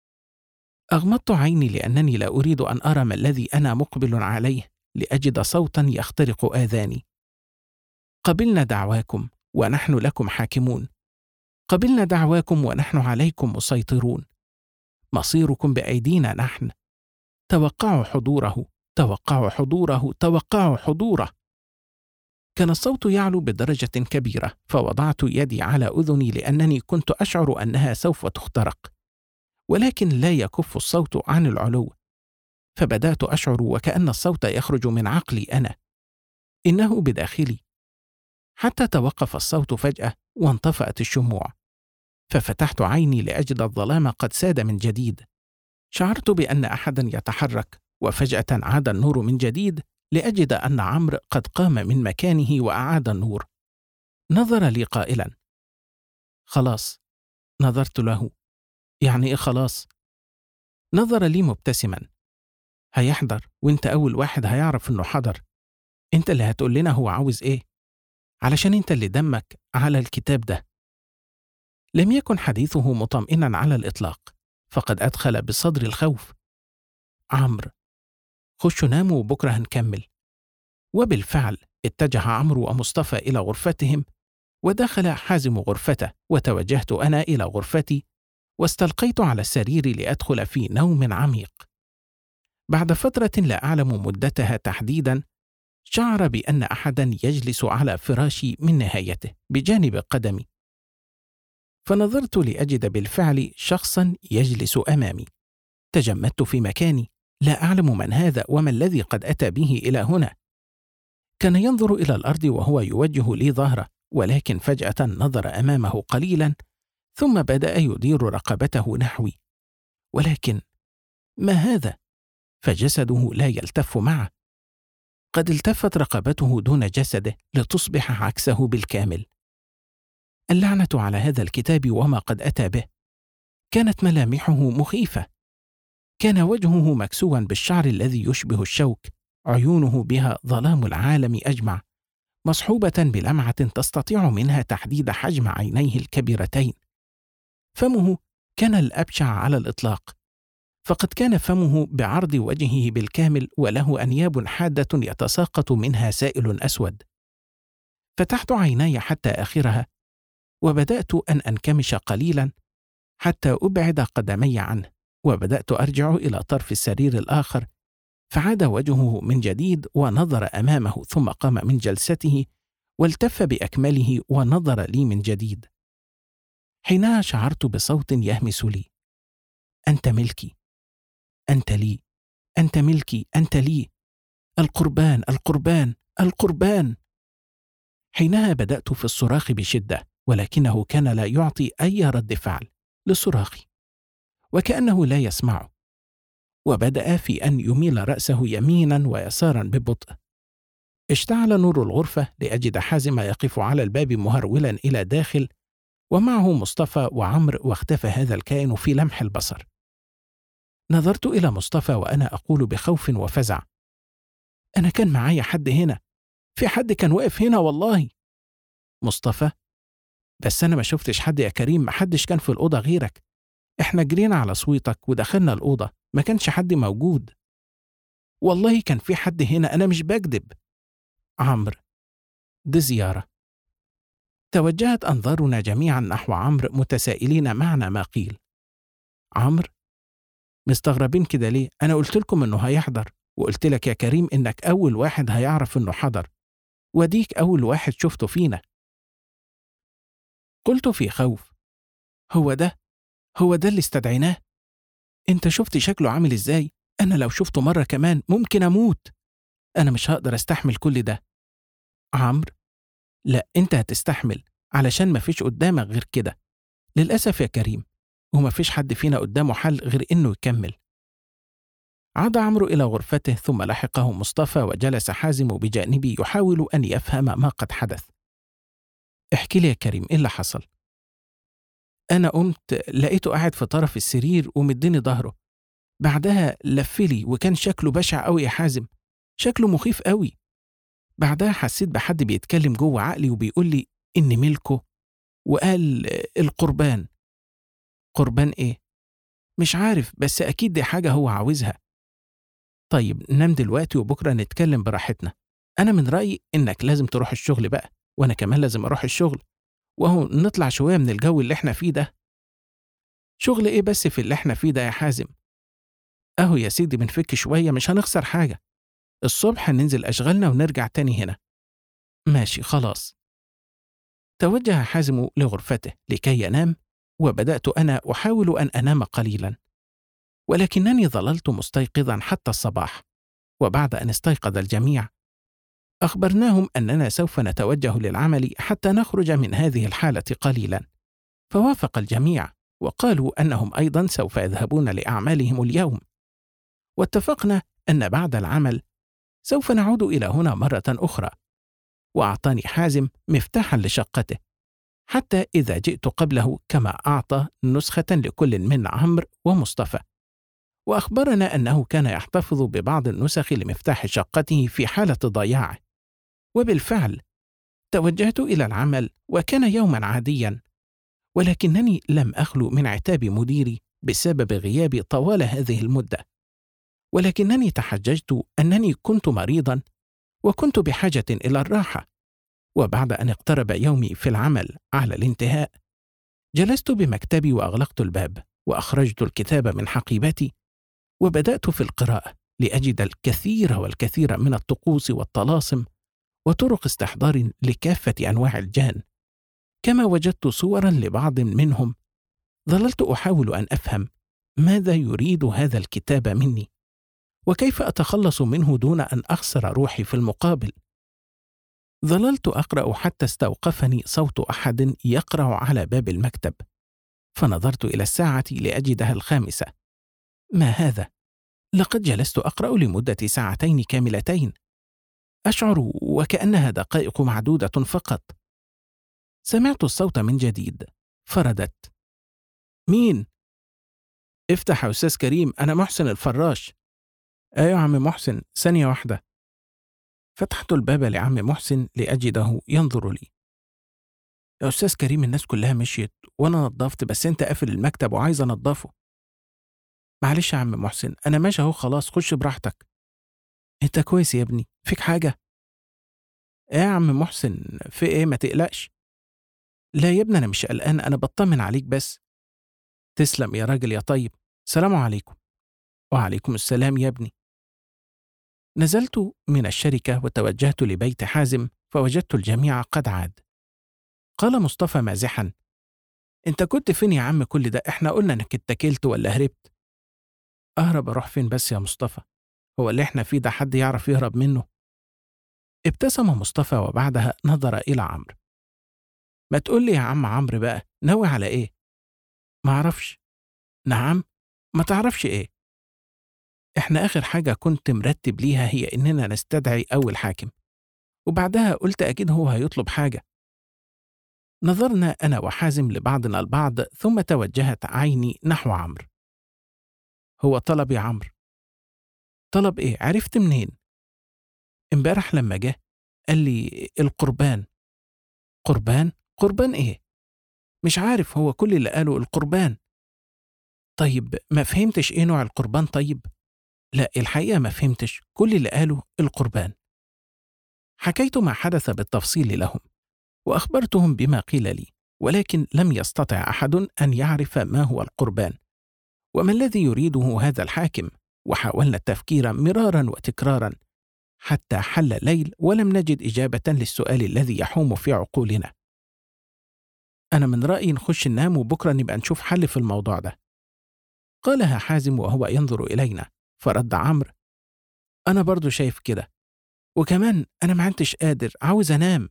أغمضت عيني لأنني لا أريد أن أرى ما الذي أنا مقبل عليه، لأجد صوتا يخترق آذاني. قبلنا دعواكم ونحن لكم حاكمون، قبلنا دعواكم ونحن عليكم مسيطرون، مصيركم بأيدينا نحن، توقعوا حضوره، توقعوا حضوره، توقعوا حضوره. كان الصوت يعلو بدرجة كبيرة، فوضعت يدي على أذني لأنني كنت أشعر أنها سوف تخترق، ولكن لا يكف الصوت عن العلو، فبدأت أشعر وكأن الصوت يخرج من عقلي أنا، إنه بداخلي، حتى توقف الصوت فجأة وانطفأت الشموع، ففتحت عيني لأجد الظلام قد ساد من جديد. شعرت بأن أحدا يتحرك، وفجأة عاد النور من جديد لأجد أن عمرو قد قام من مكانه وأعاد النور. نظر لي قائلا: خلاص. نظرت له: يعني إيه خلاص؟ نظر لي مبتسما: هيحضر، وانت أول واحد هيعرف إنه حضر، انت اللي هتقول لنا هو عاوز إيه، علشان انت اللي دمك على الكتاب ده. لم يكن حديثه مطمئنا على الإطلاق، فقد أدخل بصدر الخوف: عمرو، خشوا ناموا وبكرة هنكمل. وبالفعل اتجه عمرو ومصطفى إلى غرفتهم، ودخل حازم غرفته، وتوجهت أنا إلى غرفتي، واستلقيت على السرير لأدخل في نوم عميق. بعد فترة لا أعلم مدتها تحديدا، شعر بأن أحدا يجلس على فراشي من نهايته بجانب قدمي، فنظرت لأجد بالفعل شخصا يجلس أمامي. تجمدت في مكاني، لا أعلم من هذا وما الذي قد أتى به إلى هنا. كان ينظر إلى الأرض وهو يوجه لي ظهره، ولكن فجأة نظر أمامه قليلا، ثم بدأ يدير رقبته نحوي. ولكن ما هذا؟ فجسده لا يلتف معه، قد التفت رقبته دون جسده لتصبح عكسه بالكامل. اللعنة على هذا الكتاب وما قد أتى به. كانت ملامحه مخيفة. كان وجهه مكسوا بالشعر الذي يشبه الشوك، عيونه بها ظلام العالم أجمع، مصحوبة بلمعة تستطيع منها تحديد حجم عينيه الكبيرتين. فمه كان الأبشع على الإطلاق، فقد كان فمه بعرض وجهه بالكامل، وله أنياب حادة يتساقط منها سائل أسود. فتحت عيناي حتى آخرها، وبدأت أن أنكمش قليلا حتى أبعد قدمي عنه، وبدأت أرجع إلى طرف السرير الآخر، فعاد وجهه من جديد ونظر أمامه، ثم قام من جلسته والتف بأكمله ونظر لي من جديد. حينها شعرت بصوت يهمس لي: أنت ملكي، أنت لي، أنت ملكي، أنت لي، القربان، القربان، القربان. حينها بدأت في الصراخ بشدة، ولكنه كان لا يعطي أي رد فعل لصراخي، وكأنه لا يسمعه، وبدأ في أن يميل رأسه يمينا ويسارا ببطء. اشتعل نور الغرفة لأجد حازم يقف على الباب مهرولا إلى داخل، ومعه مصطفى وعمر، واختفى هذا الكائن في لمح البصر. نظرت إلى مصطفى وأنا أقول بخوف وفزع: أنا كان معايا حد هنا، في حد كان واقف هنا والله. مصطفى: بس أنا ما شفتش حد يا كريم، ما حدش كان في الأوضة غيرك، إحنا جرينا على صوتك ودخلنا الأوضة، ما كانش حد موجود. والله كان في حد هنا، أنا مش بكذب. عمرو: دي زيارة. توجهت أنظارنا جميعا نحو عمرو متسائلين معنى ما قيل. عمرو: مستغربين كده ليه؟ أنا قلت لكم إنه هيحضر، وقلت لك يا كريم إنك أول واحد هيعرف إنه حضر، وديك أول واحد شفته فينا. قلت في خوف: هو ده اللي استدعيناه؟ أنت شفت شكله عامل إزاي؟ أنا لو شفته مرة كمان ممكن أموت، أنا مش هقدر أستحمل كل ده. عمرو: لا، أنت هتستحمل، علشان مفيش قدامك غير كده. للأسف يا كريم، ومفيش حد فينا قدامه حل غير إنه يكمل. عاد عمرو إلى غرفته، ثم لحقه مصطفى، وجلس حازم بجانبي يحاول أن يفهم ما قد حدث. احكي لي يا كريم، إيه اللي حصل؟ أنا قمت لقيته قاعد في طرف السرير ومديني ظهره، بعدها لفلي وكان شكله بشع قوي يا حازم، شكله مخيف قوي. بعدها حسيت بحد بيتكلم جوه عقلي وبيقول لي إن ملكه، وقال القربان. قربان إيه؟ مش عارف، بس أكيد دي حاجة هو عاوزها. طيب نام دلوقتي وبكرة نتكلم براحتنا. أنا من رأيي إنك لازم تروح الشغل بقى، وأنا كمان لازم أروح الشغل، وهو نطلع شوية من الجو اللي إحنا فيه ده. شغل إيه بس في اللي إحنا فيه ده يا حازم؟ أهو يا سيدي بنفك شوية، مش هنخسر حاجة. الصبح ننزل أشغالنا ونرجع تاني هنا. ماشي خلاص. توجه حازم لغرفته لكي ينام، وبدأت أنا أحاول أن أنام قليلا، ولكنني ظللت مستيقظا حتى الصباح. وبعد أن استيقظ الجميع أخبرناهم أننا سوف نتوجه للعمل حتى نخرج من هذه الحالة قليلا، فوافق الجميع وقالوا أنهم أيضا سوف يذهبون لأعمالهم اليوم. واتفقنا أن بعد العمل سوف نعود إلى هنا مرة أخرى، وأعطاني حازم مفتاحا لشقته حتى إذا جئت قبله، كما أعطى نسخة لكل من عمرو ومصطفى، وأخبرنا أنه كان يحتفظ ببعض النسخ لمفتاح شقته في حالة ضياعه. وبالفعل توجهت إلى العمل، وكان يوما عاديا، ولكنني لم أخلو من عتاب مديري بسبب غيابي طوال هذه المدة، ولكنني تحججت أنني كنت مريضا وكنت بحاجة إلى الراحة. وبعد أن اقترب يومي في العمل على الانتهاء، جلست بمكتبي وأغلقت الباب وأخرجت الكتاب من حقيبتي، وبدأت في القراءة لأجد الكثير والكثير من الطقوس والطلاسم وطرق استحضار لكافة أنواع الجان، كما وجدت صورا لبعض منهم. ظللت أحاول أن أفهم ماذا يريد هذا الكتاب مني، وكيف أتخلص منه دون أن أخسر روحي في المقابل. ظللت أقرأ حتى استوقفني صوت أحد يقرع على باب المكتب، فنظرت إلى الساعة لأجدها 5. ما هذا؟ لقد جلست أقرأ لمدة 2 ساعتين كاملتين، أشعر وكأنها دقائق معدودة فقط. سمعت الصوت من جديد، فردت: مين؟ افتح يا أستاذ كريم، أنا محسن الفراش. أيوة يا عم محسن، ثانية واحدة. فتحت الباب لعم محسن لأجده ينظر لي. يا أستاذ كريم، الناس كلها مشيت وأنا نظفت، بس أنت قافل المكتب وعايز أنضفه. معلش يا عم محسن، أنا ماشي أهو خلاص، خش براحتك. أنت كويس يا ابني؟ فيك حاجة؟ إيه يا عم محسن، في إيه؟ ما تقلقش. لا يا ابني، أنا مش قلقان، أنا بطمن عليك بس. تسلم يا راجل يا طيب. سلام عليكم. وعليكم السلام يا ابني. نزلت من الشركة وتوجهت لبيت حازم، فوجدت الجميع قد عاد. قال مصطفى مازحا: انت كنت فين يا عم كل ده؟ احنا قلنا انك اتكلت ولا هربت. اهرب اروح فين بس يا مصطفى؟ هو اللي احنا فيه ده حد يعرف يهرب منه؟ ابتسم مصطفى وبعدها نظر الى عمرو. ما تقول لي يا عم عمرو بقى، ناوي على ايه؟ ما اعرفش. نعم؟ ما تعرفش ايه؟ احنا اخر حاجة كنت مرتب ليها هي اننا نستدعي اول حاكم، وبعدها قلت اكيد هو هيطلب حاجة. نظرنا أنا وحازم لبعضنا البعض، ثم توجهت عيني نحو عمرو. هو طلب يا عمرو. طلب إيه؟ عرفت منين؟ امبارح لما جه قال لي القربان. قربان؟ قربان إيه؟ مش عارف، هو كل اللي قاله القربان. طيب ما فهمتش إيه نوع القربان طيب؟ لا الحقيقة ما فهمتش، كل اللي قاله القربان. حكيت ما حدث بالتفصيل لهم، وأخبرتهم بما قيل لي، ولكن لم يستطع أحد أن يعرف ما هو القربان وما الذي يريده هذا الحاكم. وحاولنا التفكير مرارا وتكرارا حتى حل الليل ولم نجد إجابة للسؤال الذي يحوم في عقولنا. أنا من رأيي نخش ننام وبكرة نبقى نشوف حل في الموضوع ده، قالها حازم وهو ينظر إلينا. فرد عمرو: أنا برضو شايف كده، وكمان أنا ما عدتش قادر، عاوز أنام.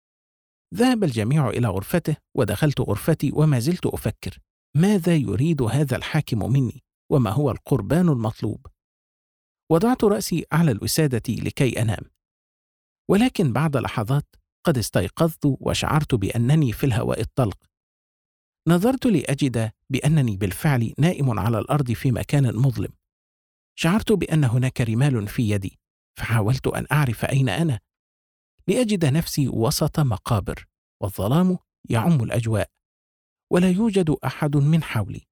ذهب الجميع إلى غرفته ودخلت غرفتي وما زلت أفكر ماذا يريد هذا الحاكم مني وما هو القربان المطلوب. وضعت رأسي على الوسادة لكي أنام، ولكن بعد لحظات قد استيقظت وشعرت بأنني في الهواء الطلق. نظرت لأجد بأنني بالفعل نائم على الأرض في مكان مظلم. شعرت بأن هناك رمال في يدي، فحاولت أن أعرف أين أنا، لأجد نفسي وسط مقابر، والظلام يعم الأجواء، ولا يوجد أحد من حولي.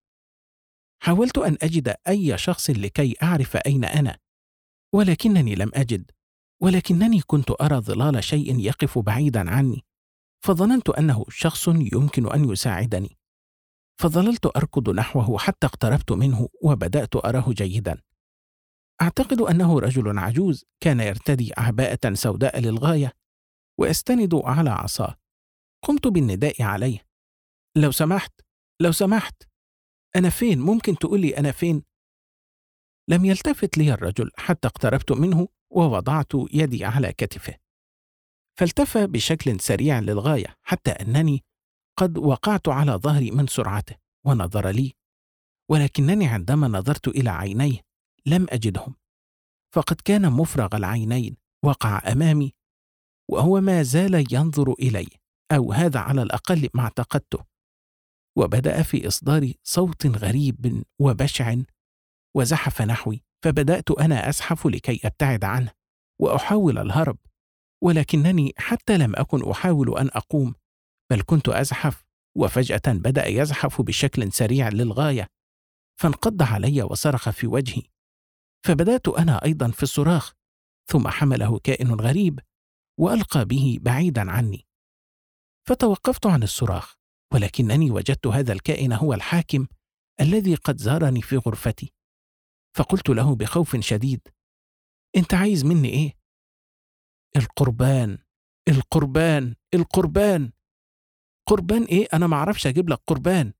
حاولت أن أجد أي شخص لكي أعرف أين أنا، ولكنني لم أجد، ولكنني كنت أرى ظلال شيء يقف بعيدا عني، فظننت أنه شخص يمكن أن يساعدني، فظللت أركض نحوه حتى اقتربت منه وبدأت أراه جيدا. أعتقد أنه رجل عجوز كان يرتدي عباءة سوداء للغاية ويستند على عصاه. قمت بالنداء عليه: لو سمحت، لو سمحت، أنا فين؟ ممكن تقولي أنا فين؟ لم يلتفت لي الرجل حتى اقتربت منه ووضعت يدي على كتفه، فالتفى بشكل سريع للغاية حتى أنني قد وقعت على ظهري من سرعته، ونظر لي، ولكنني عندما نظرت إلى عينيه لم أجدهم، فقد كان مفرغ العينين، وقع أمامي وهو ما زال ينظر إلي، أو هذا على الأقل ما اعتقدته. وبدأ في إصدار صوت غريب وبشع وزحف نحوي، فبدأت أنا أزحف لكي أبتعد عنه وأحاول الهرب، ولكنني حتى لم أكن أحاول أن أقوم، بل كنت أزحف، وفجأة بدأ يزحف بشكل سريع للغاية، فانقض علي وصرخ في وجهي، فبدأت أنا أيضا في الصراخ، ثم حمله كائن غريب وألقى به بعيدا عني، فتوقفت عن الصراخ، ولكنني وجدت هذا الكائن هو الحاكم الذي قد زارني في غرفتي. فقلت له بخوف شديد: أنت عايز مني إيه؟ القربان، القربان، القربان. قربان إيه؟ أنا معرفش أجيب لك قربان.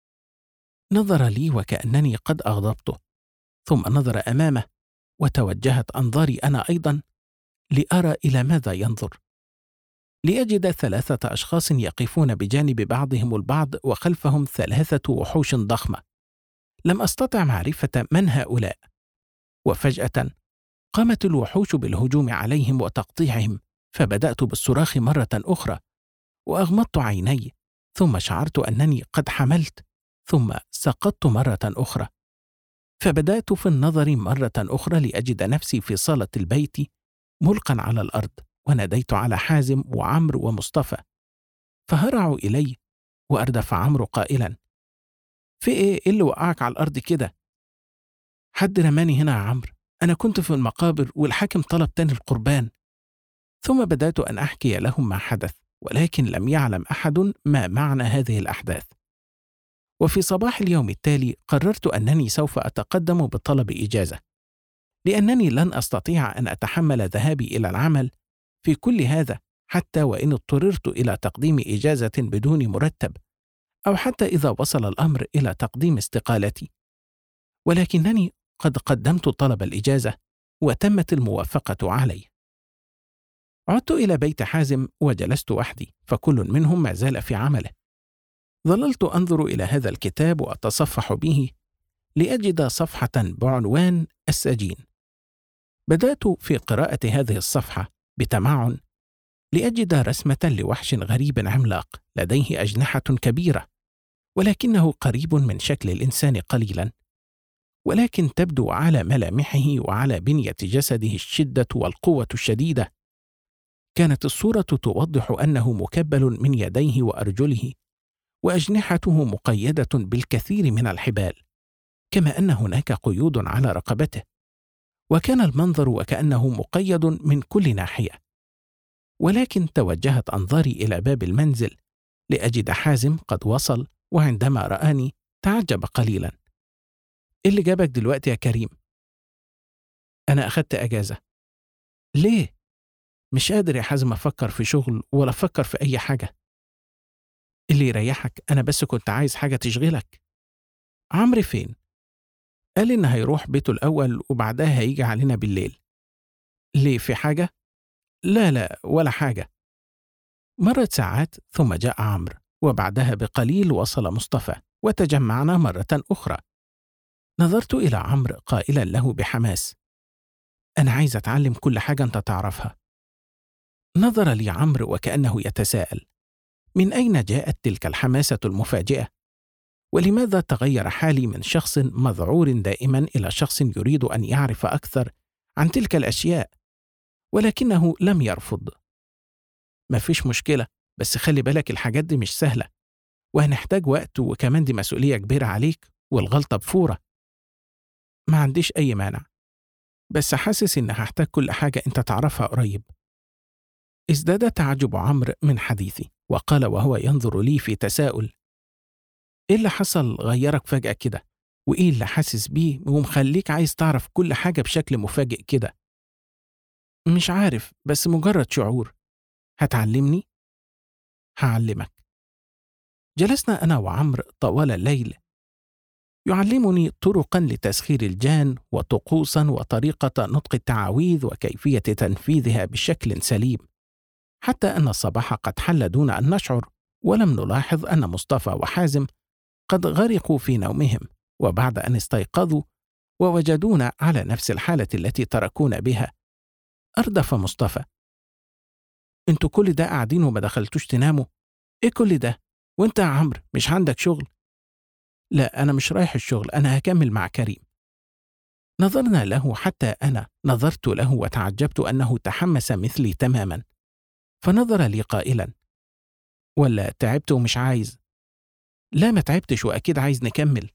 نظر لي وكأنني قد أغضبته، ثم نظر أمامه، وتوجهت أنظاري أنا أيضا لأرى إلى ماذا ينظر، لأجد 3 أشخاص يقفون بجانب بعضهم البعض، وخلفهم 3 وحوش ضخمة. لم أستطع معرفة من هؤلاء، وفجأة قامت الوحوش بالهجوم عليهم وتقطيعهم، فبدأت بالصراخ مرة أخرى، وأغمضت عيني، ثم شعرت أنني قد حملت، ثم سقطت مرة أخرى. فبدأت في النظر مرة أخرى لأجد نفسي في صالة البيت ملقا على الأرض، وناديت على حازم وعمرو ومصطفى، فهرعوا إلي، وأردف عمرو قائلا: في إيه اللي وقعك على الأرض كده؟ حد رماني هنا يا عمرو، أنا كنت في المقابر والحاكم طلب تاني القربان. ثم بدأت أن أحكي لهم ما حدث، ولكن لم يعلم أحد ما معنى هذه الأحداث. وفي صباح اليوم التالي قررت أنني سوف أتقدم بطلب إجازة، لأنني لن أستطيع أن أتحمل ذهابي إلى العمل في كل هذا، حتى وإن اضطررت إلى تقديم إجازة بدون مرتب، أو حتى إذا وصل الأمر إلى تقديم استقالتي. ولكنني قد قدمت طلب الإجازة وتمت الموافقة عليه. عدت إلى بيت حازم وجلست وحدي، فكل منهم ما زال في عمله. ظللت أنظر إلى هذا الكتاب وأتصفح به لأجد صفحة بعنوان السجين. بدأت في قراءة هذه الصفحة بتمعن لأجد رسمة لوحش غريب عملاق لديه أجنحة كبيرة، ولكنه قريب من شكل الإنسان قليلا، ولكن تبدو على ملامحه وعلى بنية جسده الشدة والقوة الشديدة. كانت الصورة توضح أنه مكبل من يديه وأرجله، وأجنحته مقيدة بالكثير من الحبال، كما أن هناك قيود على رقبته، وكان المنظر وكأنه مقيد من كل ناحية. ولكن توجهت أنظاري إلى باب المنزل لأجد حازم قد وصل، وعندما رآني تعجب قليلا: إيه اللي جابك دلوقتي يا كريم؟ أنا أخدت أجازة. ليه؟ مش قادر يا حازم أفكر في شغل ولا أفكر في أي حاجة. اللي يريحك، أنا بس كنت عايز حاجة تشغلك. عمرو فين؟ قال إن هيروح بيته الأول وبعدها هيجي علينا بالليل. ليه، في حاجة؟ لا لا، ولا حاجة. مرت ساعات ثم جاء عمرو، وبعدها بقليل وصل مصطفى، وتجمعنا مرة أخرى. نظرت إلى عمرو قائلا له بحماس: أنا عايز أتعلم كل حاجة أنت تعرفها. نظر لي عمرو وكأنه يتساءل: من أين جاءت تلك الحماسة المفاجئة؟ ولماذا تغير حالي من شخص مذعور دائما إلى شخص يريد أن يعرف أكثر عن تلك الأشياء؟ ولكنه لم يرفض. مفيش مشكلة، بس خلي بالك الحاجات دي مش سهلة، وهنحتاج وقت، وكمان دي مسؤولية كبيرة عليك، والغلطة بفورة. ما عنديش أي مانع، بس حاسس إن هحتاج كل حاجة أنت تعرفها قريب. ازداد تعجب عمرو من حديثي، وقال وهو ينظر لي في تساؤل: إيه اللي حصل غيرك فجأة كده؟ وإيه اللي حاسس بيه ومخليك عايز تعرف كل حاجة بشكل مفاجئ كده؟ مش عارف، بس مجرد شعور. هتعلمني؟ هعلمك. جلسنا أنا وعمرو طوال الليل، يعلمني طرقا لتسخير الجان، وطقوسا وطريقة نطق التعاويذ وكيفية تنفيذها بشكل سليم، حتى أن الصباح قد حل دون أن نشعر، ولم نلاحظ أن مصطفى وحازم قد غرقوا في نومهم. وبعد أن استيقظوا ووجدونا على نفس الحالة التي تركونا بها، أردف مصطفى: انتوا كل ده قاعدين وما دخلتوش تناموا؟ ايه كل ده؟ وانت يا عمرو مش عندك شغل؟ لا، أنا مش رايح الشغل، أنا هكمل مع كريم. نظرنا له حتى أنا نظرت له وتعجبت أنه تحمس مثلي تماما، فنظر لي قائلا: ولا تعبت ومش عايز؟ لا، ما تعبتش وأكيد عايز نكمل.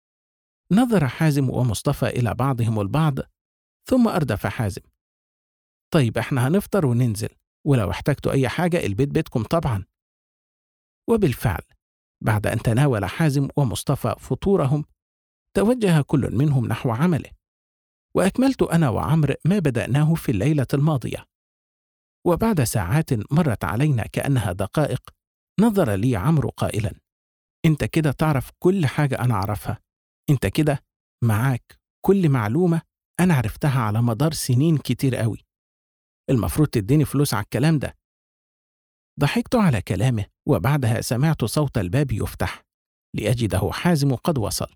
نظر حازم ومصطفى إلى بعضهم البعض، ثم أردف حازم: طيب احنا هنفطر وننزل، ولو احتجتوا أي حاجة البيت بيتكم طبعا. وبالفعل بعد أن تناول حازم ومصطفى فطورهم، توجه كل منهم نحو عمله، وأكملت أنا وعمرو ما بدأناه في الليلة الماضية. وبعد ساعات مرت علينا كأنها دقائق، نظر لي عمرو قائلا: أنت كده تعرف كل حاجة أنا أعرفها، أنت كده معاك كل معلومة أنا عرفتها على مدار سنين كتير قوي، المفروض تديني فلوس على الكلام ده. ضحكت على كلامه، وبعدها سمعت صوت الباب يفتح لأجده حازم قد وصل.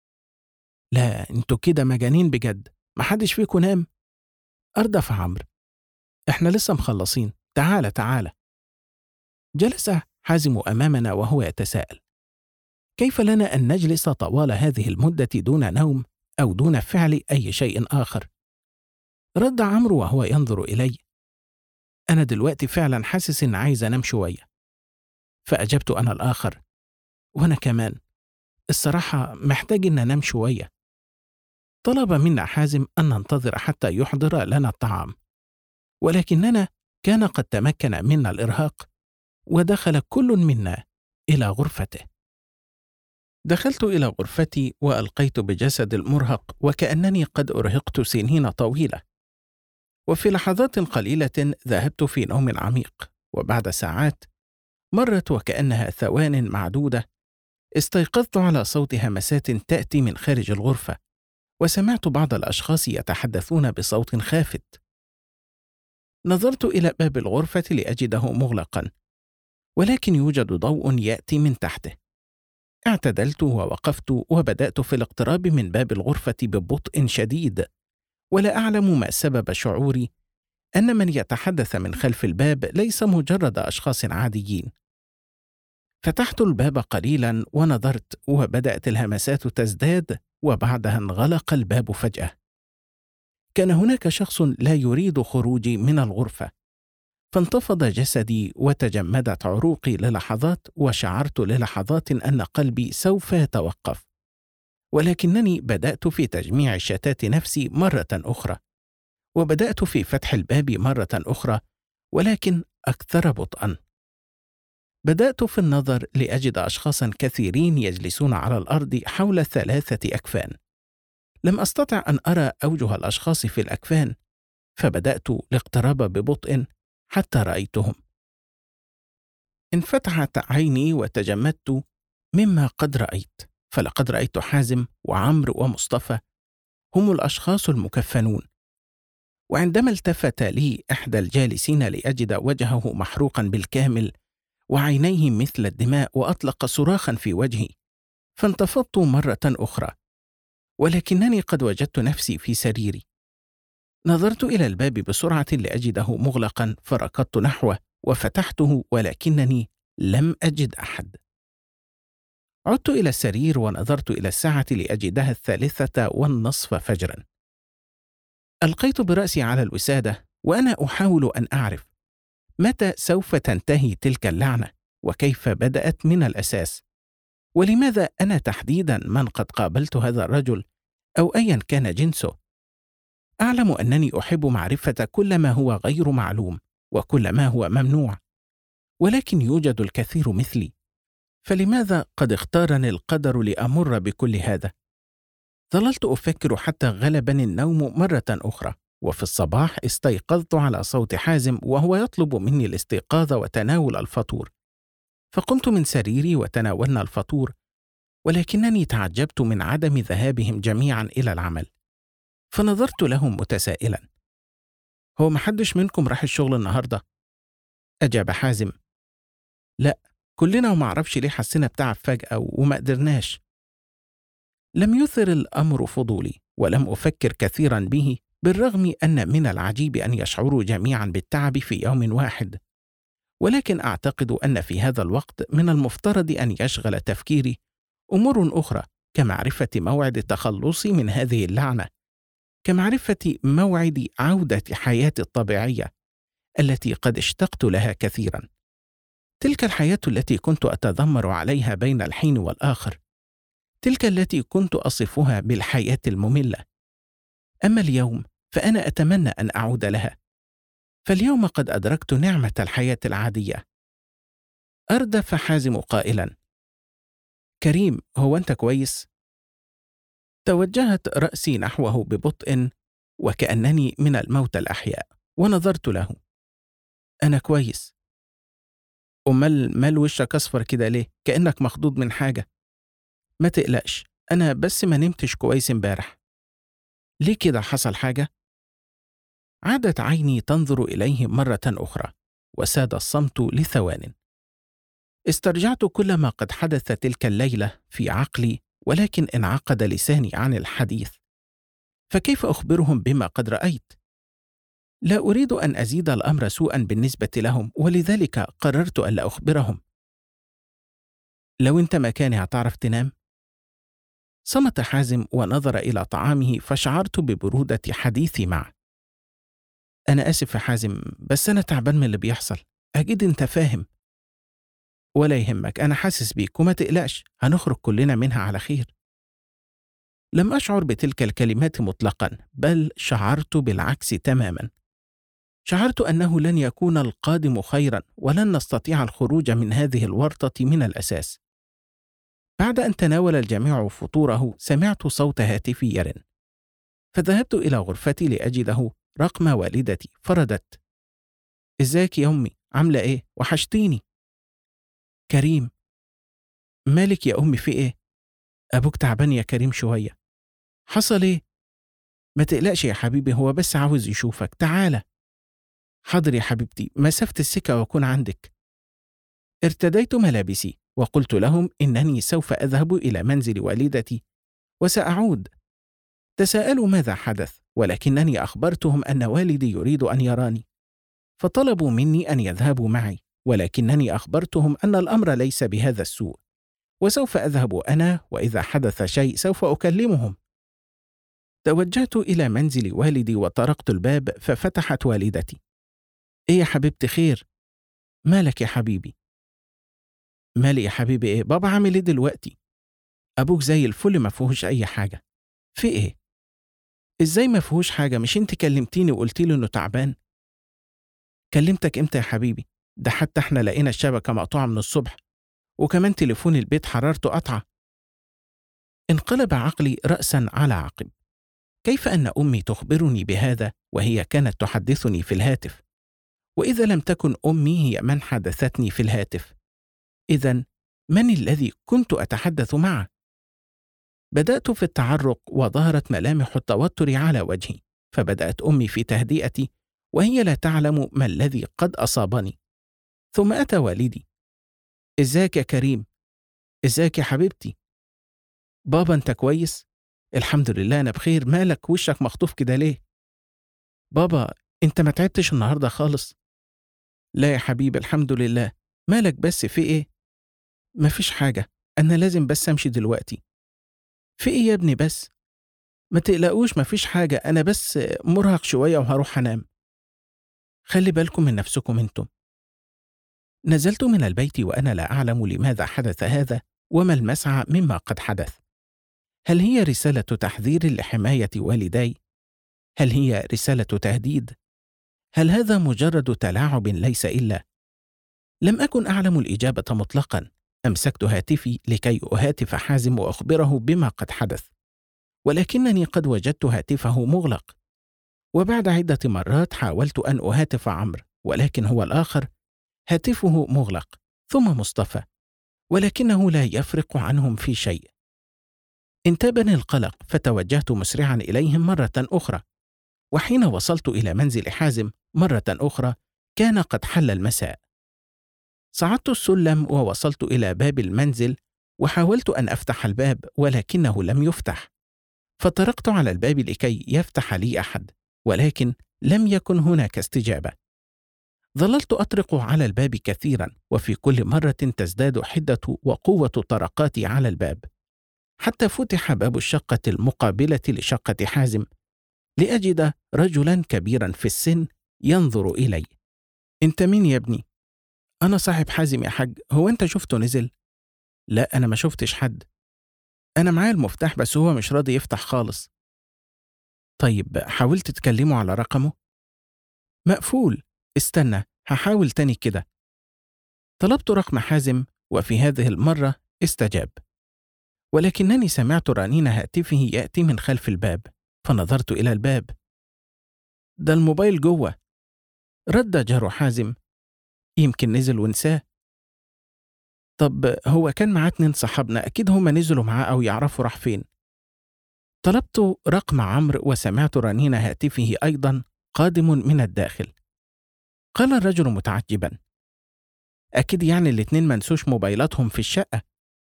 لا، انتوا كده مجانين بجد، محدش فيكم نام؟ أردف عمرو: احنا لسه مخلصين، تعالى تعالى. جلس حازم أمامنا وهو يتساءل: كيف لنا أن نجلس طوال هذه المدة دون نوم أو دون فعل أي شيء آخر؟ رد عمرو وهو ينظر إلي: أنا دلوقتي فعلا حاسس إن عايز أنام شوية. فأجبت أنا الآخر: وأنا كمان، الصراحة محتاج إن أنام شوية. طلب منا حازم أن ننتظر حتى يحضر لنا الطعام، ولكننا كان قد تمكن منا الإرهاق ودخل كل منا إلى غرفته. دخلت إلى غرفتي وألقيت بجسد المرهق وكأنني قد أرهقت سنين طويلة، وفي لحظات قليلة ذهبت في نوم عميق، وبعد ساعات مرت وكأنها ثوان معدودة استيقظت على صوت همسات تأتي من خارج الغرفة، وسمعت بعض الأشخاص يتحدثون بصوت خافت. نظرت إلى باب الغرفة لأجده مغلقا، ولكن يوجد ضوء يأتي من تحته. اعتدلت ووقفت وبدأت في الاقتراب من باب الغرفة ببطء شديد، ولا أعلم ما سبب شعوري أن من يتحدث من خلف الباب ليس مجرد أشخاص عاديين. فتحت الباب قليلا ونظرت، وبدأت الهمسات تزداد، وبعدها انغلق الباب فجأة. كان هناك شخص لا يريد خروجي من الغرفة، فانتفض جسدي وتجمدت عروقي للحظات، وشعرت للحظات أن قلبي سوف يتوقف، ولكنني بدأت في تجميع شتات نفسي مرة أخرى، وبدأت في فتح الباب مرة أخرى، ولكن أكثر بطئا. بدأت في النظر لأجد أشخاصا كثيرين يجلسون على الأرض حول 3 أكفان. لم أستطع أن أرى أوجه الأشخاص في الأكفان، فبدأت الاقتراب ببطء حتى رأيتهم. انفتحت عيني وتجمدت مما قد رأيت، فلقد رأيت حازم وعمرو ومصطفى هم الأشخاص المكفنون. وعندما التفت لي إحدى الجالسين لأجد وجهه محروقا بالكامل وعينيه مثل الدماء، وأطلق صراخا في وجهي، فانتفضت مرة أخرى، ولكنني قد وجدت نفسي في سريري. نظرت إلى الباب بسرعة لأجده مغلقا، فركضت نحوه وفتحته، ولكنني لم أجد أحد. عدت إلى السرير ونظرت إلى الساعة لأجدها 3:30 فجرا. ألقيت برأسي على الوسادة وأنا أحاول أن أعرف متى سوف تنتهي تلك اللعنة، وكيف بدأت من الأساس، ولماذا أنا تحديدا من قد قابلت هذا الرجل أو أيا كان جنسه. أعلم أنني أحب معرفة كل ما هو غير معلوم وكل ما هو ممنوع، ولكن يوجد الكثير مثلي، فلماذا قد اختارني القدر لأمر بكل هذا؟ ظللت أفكر حتى غلبني النوم مرة أخرى، وفي الصباح استيقظت على صوت حازم وهو يطلب مني الاستيقاظ وتناول الفطور، فقمت من سريري وتناولنا الفطور، ولكنني تعجبت من عدم ذهابهم جميعا إلى العمل، فنظرت لهم متسائلا: هو محدش منكم راح الشغل النهاردة؟ أجاب حازم: لا، كلنا ومعرفش ليه حسنا بتعب فجأة وما قدرناش. لم يثر الأمر فضولي، ولم أفكر كثيرا به، بالرغم أن من العجيب أن يشعروا جميعا بالتعب في يوم واحد، ولكن أعتقد أن في هذا الوقت من المفترض أن يشغل تفكيري أمور أخرى، كمعرفة موعد تخلصي من هذه اللعنة، كمعرفة موعد عودة حياتي الطبيعية التي قد اشتقت لها كثيرا، تلك الحياة التي كنت أتذمر عليها بين الحين والآخر، تلك التي كنت أصفها بالحياة المملة. أما اليوم فأنا أتمنى أن أعود لها، فاليوم قد أدركت نعمة الحياة العادية. أردف حازم قائلا: كريم، هو أنت كويس؟ توجهت رأسي نحوه ببطء وكأنني من الموتى الأحياء، ونظرت له: أنا كويس. أمال مال وشك أصفر كده ليه؟ كأنك مخضوض من حاجة. ما تقلقش، أنا بس ما نمتش كويس امبارح. ليه كده، حصل حاجة؟ عادت عيني تنظر إليه مرة أخرى، وساد الصمت لثوان. استرجعت كل ما قد حدث تلك الليلة في عقلي، ولكن انعقد لساني عن الحديث، فكيف أخبرهم بما قد رأيت؟ لا أريد أن أزيد الأمر سوءا بالنسبة لهم، ولذلك قررت ألا أخبرهم. لو أنت مكاني هتعرف تنام؟ صمت حازم ونظر إلى طعامه، فشعرت ببرودة حديثي معه. أنا آسف يا حازم، بس أنا تعبان من اللي بيحصل، أكيد أنت فاهم. ولا يهمك، أنا حاسس بيك وما تقلقش، هنخرج كلنا منها على خير. لم أشعر بتلك الكلمات مطلقا، بل شعرت بالعكس تماما. شعرت أنه لن يكون القادم خيرا، ولن نستطيع الخروج من هذه الورطة من الأساس. بعد أن تناول الجميع فطوره، سمعت صوت هاتفي يرن، فذهبت إلى غرفتي لأجده رقم والدتي، فرددت: إزيك يا أمي، عاملة إيه؟ وحشتيني. كريم. مالك يا أمي، في إيه؟ أبوك تعبان يا كريم شوية. حصل إيه؟ ما تقلقش يا حبيبي، هو بس عاوز يشوفك، تعالى. حاضر يا حبيبتي، مسافة السكة وأكون عندك. ارتديت ملابسي وقلت لهم إنني سوف أذهب إلى منزل والدتي وسأعود. تساءلوا ماذا حدث، ولكنني أخبرتهم أن والدي يريد أن يراني، فطلبوا مني أن يذهبوا معي، ولكنني أخبرتهم أن الأمر ليس بهذا السوء، وسوف أذهب أنا، وإذا حدث شيء سوف أكلمهم. توجهت إلى منزل والدي وطرقت الباب، ففتحت والدتي. إيه يا حبيبتي، خير؟ مالك يا حبيبي؟ مالي يا حبيبي إيه؟ بابا عامل إيه دلوقتي؟ أبوك زي الفل، ما فيهوش أي حاجة. في إيه؟ إزاي ما فيهوش حاجة؟ مش أنت كلمتيني وقلتي له إنه تعبان؟ كلمتك إمتى يا حبيبي؟ ده حتى إحنا لقينا الشبكة مقطوعة من الصبح، وكمان تليفون البيت حرارته قطعة. انقلب عقلي رأسا على عقب. كيف أن أمي تخبرني بهذا وهي كانت تحدثني في الهاتف؟ وإذا لم تكن أمي هي من حدثتني في الهاتف، إذن من الذي كنت أتحدث معه؟ بدأت في التعرق، وظهرت ملامح التوتر على وجهي، فبدأت أمي في تهدئتي وهي لا تعلم ما الذي قد أصابني. ثم أتى والدي. إزيك يا كريم؟ إزيك يا حبيبتي؟ بابا أنت كويس؟ الحمد لله أنا بخير، مالك وشك مخطوف كده ليه؟ بابا أنت ما تعبتش النهاردة خالص؟ لا يا حبيبي الحمد لله. مالك بس، في إيه؟ مفيش حاجة، أنا لازم بس أمشي دلوقتي. في إيه يا ابني بس؟ ما تقلقوش، مفيش حاجة، أنا بس مرهق شوية وهروح أنام. خلي بالكم من نفسكم انتم. نزلت من البيت وأنا لا أعلم لماذا حدث هذا وما المسعى مما قد حدث. هل هي رسالة تحذير لحماية والدي؟ هل هي رسالة تهديد؟ هل هذا مجرد تلاعب ليس إلا؟ لم أكن أعلم الإجابة مطلقا. أمسكت هاتفي لكي أهاتف حازم وأخبره بما قد حدث، ولكنني قد وجدت هاتفه مغلق. وبعد عدة مرات حاولت أن أهاتف عمرو، ولكن هو الآخر هاتفه مغلق، ثم مصطفى، ولكنه لا يفرق عنهم في شيء. انتابني القلق، فتوجهت مسرعا إليهم مرة أخرى. وحين وصلت إلى منزل حازم مرة أخرى كان قد حل المساء. صعدت السلم ووصلت إلى باب المنزل، وحاولت أن أفتح الباب ولكنه لم يفتح، فطرقت على الباب لكي يفتح لي أحد، ولكن لم يكن هناك استجابة. ظللت أطرق على الباب كثيرا، وفي كل مرة تزداد حدة وقوة طرقاتي على الباب، حتى فتح باب الشقة المقابلة لشقة حازم، لأجد رجلا كبيرا في السن ينظر إلي. أنت مين يا ابني؟ أنا صاحب حازم يا حاج، هو أنت شفته نزل؟ لا أنا ما شفتش حد، أنا معايا المفتاح بس هو مش راضي يفتح خالص. طيب حاولت تكلمه على رقمه؟ مقفول. استنى هحاول تاني كده. طلبت رقم حازم، وفي هذه المرة استجاب، ولكنني سمعت رنين هاتفه يأتي من خلف الباب، فنظرت إلى الباب. ده الموبايل جوه. رد جار حازم: يمكن نزل ونساه. طب هو كان معاه 2 صحابنا، أكيد هما نزلوا معاه أو يعرفوا راح فين. طلبت رقم عمرو وسمعت رنين هاتفه أيضا قادم من الداخل. قال الرجل متعجبا: أكيد يعني الاتنين منسوش موبايلاتهم في الشقة.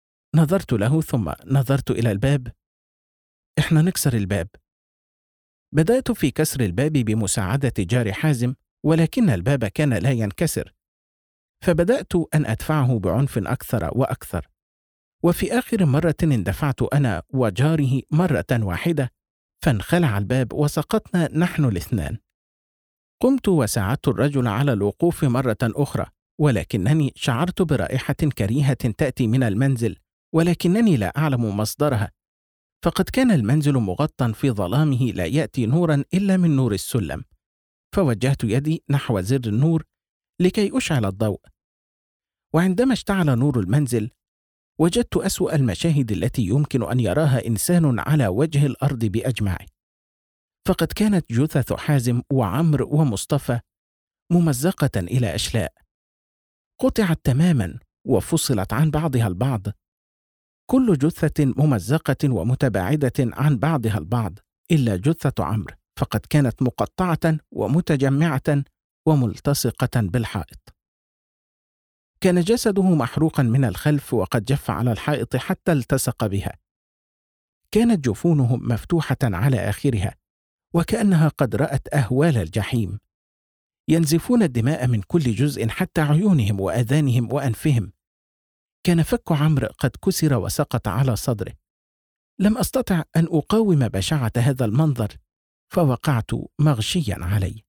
نظرت له ثم نظرت إلى الباب. إحنا نكسر الباب. بدأت في كسر الباب بمساعدة جار حازم، ولكن الباب كان لا ينكسر، فبدأت أن أدفعه بعنف أكثر وأكثر، وفي آخر مرة اندفعت أنا وجاره مرة واحدة، فانخلع الباب وسقطنا نحن الاثنان. قمت وساعدت الرجل على الوقوف مرة أخرى، ولكنني شعرت برائحة كريهة تأتي من المنزل، ولكنني لا أعلم مصدرها، فقد كان المنزل مغطى في ظلامه لا يأتي نورا إلا من نور السلم. فوجهت يدي نحو زر النور لكي أشعل الضوء، وعندما اشتعل نور المنزل وجدت أسوأ المشاهد التي يمكن أن يراها إنسان على وجه الأرض بأجمعه. فقد كانت جثث حازم وعمر ومصطفى ممزقة إلى أشلاء، قطعت تماما وفصلت عن بعضها البعض، كل جثة ممزقة ومتباعدة عن بعضها البعض إلا جثة عمرو، فقد كانت مقطعة ومتجمعة وملتصقة بالحائط. كان جسده محروقا من الخلف وقد جف على الحائط حتى التصق بها. كانت جفونه مفتوحة على آخرها، وكأنها قد رأت أهوال الجحيم، ينزفون الدماء من كل جزء حتى عيونهم وآذانهم وأنفهم. كان فك عمرو قد كسر وسقط على صدره. لم أستطع أن أقاوم بشاعة هذا المنظر، فوقعت مغشيا عليه.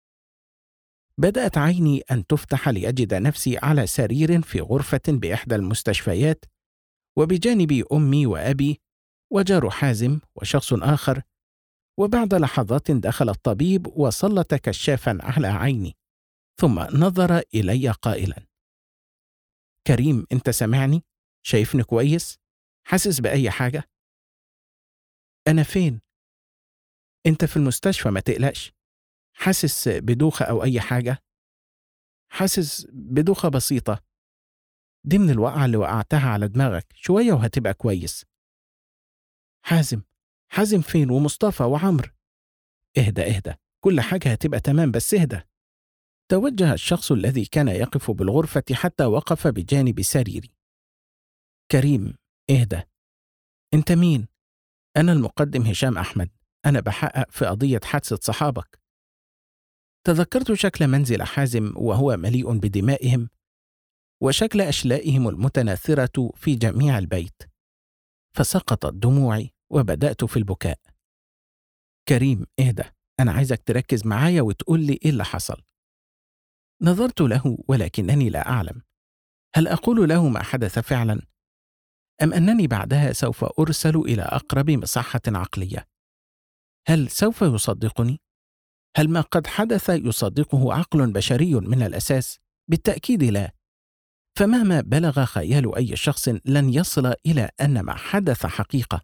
بدأت عيني أن تفتح لأجد نفسي على سرير في غرفة بإحدى المستشفيات، وبجانبي أمي وأبي وجار حازم وشخص آخر. وبعد لحظات دخل الطبيب وسلط كشافا على عيني، ثم نظر إلي قائلا: كريم، أنت سامعني؟ شايفني كويس؟ حاسس بأي حاجة؟ أنا فين؟ أنت في المستشفى، ما تقلقش. حاسس بدوخة أو أي حاجة؟ حاسس بدوخة بسيطة، دي من الوقعة اللي وقعتها على دماغك، شوية وهتبقى كويس. حازم فين؟ ومصطفى وعمرو؟ اهدى، كل حاجة هتبقى تمام، بس اهدى. توجه الشخص الذي كان يقف بالغرفة حتى وقف بجانب سريري. كريم، اهدى. انت مين؟ أنا المقدم هشام أحمد، أنا بحقق في قضية حادثة صحابك. تذكرت شكل منزل حازم وهو مليء بدمائهم، وشكل أشلائهم المتناثرة في جميع البيت، فسقطت دموعي وبدأت في البكاء. كريم، اهدى، أنا عايزك تركز معايا وتقول لي إيه اللي حصل. نظرت له ولكنني لا أعلم، هل أقول له ما حدث فعلا؟ أم أنني بعدها سوف أرسل إلى أقرب مصحة عقلية؟ هل سوف يصدقني؟ هل ما قد حدث يصدقه عقل بشري من الأساس؟ بالتأكيد لا. فمهما بلغ خيال أي شخص لن يصل إلى أن ما حدث حقيقة.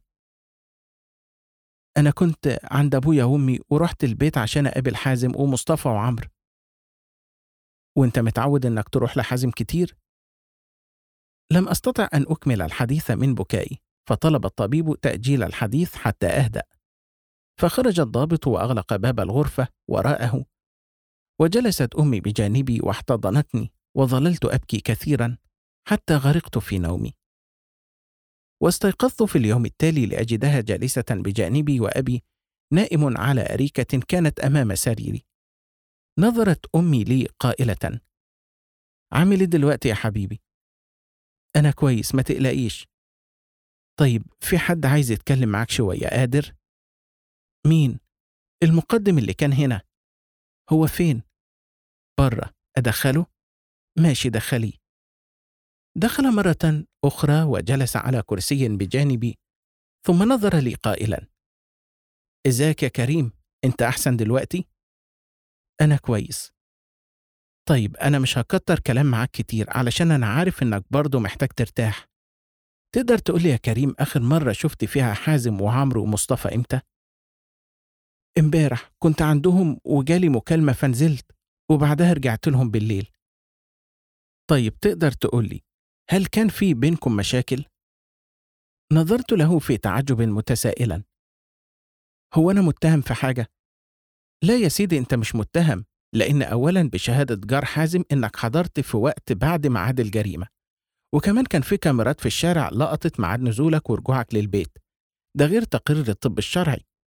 أنا كنت عند أبويا وأمي ورحت البيت عشان أقابل حازم ومصطفى وعمرو. وأنت متعود إنك تروح لحازم كتير؟ لم أستطع أن أكمل الحديث من بكائي، فطلب الطبيب تأجيل الحديث حتى أهدأ. فخرج الضابط وأغلق باب الغرفة وراءه، وجلست أمي بجانبي واحتضنتني، وظللت أبكي كثيرا حتى غرقت في نومي. واستيقظت في اليوم التالي لأجدها جالسة بجانبي وأبي نائم على أريكة كانت أمام سريري. نظرت أمي لي قائلة: عامل إيه دلوقتي يا حبيبي؟ أنا كويس، ما تقلقيش. طيب، في حد عايز يتكلم معاك شوية، قادر؟ مين؟ المقدم اللي كان هنا. هو فين؟ برا، أدخله؟ ماشي، دخليه. دخل مرة أخرى وجلس على كرسي بجانبي، ثم نظر لي قائلا: إزيك يا كريم؟ أنت أحسن دلوقتي؟ أنا كويس. طيب، أنا مش هكتر كلام معاك كتير علشان أنا عارف إنك برضو محتاج ترتاح. تقدر تقولي يا كريم آخر مرة شفت فيها حازم وعمرو ومصطفى إمتى؟ امبارح كنت عندهم وجالي مكالمة فنزلت، وبعدها رجعت لهم بالليل. طيب، تقدر تقولي هل كان في بينكم مشاكل؟ نظرت له في تعجب متسائلا. هو أنا متهم في حاجة؟ لا يا سيدي، أنت مش متهم، لأن أولا بشهادة جار حازم إنك حضرت في وقت بعد ميعاد الجريمة، وكمان كان في كاميرات في الشارع لقطت ميعاد نزولك ورجوعك للبيت، ده غير تقرير الطب الشرعي.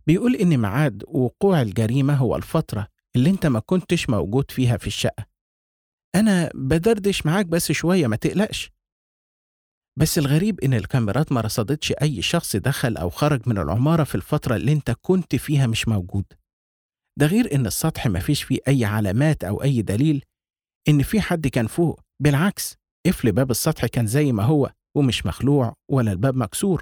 بيقول إن ميعاد وقوع الجريمة هو الفترة اللي أنت ما كنتش موجود فيها في الشقة. أنا بدردش معاك بس شوية، ما تقلقش. بس الغريب إن الكاميرات ما رصدتش أي شخص دخل أو خرج من العمارة في الفترة اللي أنت كنت فيها مش موجود. ده غير إن السطح ما فيش فيه أي علامات أو أي دليل إن في حد كان فوق. بالعكس، قفل باب السطح كان زي ما هو ومش مخلوع ولا الباب مكسور.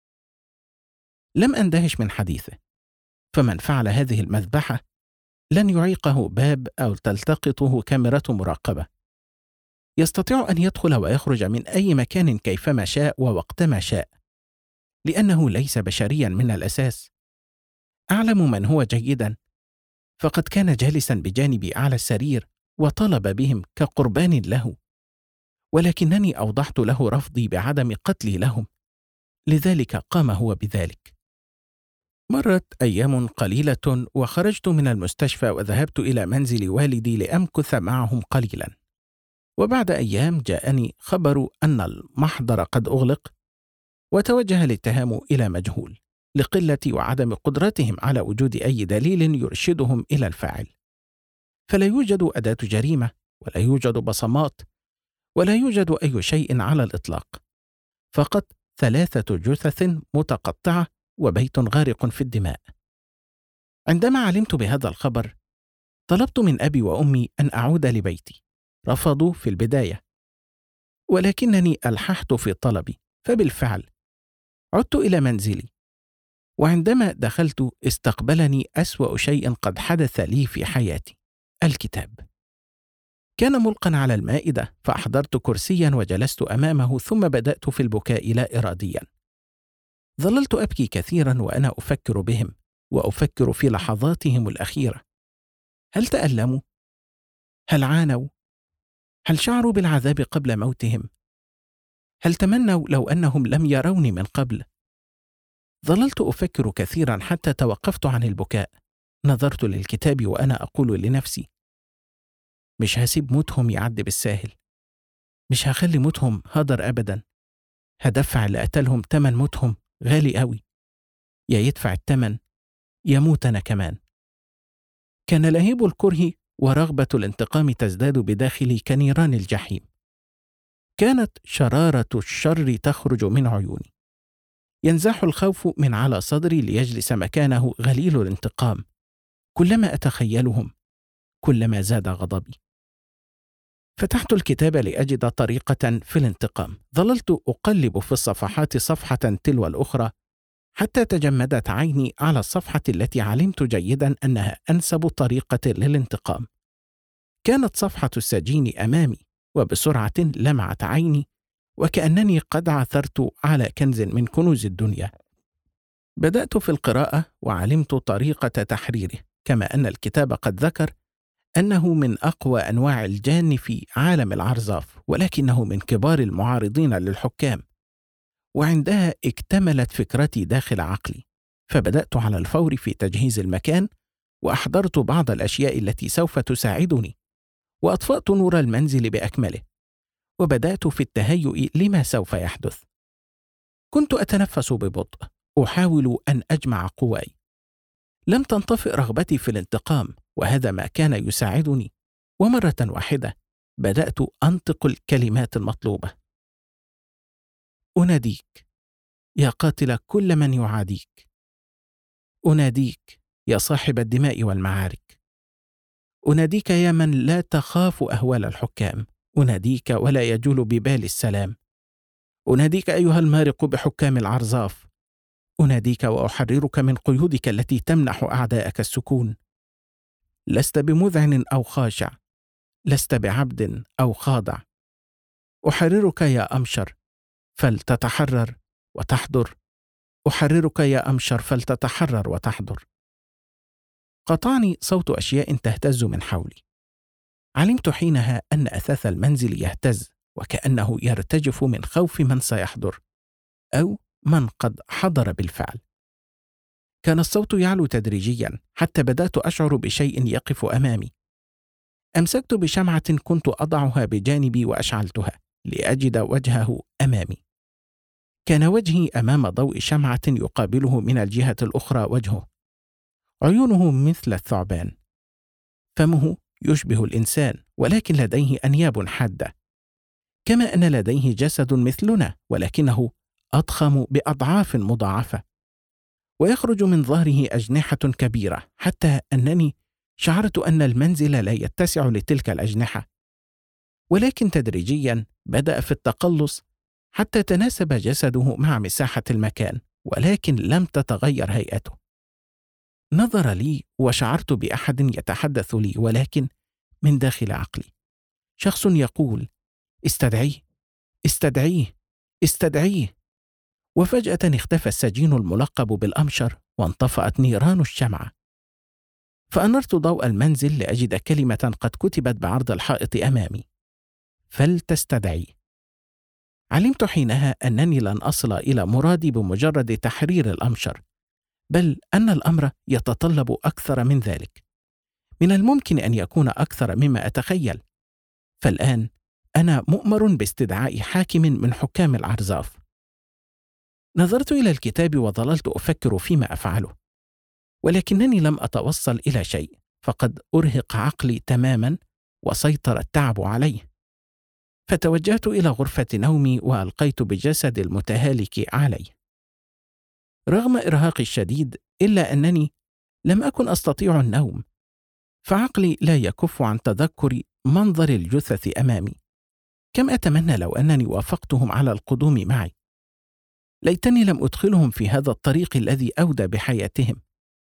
لم أندهش من حديثه، فمن فعل هذه المذبحة لن يعيقه باب أو تلتقطه كاميرا مراقبة. يستطيع أن يدخل ويخرج من أي مكان كيفما شاء ووقتما شاء، لأنه ليس بشريا من الأساس. أعلم من هو جيدا، فقد كان جالسا بجانبي على السرير وطلب بهم كقربان له، ولكنني أوضحت له رفضي بعدم قتلي لهم، لذلك قام هو بذلك. مرت أيام قليلة وخرجت من المستشفى وذهبت إلى منزل والدي لأمكث معهم قليلا. وبعد أيام جاءني خبر أن المحضر قد أغلق، وتوجه الاتهام إلى مجهول لقلة وعدم قدرتهم على وجود أي دليل يرشدهم إلى الفاعل. فلا يوجد أداة جريمة، ولا يوجد بصمات، ولا يوجد أي شيء على الإطلاق، فقط 3 جثث متقطعة وبيت غارق في الدماء. عندما علمت بهذا الخبر طلبت من أبي وأمي أن أعود لبيتي. رفضوا في البداية، ولكنني ألححت في طلبي، فبالفعل عدت إلى منزلي. وعندما دخلت استقبلني أسوأ شيء قد حدث لي في حياتي: الكتاب. كان ملقا على المائدة، فأحضرت كرسيا وجلست أمامه، ثم بدأت في البكاء لا إراديا. ظللت أبكي كثيرا وأنا أفكر بهم، وأفكر في لحظاتهم الأخيرة. هل تألموا؟ هل عانوا؟ هل شعروا بالعذاب قبل موتهم؟ هل تمنوا لو أنهم لم يروني من قبل؟ ظللت أفكر كثيرا حتى توقفت عن البكاء. نظرت للكتاب وأنا أقول لنفسي: مش هسيب موتهم يعدي بالساهل، مش هخلي موتهم هدر أبدا. هدفع اللي قتلهم تمن موتهم غالي قوي، يا يدفع التمن يموت أنا كمان. كان لهيب الكره ورغبة الانتقام تزداد بداخلي كنيران الجحيم. كانت شرارة الشر تخرج من عيوني. ينزح الخوف من على صدري ليجلس مكانه غليل الانتقام. كلما أتخيلهم كلما زاد غضبي. فتحت الكتاب لأجد طريقة في الانتقام. ظللت أقلب في الصفحات صفحة تلو الأخرى حتى تجمدت عيني على الصفحة التي علمت جيدا أنها أنسب طريقة للانتقام. كانت صفحة السجين أمامي، وبسرعة لمعت عيني وكأنني قد عثرت على كنز من كنوز الدنيا. بدأت في القراءة وعلمت طريقة تحريره، كما أن الكتاب قد ذكر أنه من أقوى أنواع الجان في عالم العرزاف، ولكنه من كبار المعارضين للحكام. وعندها اكتملت فكرتي داخل عقلي، فبدأت على الفور في تجهيز المكان، وأحضرت بعض الأشياء التي سوف تساعدني، وأطفأت نور المنزل بأكمله، وبدأت في التهيؤ لما سوف يحدث. كنت أتنفس ببطء، أحاول أن أجمع قواي. لم تنطفئ رغبتي في الانتقام، وهذا ما كان يساعدني. ومرة واحدة بدأت أنطق الكلمات المطلوبة: أناديك يا قاتل كل من يعاديك، أناديك يا صاحب الدماء والمعارك، أناديك يا من لا تخاف أهوال الحكام، أناديك ولا يجول ببال السلام، أناديك أيها المارق بحكام العرزاف، أناديك وأحررك من قيودك التي تمنح أعداءك السكون. لست بمذعن أو خاشع، لست بعبد أو خاضع. أحررك يا أمشر فلتتحرر وتحضر، أحررك يا أمشر فلتتحرر وتحضر. قطعني صوت أشياء تهتز من حولي. علمت حينها أن أثاث المنزل يهتز، وكأنه يرتجف من خوف من سيحضر أو من قد حضر بالفعل. كان الصوت يعلو تدريجيا حتى بدأت أشعر بشيء يقف أمامي. أمسكت بشمعة كنت أضعها بجانبي وأشعلتها لأجد وجهه أمامي. كان وجهي أمام ضوء شمعة يقابله من الجهة الأخرى وجهه، عيونه مثل الثعبان، فمه يشبه الإنسان ولكن لديه أنياب حادة، كما أن لديه جسد مثلنا ولكنه أضخم بأضعاف مضاعفة، ويخرج من ظهره أجنحة كبيرة حتى أنني شعرت أن المنزل لا يتسع لتلك الأجنحة، ولكن تدريجيا بدأ في التقلص حتى تناسب جسده مع مساحة المكان، ولكن لم تتغير هيئته. نظر لي وشعرت بأحد يتحدث لي، ولكن من داخل عقلي شخص يقول: استدعيه، استدعيه، استدعيه. وفجأة اختفى السجين الملقب بالأمشر وانطفأت نيران الشمعة، فأنرت ضوء المنزل لأجد كلمة قد كتبت بعرض الحائط أمامي: فلتستدعيه. علمت حينها أنني لن أصل إلى مرادي بمجرد تحرير الأمشر، بل أن الأمر يتطلب أكثر من ذلك. من الممكن أن يكون أكثر مما أتخيل، فالآن أنا مؤمر باستدعاء حاكم من حكام العرزاف. نظرت إلى الكتاب وظللت أفكر فيما أفعله، ولكنني لم أتوصل إلى شيء، فقد أرهق عقلي تماما وسيطر التعب عليه. فتوجهت إلى غرفة نومي وألقيت بجسدي المتهالك عليه. رغم إرهاقي الشديد إلا أنني لم أكن أستطيع النوم، فعقلي لا يكف عن تذكر منظر الجثث أمامي. كم أتمنى لو أنني وافقتهم على القدوم معي. ليتني لم أدخلهم في هذا الطريق الذي أودى بحياتهم.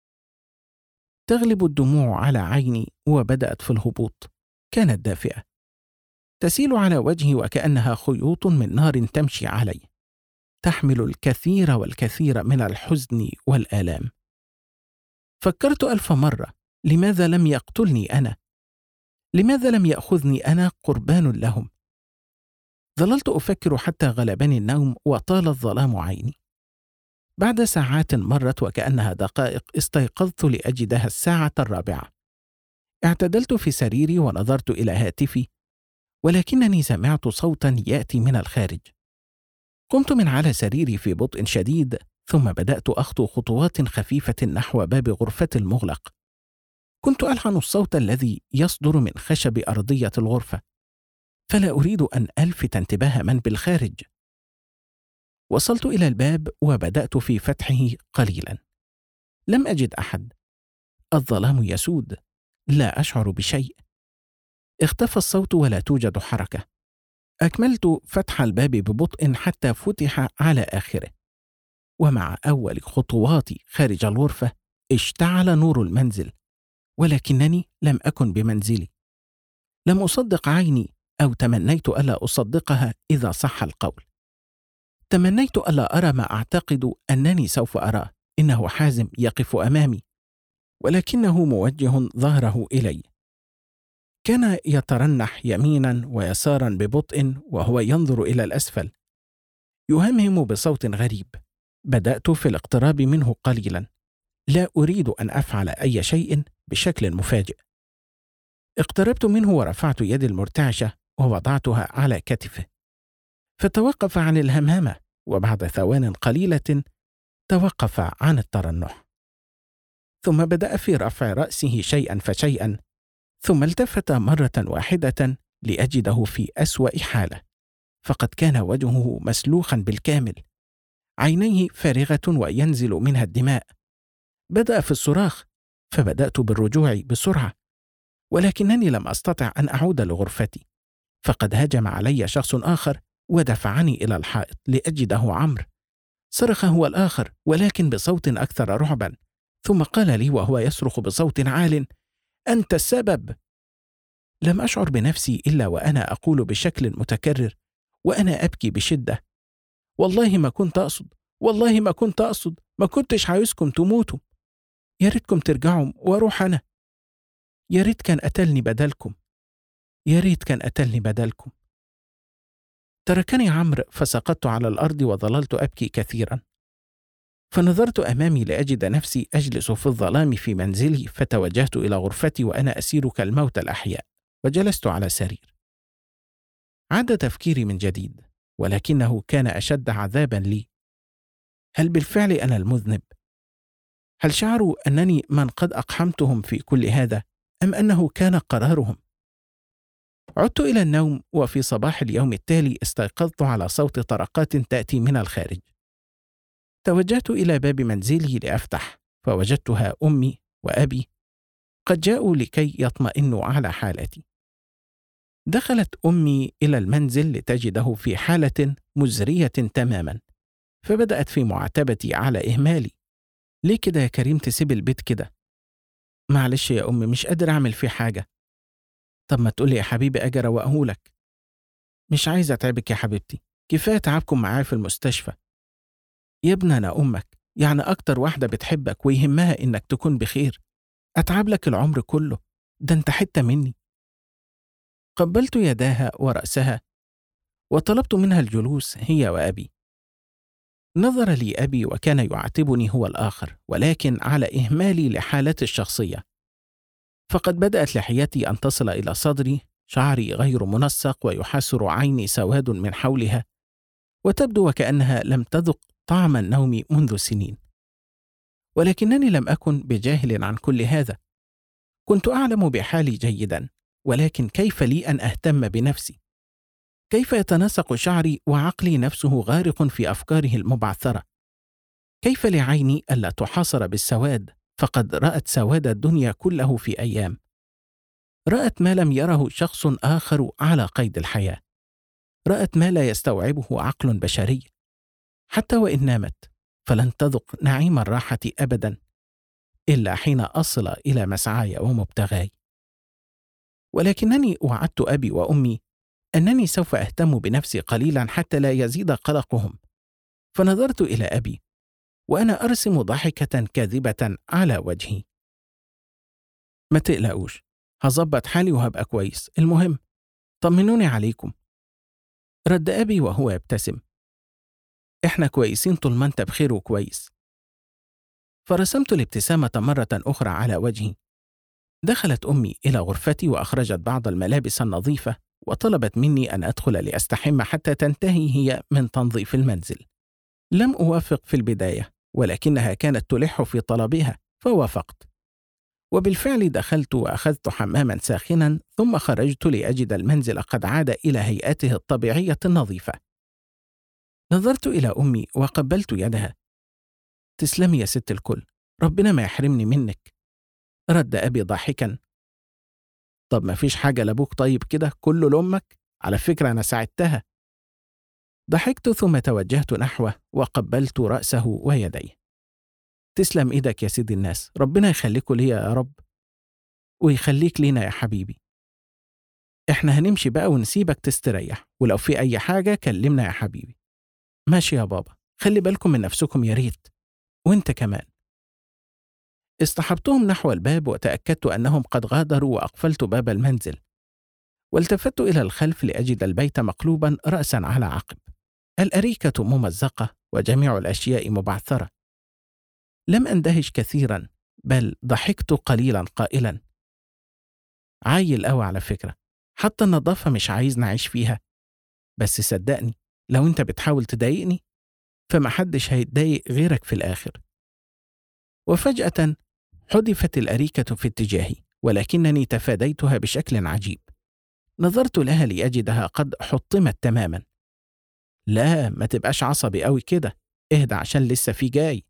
تغلب الدموع على عيني وبدأت في الهبوط. كانت دافئة، تسيل على وجهي وكأنها خيوط من نار تمشي علي، تحمل الكثير والكثير من الحزن والآلام. فكرت 1000 مرة: لماذا لم يقتلني أنا؟ لماذا لم يأخذني أنا قربان لهم؟ ظللت أفكر حتى غلبني النوم وطال الظلام عيني. بعد ساعات مرت وكأنها دقائق استيقظت لأجدها 4:00. اعتدلت في سريري ونظرت إلى هاتفي، ولكنني سمعت صوتا يأتي من الخارج. قمت من على سريري في بطء شديد، ثم بدأت أخطو خطوات خفيفة نحو باب غرفتي المغلق. كنت ألحن الصوت الذي يصدر من خشب أرضية الغرفة، فلا أريد أن ألفت انتباه من بالخارج. وصلت إلى الباب وبدأت في فتحه قليلا. لم أجد أحد. الظلام يسود، لا أشعر بشيء. اختفى الصوت ولا توجد حركة. أكملت فتح الباب ببطء حتى فتح على آخره، ومع أول خطواتي خارج الغرفة اشتعل نور المنزل، ولكنني لم أكن بمنزلي. لم أصدق عيني، أو تمنيت ألا أصدقها إذا صح القول. تمنيت ألا أرى ما أعتقد أنني سوف أراه. إنه حازم يقف أمامي، ولكنه موجه ظهره إلي. كان يترنح يمينا ويسارا ببطء وهو ينظر إلى الأسفل، يهمهم بصوت غريب. بدأت في الاقتراب منه قليلا. لا أريد أن أفعل أي شيء بشكل مفاجئ. اقتربت منه ورفعت يدي المرتعشة ووضعتها على كتفه، فتوقف عن الهمهمة، وبعد ثوان قليلة توقف عن الترنح، ثم بدأ في رفع رأسه شيئا فشيئا، ثم التفت مرة واحدة لأجده في أسوأ حالة، فقد كان وجهه مسلوخا بالكامل، عينيه فارغة وينزل منها الدماء. بدأ في الصراخ، فبدأت بالرجوع بسرعة، ولكنني لم أستطع أن أعود لغرفتي، فقد هجم علي شخص آخر ودفعني إلى الحائط لأجده عمرو. صرخ هو الآخر ولكن بصوت أكثر رعبا، ثم قال لي وهو يصرخ بصوت عال: أنت السبب. لم أشعر بنفسي إلا وأنا أقول بشكل متكرر وأنا أبكي بشدة: والله ما كنت أقصد، والله ما كنت أقصد، ما كنتش عايزكم تموتوا. يا ريتكم ترجعوا وأروح أنا. يا ريت كان قتلني بدلكم، يا ريت كان قتلني بدلكم. تركني عمرو فسقطت على الأرض وظللت أبكي كثيرا. فنظرت أمامي لأجد نفسي أجلس في الظلام في منزلي، فتوجهت إلى غرفتي وأنا أسير كالموتى الأحياء، وجلست على سرير. عاد تفكيري من جديد، ولكنه كان أشد عذابا لي. هل بالفعل أنا المذنب؟ هل شعروا أنني من قد أقحمتهم في كل هذا أم أنه كان قرارهم؟ عدت إلى النوم، وفي صباح اليوم التالي استيقظت على صوت طرقات تأتي من الخارج. توجهت إلى باب منزلي لأفتح، فوجدتها أمي وأبي قد جاءوا لكي يطمئنوا على حالتي. دخلت أمي إلى المنزل لتجده في حالة مزرية تماما، فبدأت في معاتبتي على إهمالي. ليه كده يا كريم تسيب البيت كده؟ معلش يا أمي، مش قادر أعمل فيه حاجة. طب ما تقولي يا حبيبي أجي أروقهولك. مش عايزة أتعبك يا حبيبتي، كفاية تعبكم معايا في المستشفى. يا ابني أنا أمك، يعني أكتر واحدة بتحبك ويهمها إنك تكون بخير. أتعب لك العمر كله؟ ده أنت حتة مني. قبلت يداها ورأسها وطلبت منها الجلوس هي وأبي. نظر لي أبي وكان يعاتبني هو الآخر، ولكن على إهمالي لحالتي الشخصية. فقد بدأت لحيتي أن تصل إلى صدري، شعري غير منسق ويحاسر عيني سواد من حولها، وتبدو وكأنها لم تذق طعم النوم منذ سنين. ولكنني لم أكن بجاهل عن كل هذا، كنت أعلم بحالي جيدا، ولكن كيف لي أن أهتم بنفسي؟ كيف يتناسق شعري وعقلي نفسه غارق في أفكاره المبعثرة؟ كيف لعيني ألا تحاصر بالسواد، فقد رأت سواد الدنيا كله في أيام، رأت ما لم يره شخص آخر على قيد الحياة، رأت ما لا يستوعبه عقل بشري. حتى وإن نامت فلن تذق نعيم الراحة أبدا إلا حين أصل إلى مسعاي ومبتغاي. ولكنني وعدت أبي وأمي أنني سوف أهتم بنفسي قليلا حتى لا يزيد قلقهم. فنظرت إلى أبي وأنا أرسم ضحكة كاذبة على وجهي. ما تقلقوش، هظبط حالي وهبقى كويس، المهم طمنوني عليكم. رد أبي وهو يبتسم: إحنا كويسين طول ما أنت بخير وكويس. فرسمت الابتسامة مرة أخرى على وجهي. دخلت أمي إلى غرفتي وأخرجت بعض الملابس النظيفة، وطلبت مني أن أدخل لأستحم حتى تنتهي هي من تنظيف المنزل. لم أوافق في البداية، ولكنها كانت تلح في طلبها فوافقت، وبالفعل دخلت وأخذت حماما ساخنا، ثم خرجت لأجد المنزل قد عاد إلى هيئته الطبيعية النظيفة. نظرت إلى أمي وقبلت يدها. تسلمي يا ست الكل، ربنا ما يحرمني منك. رد أبي ضاحكا: طب ما فيش حاجة لأبوك؟ طيب كده كله لأمك، على فكرة أنا ساعدتها. ضحكت ثم توجهت نحوه وقبلت رأسه ويديه. تسلم إيدك يا سيدي الناس، ربنا يخليكوا ليا يا رب ويخليك لينا يا حبيبي. إحنا هنمشي بقى ونسيبك تستريح، ولو في أي حاجة كلمنا يا حبيبي. ماشي يا بابا، خلي بالكم من نفسكم يا ريت، وإنت كمان. اصطحبتهم نحو الباب وتأكدت أنهم قد غادروا، وأقفلت باب المنزل، والتفت إلى الخلف لأجد البيت مقلوبا رأسا على عقب، الأريكة ممزقة وجميع الأشياء مبعثرة. لم أندهش كثيرا، بل ضحكت قليلا قائلا: عايل أوي على فكرة، حتى النظافة مش عايز نعيش فيها. بس صدقني، لو أنت بتحاول تضايقني فمحدش هيتضايق غيرك في الآخر. وفجأة حدفت الأريكة في اتجاهي، ولكنني تفاديتها بشكل عجيب. نظرت لها لأجدها قد حطمت تماما. لا، ما تبقاش عصبي قوي كده، اهدى عشان لسه في جاي.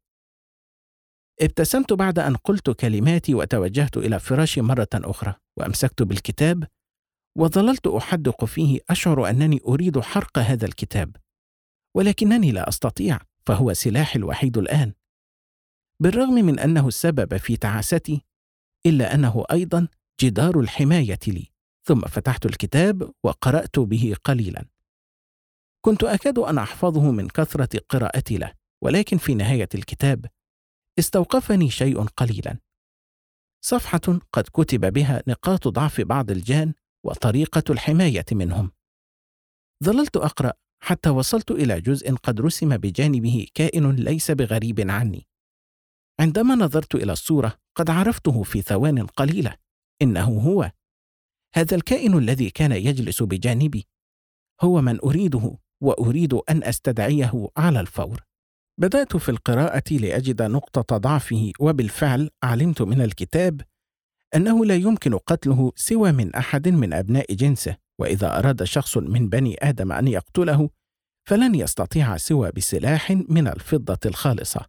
ابتسمت بعد أن قلت كلماتي وتوجهت إلى فراشي مرة أخرى، وأمسكت بالكتاب وظللت أحدق فيه، أشعر أنني أريد حرق هذا الكتاب، ولكنني لا أستطيع، فهو سلاحي الوحيد الآن. بالرغم من أنه السبب في تعاستي، إلا أنه أيضا جدار الحماية لي. ثم فتحت الكتاب وقرأت به قليلا. كنت أكاد أن أحفظه من كثرة قراءتي له، ولكن في نهاية الكتاب استوقفني شيء قليلا: صفحة قد كتب بها نقاط ضعف بعض الجان وطريقة الحماية منهم. ظللت أقرأ حتى وصلت إلى جزء قد رسم بجانبه كائن ليس بغريب عني. عندما نظرت إلى الصورة قد عرفته في ثوان قليلة، إنه هو. هذا الكائن الذي كان يجلس بجانبي هو من أريده، وأريد أن أستدعيه على الفور. بدأت في القراءة لأجد نقطة ضعفه، وبالفعل علمت من الكتاب أنه لا يمكن قتله سوى من أحد من أبناء جنسه، وإذا أراد شخص من بني آدم أن يقتله فلن يستطيع سوى بسلاح من الفضة الخالصة.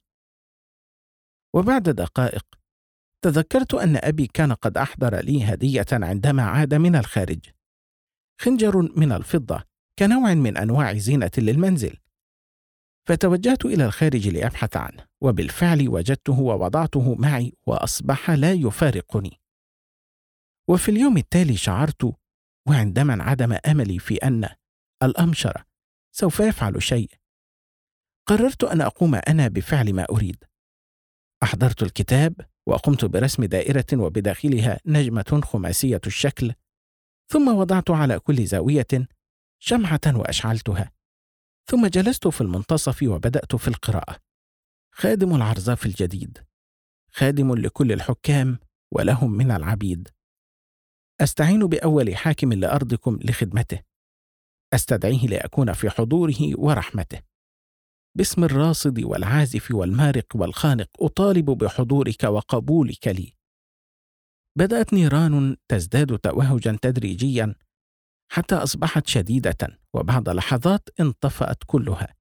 وبعد دقائق تذكرت أن أبي كان قد أحضر لي هدية عندما عاد من الخارج، خنجر من الفضة كنوع من أنواع زينة للمنزل. فتوجهت إلى الخارج لأبحث عنه، وبالفعل وجدته ووضعته معي وأصبح لا يفارقني. وفي اليوم التالي شعرت، وعندما انعدم أملي في أن الأمشر سوف يفعل شيء، قررت أن أقوم أنا بفعل ما أريد. أحضرت الكتاب وقمت برسم دائرة وبداخلها نجمة خماسية الشكل، ثم وضعت على كل زاوية شمعة وأشعلتها، ثم جلست في المنتصف وبدأت في القراءة. خادم العرزاف الجديد، خادم لكل الحكام ولهم من العبيد، أستعين بأول حاكم لأرضكم لخدمته، أستدعيه لأكون في حضوره ورحمته. باسم الراصد والعازف والمارق والخانق أطالب بحضورك وقبولك لي. بدأت نيران تزداد توهجا تدريجيا حتى أصبحت شديدة، وبعد لحظات انطفأت كلها.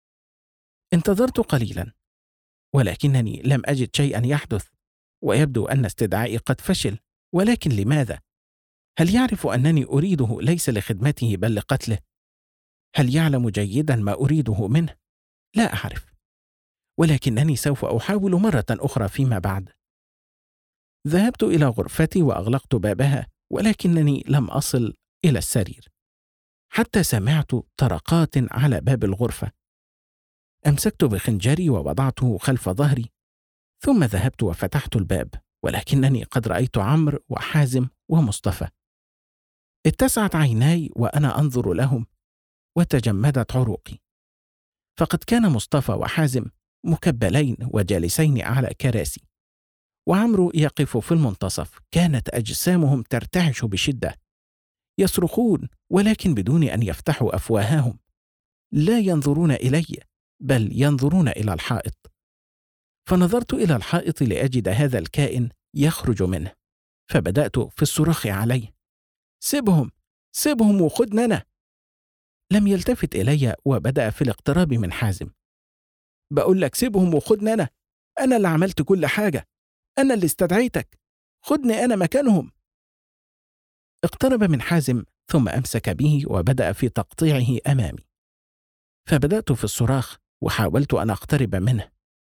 انتظرت قليلا ولكنني لم أجد شيئا يحدث، ويبدو أن استدعائي قد فشل. ولكن لماذا؟ هل يعرف أنني أريده ليس لخدمته بل لقتله؟ هل يعلم جيدا ما أريده منه؟ لا أعرف، ولكنني سوف أحاول مرة أخرى فيما بعد. ذهبت إلى غرفتي وأغلقت بابها، ولكنني لم أصل إلى السرير حتى سمعت طرقات على باب الغرفة. أمسكت بخنجري ووضعته خلف ظهري، ثم ذهبت وفتحت الباب، ولكنني قد رأيت عمرو وحازم ومصطفى. اتسعت عيناي وأنا أنظر لهم، وتجمدت عروقي، فقد كان مصطفى وحازم مكبلين وجالسين على كراسي، وعمرو يقف في المنتصف. كانت أجسامهم ترتعش بشدة، يصرخون ولكن بدون أن يفتحوا أفواههم، لا ينظرون إلي بل ينظرون إلى الحائط. فنظرت إلى الحائط لأجد هذا الكائن يخرج منه، فبدأت في الصراخ عليه: سيبهم سيبهم وخدنا أنا. لم يلتفت إلي وبدأ في الاقتراب من حازم: بقول لك سيبهم وخدنا أنا اللي عملت كل حاجة، أنا اللي استدعيتك، خدني أنا مكانهم. اقترب من حازم ثم أمسك به وبدأ في تقطيعه أمامي، فبدأت في الصراخ وحاولت أن أقترب منه،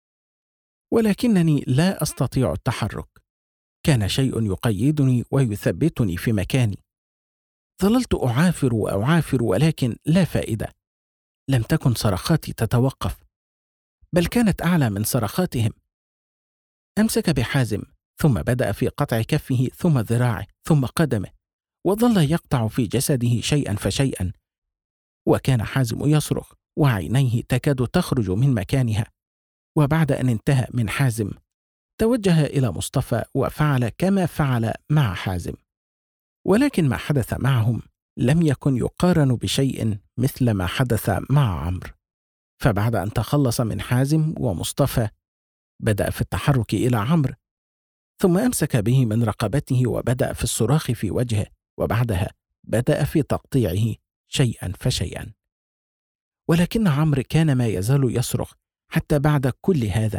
ولكنني لا أستطيع التحرك. كان شيء يقيدني ويثبتني في مكاني. ظللت أعافر وأعافر ولكن لا فائدة. لم تكن صرخاتي تتوقف، بل كانت أعلى من صرخاتهم. أمسك بحازم ثم بدأ في قطع كفه ثم ذراعه ثم قدمه، وظل يقطع في جسده شيئا فشيئا. وكان حازم يصرخ وعينيه تكاد تخرج من مكانها. وبعد أن انتهى من حازم توجه إلى مصطفى وفعل كما فعل مع حازم، ولكن ما حدث معهم لم يكن يقارن بشيء مثل ما حدث مع عمرو. فبعد أن تخلص من حازم ومصطفى بدأ في التحرك إلى عمرو، ثم أمسك به من رقبته وبدأ في الصراخ في وجهه، وبعدها بدأ في تقطيعه شيئا فشيئا. ولكن عمرو كان ما يزال يصرخ حتى بعد كل هذا،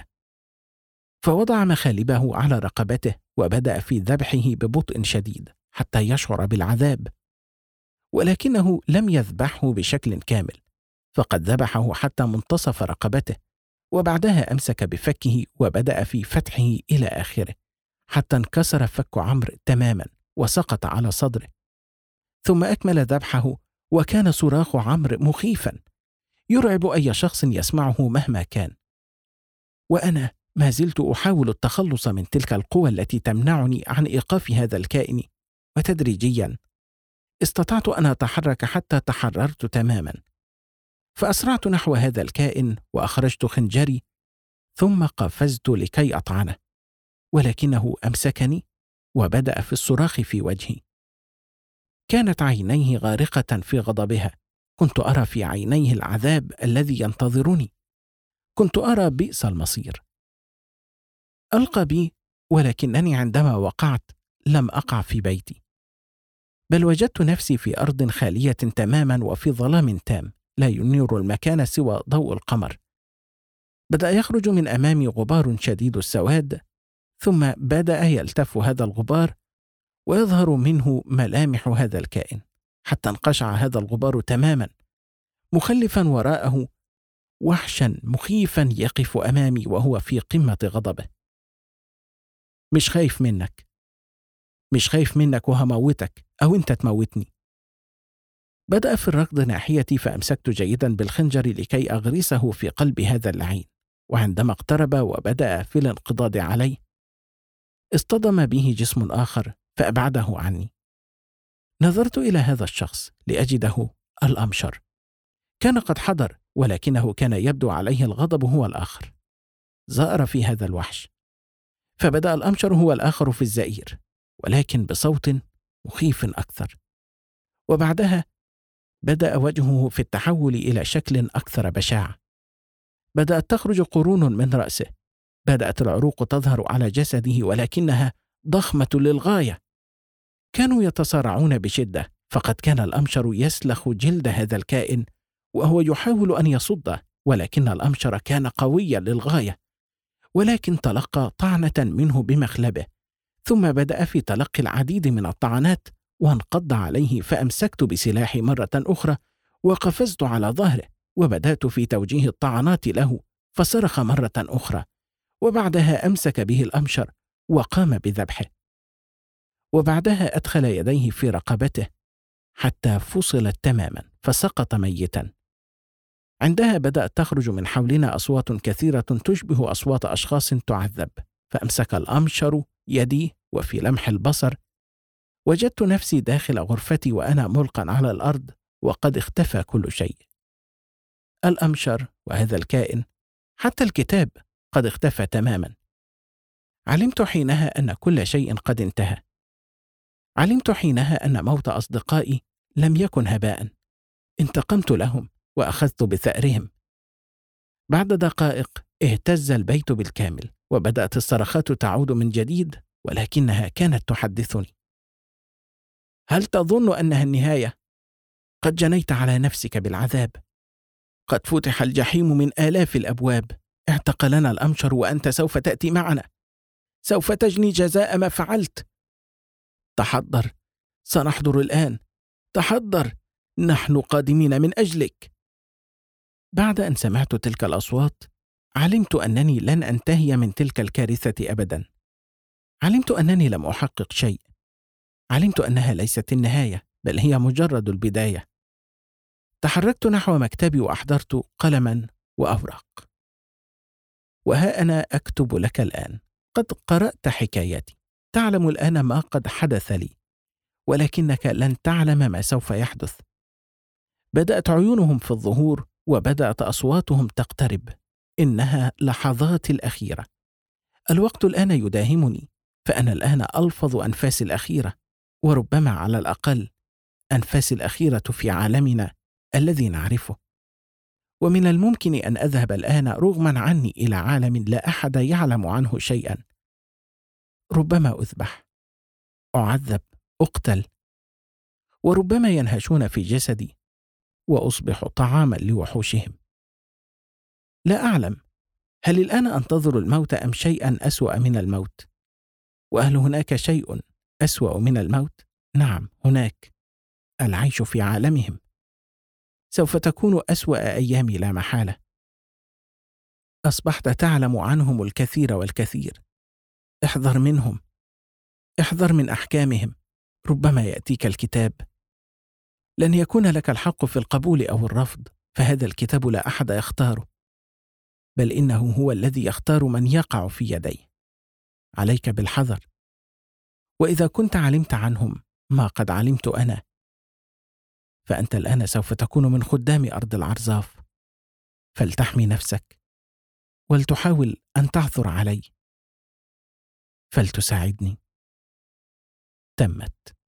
فوضع مخالبه على رقبته وبدأ في ذبحه ببطء شديد حتى يشعر بالعذاب، ولكنه لم يذبحه بشكل كامل، فقد ذبحه حتى منتصف رقبته، وبعدها أمسك بفكه وبدأ في فتحه إلى آخره حتى انكسر فك عمرو تماما وسقط على صدره، ثم أكمل ذبحه. وكان صراخ عمرو مخيفا يرعب أي شخص يسمعه مهما كان، وأنا ما زلت أحاول التخلص من تلك القوى التي تمنعني عن إيقاف هذا الكائن. وتدريجيا استطعت أن أتحرك حتى تحررت تماما، فأسرعت نحو هذا الكائن وأخرجت خنجري ثم قفزت لكي أطعنه، ولكنه أمسكني وبدأ في الصراخ في وجهي. كانت عينيه غارقة في غضبها، كنت أرى في عينيه العذاب الذي ينتظرني. كنت أرى بئس المصير. ألقى بي، ولكنني عندما وقعت لم أقع في بيتي، بل وجدت نفسي في أرض خالية تماما وفي ظلام تام لا ينير المكان سوى ضوء القمر. بدأ يخرج من أمامي غبار شديد السواد، ثم بدأ يلتف هذا الغبار ويظهر منه ملامح هذا الكائن، حتى انقشع هذا الغبار تماما، مخلفا وراءه وحشا مخيفا يقف أمامي وهو في قمة غضبه. مش خايف منك، مش خايف منك وهموتك أو أنت تموتني. بدأ في الركض ناحيتي، فأمسكت جيدا بالخنجر لكي أغرسه في قلب هذا اللعين، وعندما اقترب وبدأ في الانقضاض علي اصطدم به جسم آخر فأبعده عني. نظرت إلى هذا الشخص لأجده الأمشر، كان قد حضر، ولكنه كان يبدو عليه الغضب هو الآخر. زأر في هذا الوحش، فبدأ الأمشر هو الآخر في الزئير، ولكن بصوت مخيف أكثر، وبعدها بدأ وجهه في التحول إلى شكل أكثر بشاعة. بدأت تخرج قرون من رأسه، بدأت العروق تظهر على جسده ولكنها ضخمة للغاية. كانوا يتصارعون بشدة، فقد كان الأمشر يسلخ جلد هذا الكائن وهو يحاول أن يصده، ولكن الأمشر كان قويا للغاية، ولكن تلقى طعنة منه بمخلبه، ثم بدأ في تلقي العديد من الطعنات وانقض عليه. فأمسكت بسلاحي مرة أخرى وقفزت على ظهره وبدأت في توجيه الطعنات له، فصرخ مرة أخرى، وبعدها أمسك به الأمشر وقام بذبحه، وبعدها أدخل يديه في رقبته حتى فصلت تماما فسقط ميتا. عندها بدأت تخرج من حولنا أصوات كثيرة تشبه أصوات أشخاص تعذب، فأمسك الأمشر يدي، وفي لمح البصر وجدت نفسي داخل غرفتي وأنا ملقى على الأرض وقد اختفى كل شيء. الأمشر وهذا الكائن، حتى الكتاب قد اختفى تماما. علمت حينها أن كل شيء قد انتهى. علمت حينها أن موت أصدقائي لم يكن هباء. انتقمت لهم وأخذت بثأرهم. بعد دقائق اهتز البيت بالكامل، وبدأت الصرخات تعود من جديد، ولكنها كانت تحدثني: هل تظن أنها النهاية؟ قد جنيت على نفسك بالعذاب. قد فتح الجحيم من آلاف الأبواب. اعتقلنا الأمشر وأنت سوف تأتي معنا. سوف تجني جزاء ما فعلت. تحضر، سنحضر الآن. تحضر، نحن قادمين من أجلك. بعد أن سمعت تلك الأصوات علمت أنني لن أنتهي من تلك الكارثة أبدا. علمت أنني لم أحقق شيء. علمت أنها ليست النهاية، بل هي مجرد البداية. تحركت نحو مكتبي وأحضرت قلما وأوراق. وها أنا أكتب لك الآن. قد قرأت حكايتي، تعلم الآن ما قد حدث لي، ولكنك لن تعلم ما سوف يحدث. بدأت عيونهم في الظهور وبدأت أصواتهم تقترب. إنها لحظاتي الأخيرة. الوقت الآن يداهمني، فأنا الآن ألفظ أنفاسي الأخيرة، وربما على الأقل أنفاسي الأخيرة في عالمنا الذي نعرفه. ومن الممكن أن أذهب الآن رغما عني إلى عالم لا أحد يعلم عنه شيئا. ربما أذبح، أعذب، أقتل، وربما ينهشون في جسدي وأصبح طعاما لوحوشهم. لا أعلم، هل الآن أنتظر الموت أم شيئا أسوأ من الموت؟ وهل هناك شيء أسوأ من الموت؟ نعم، هناك. العيش في عالمهم. سوف تكون أسوأ أيامي لا محالة. أصبحت تعلم عنهم الكثير والكثير. احذر منهم، احذر من أحكامهم. ربما يأتيك الكتاب. لن يكون لك الحق في القبول أو الرفض، فهذا الكتاب لا أحد يختاره، بل إنه هو الذي يختار من يقع في يديه. عليك بالحذر. وإذا كنت علمت عنهم ما قد علمت أنا، فأنت الآن سوف تكون من خدام أرض العرزاف. فلتحمي نفسك، ولتحاول أن تعثر علي، فلتساعدني. تمت.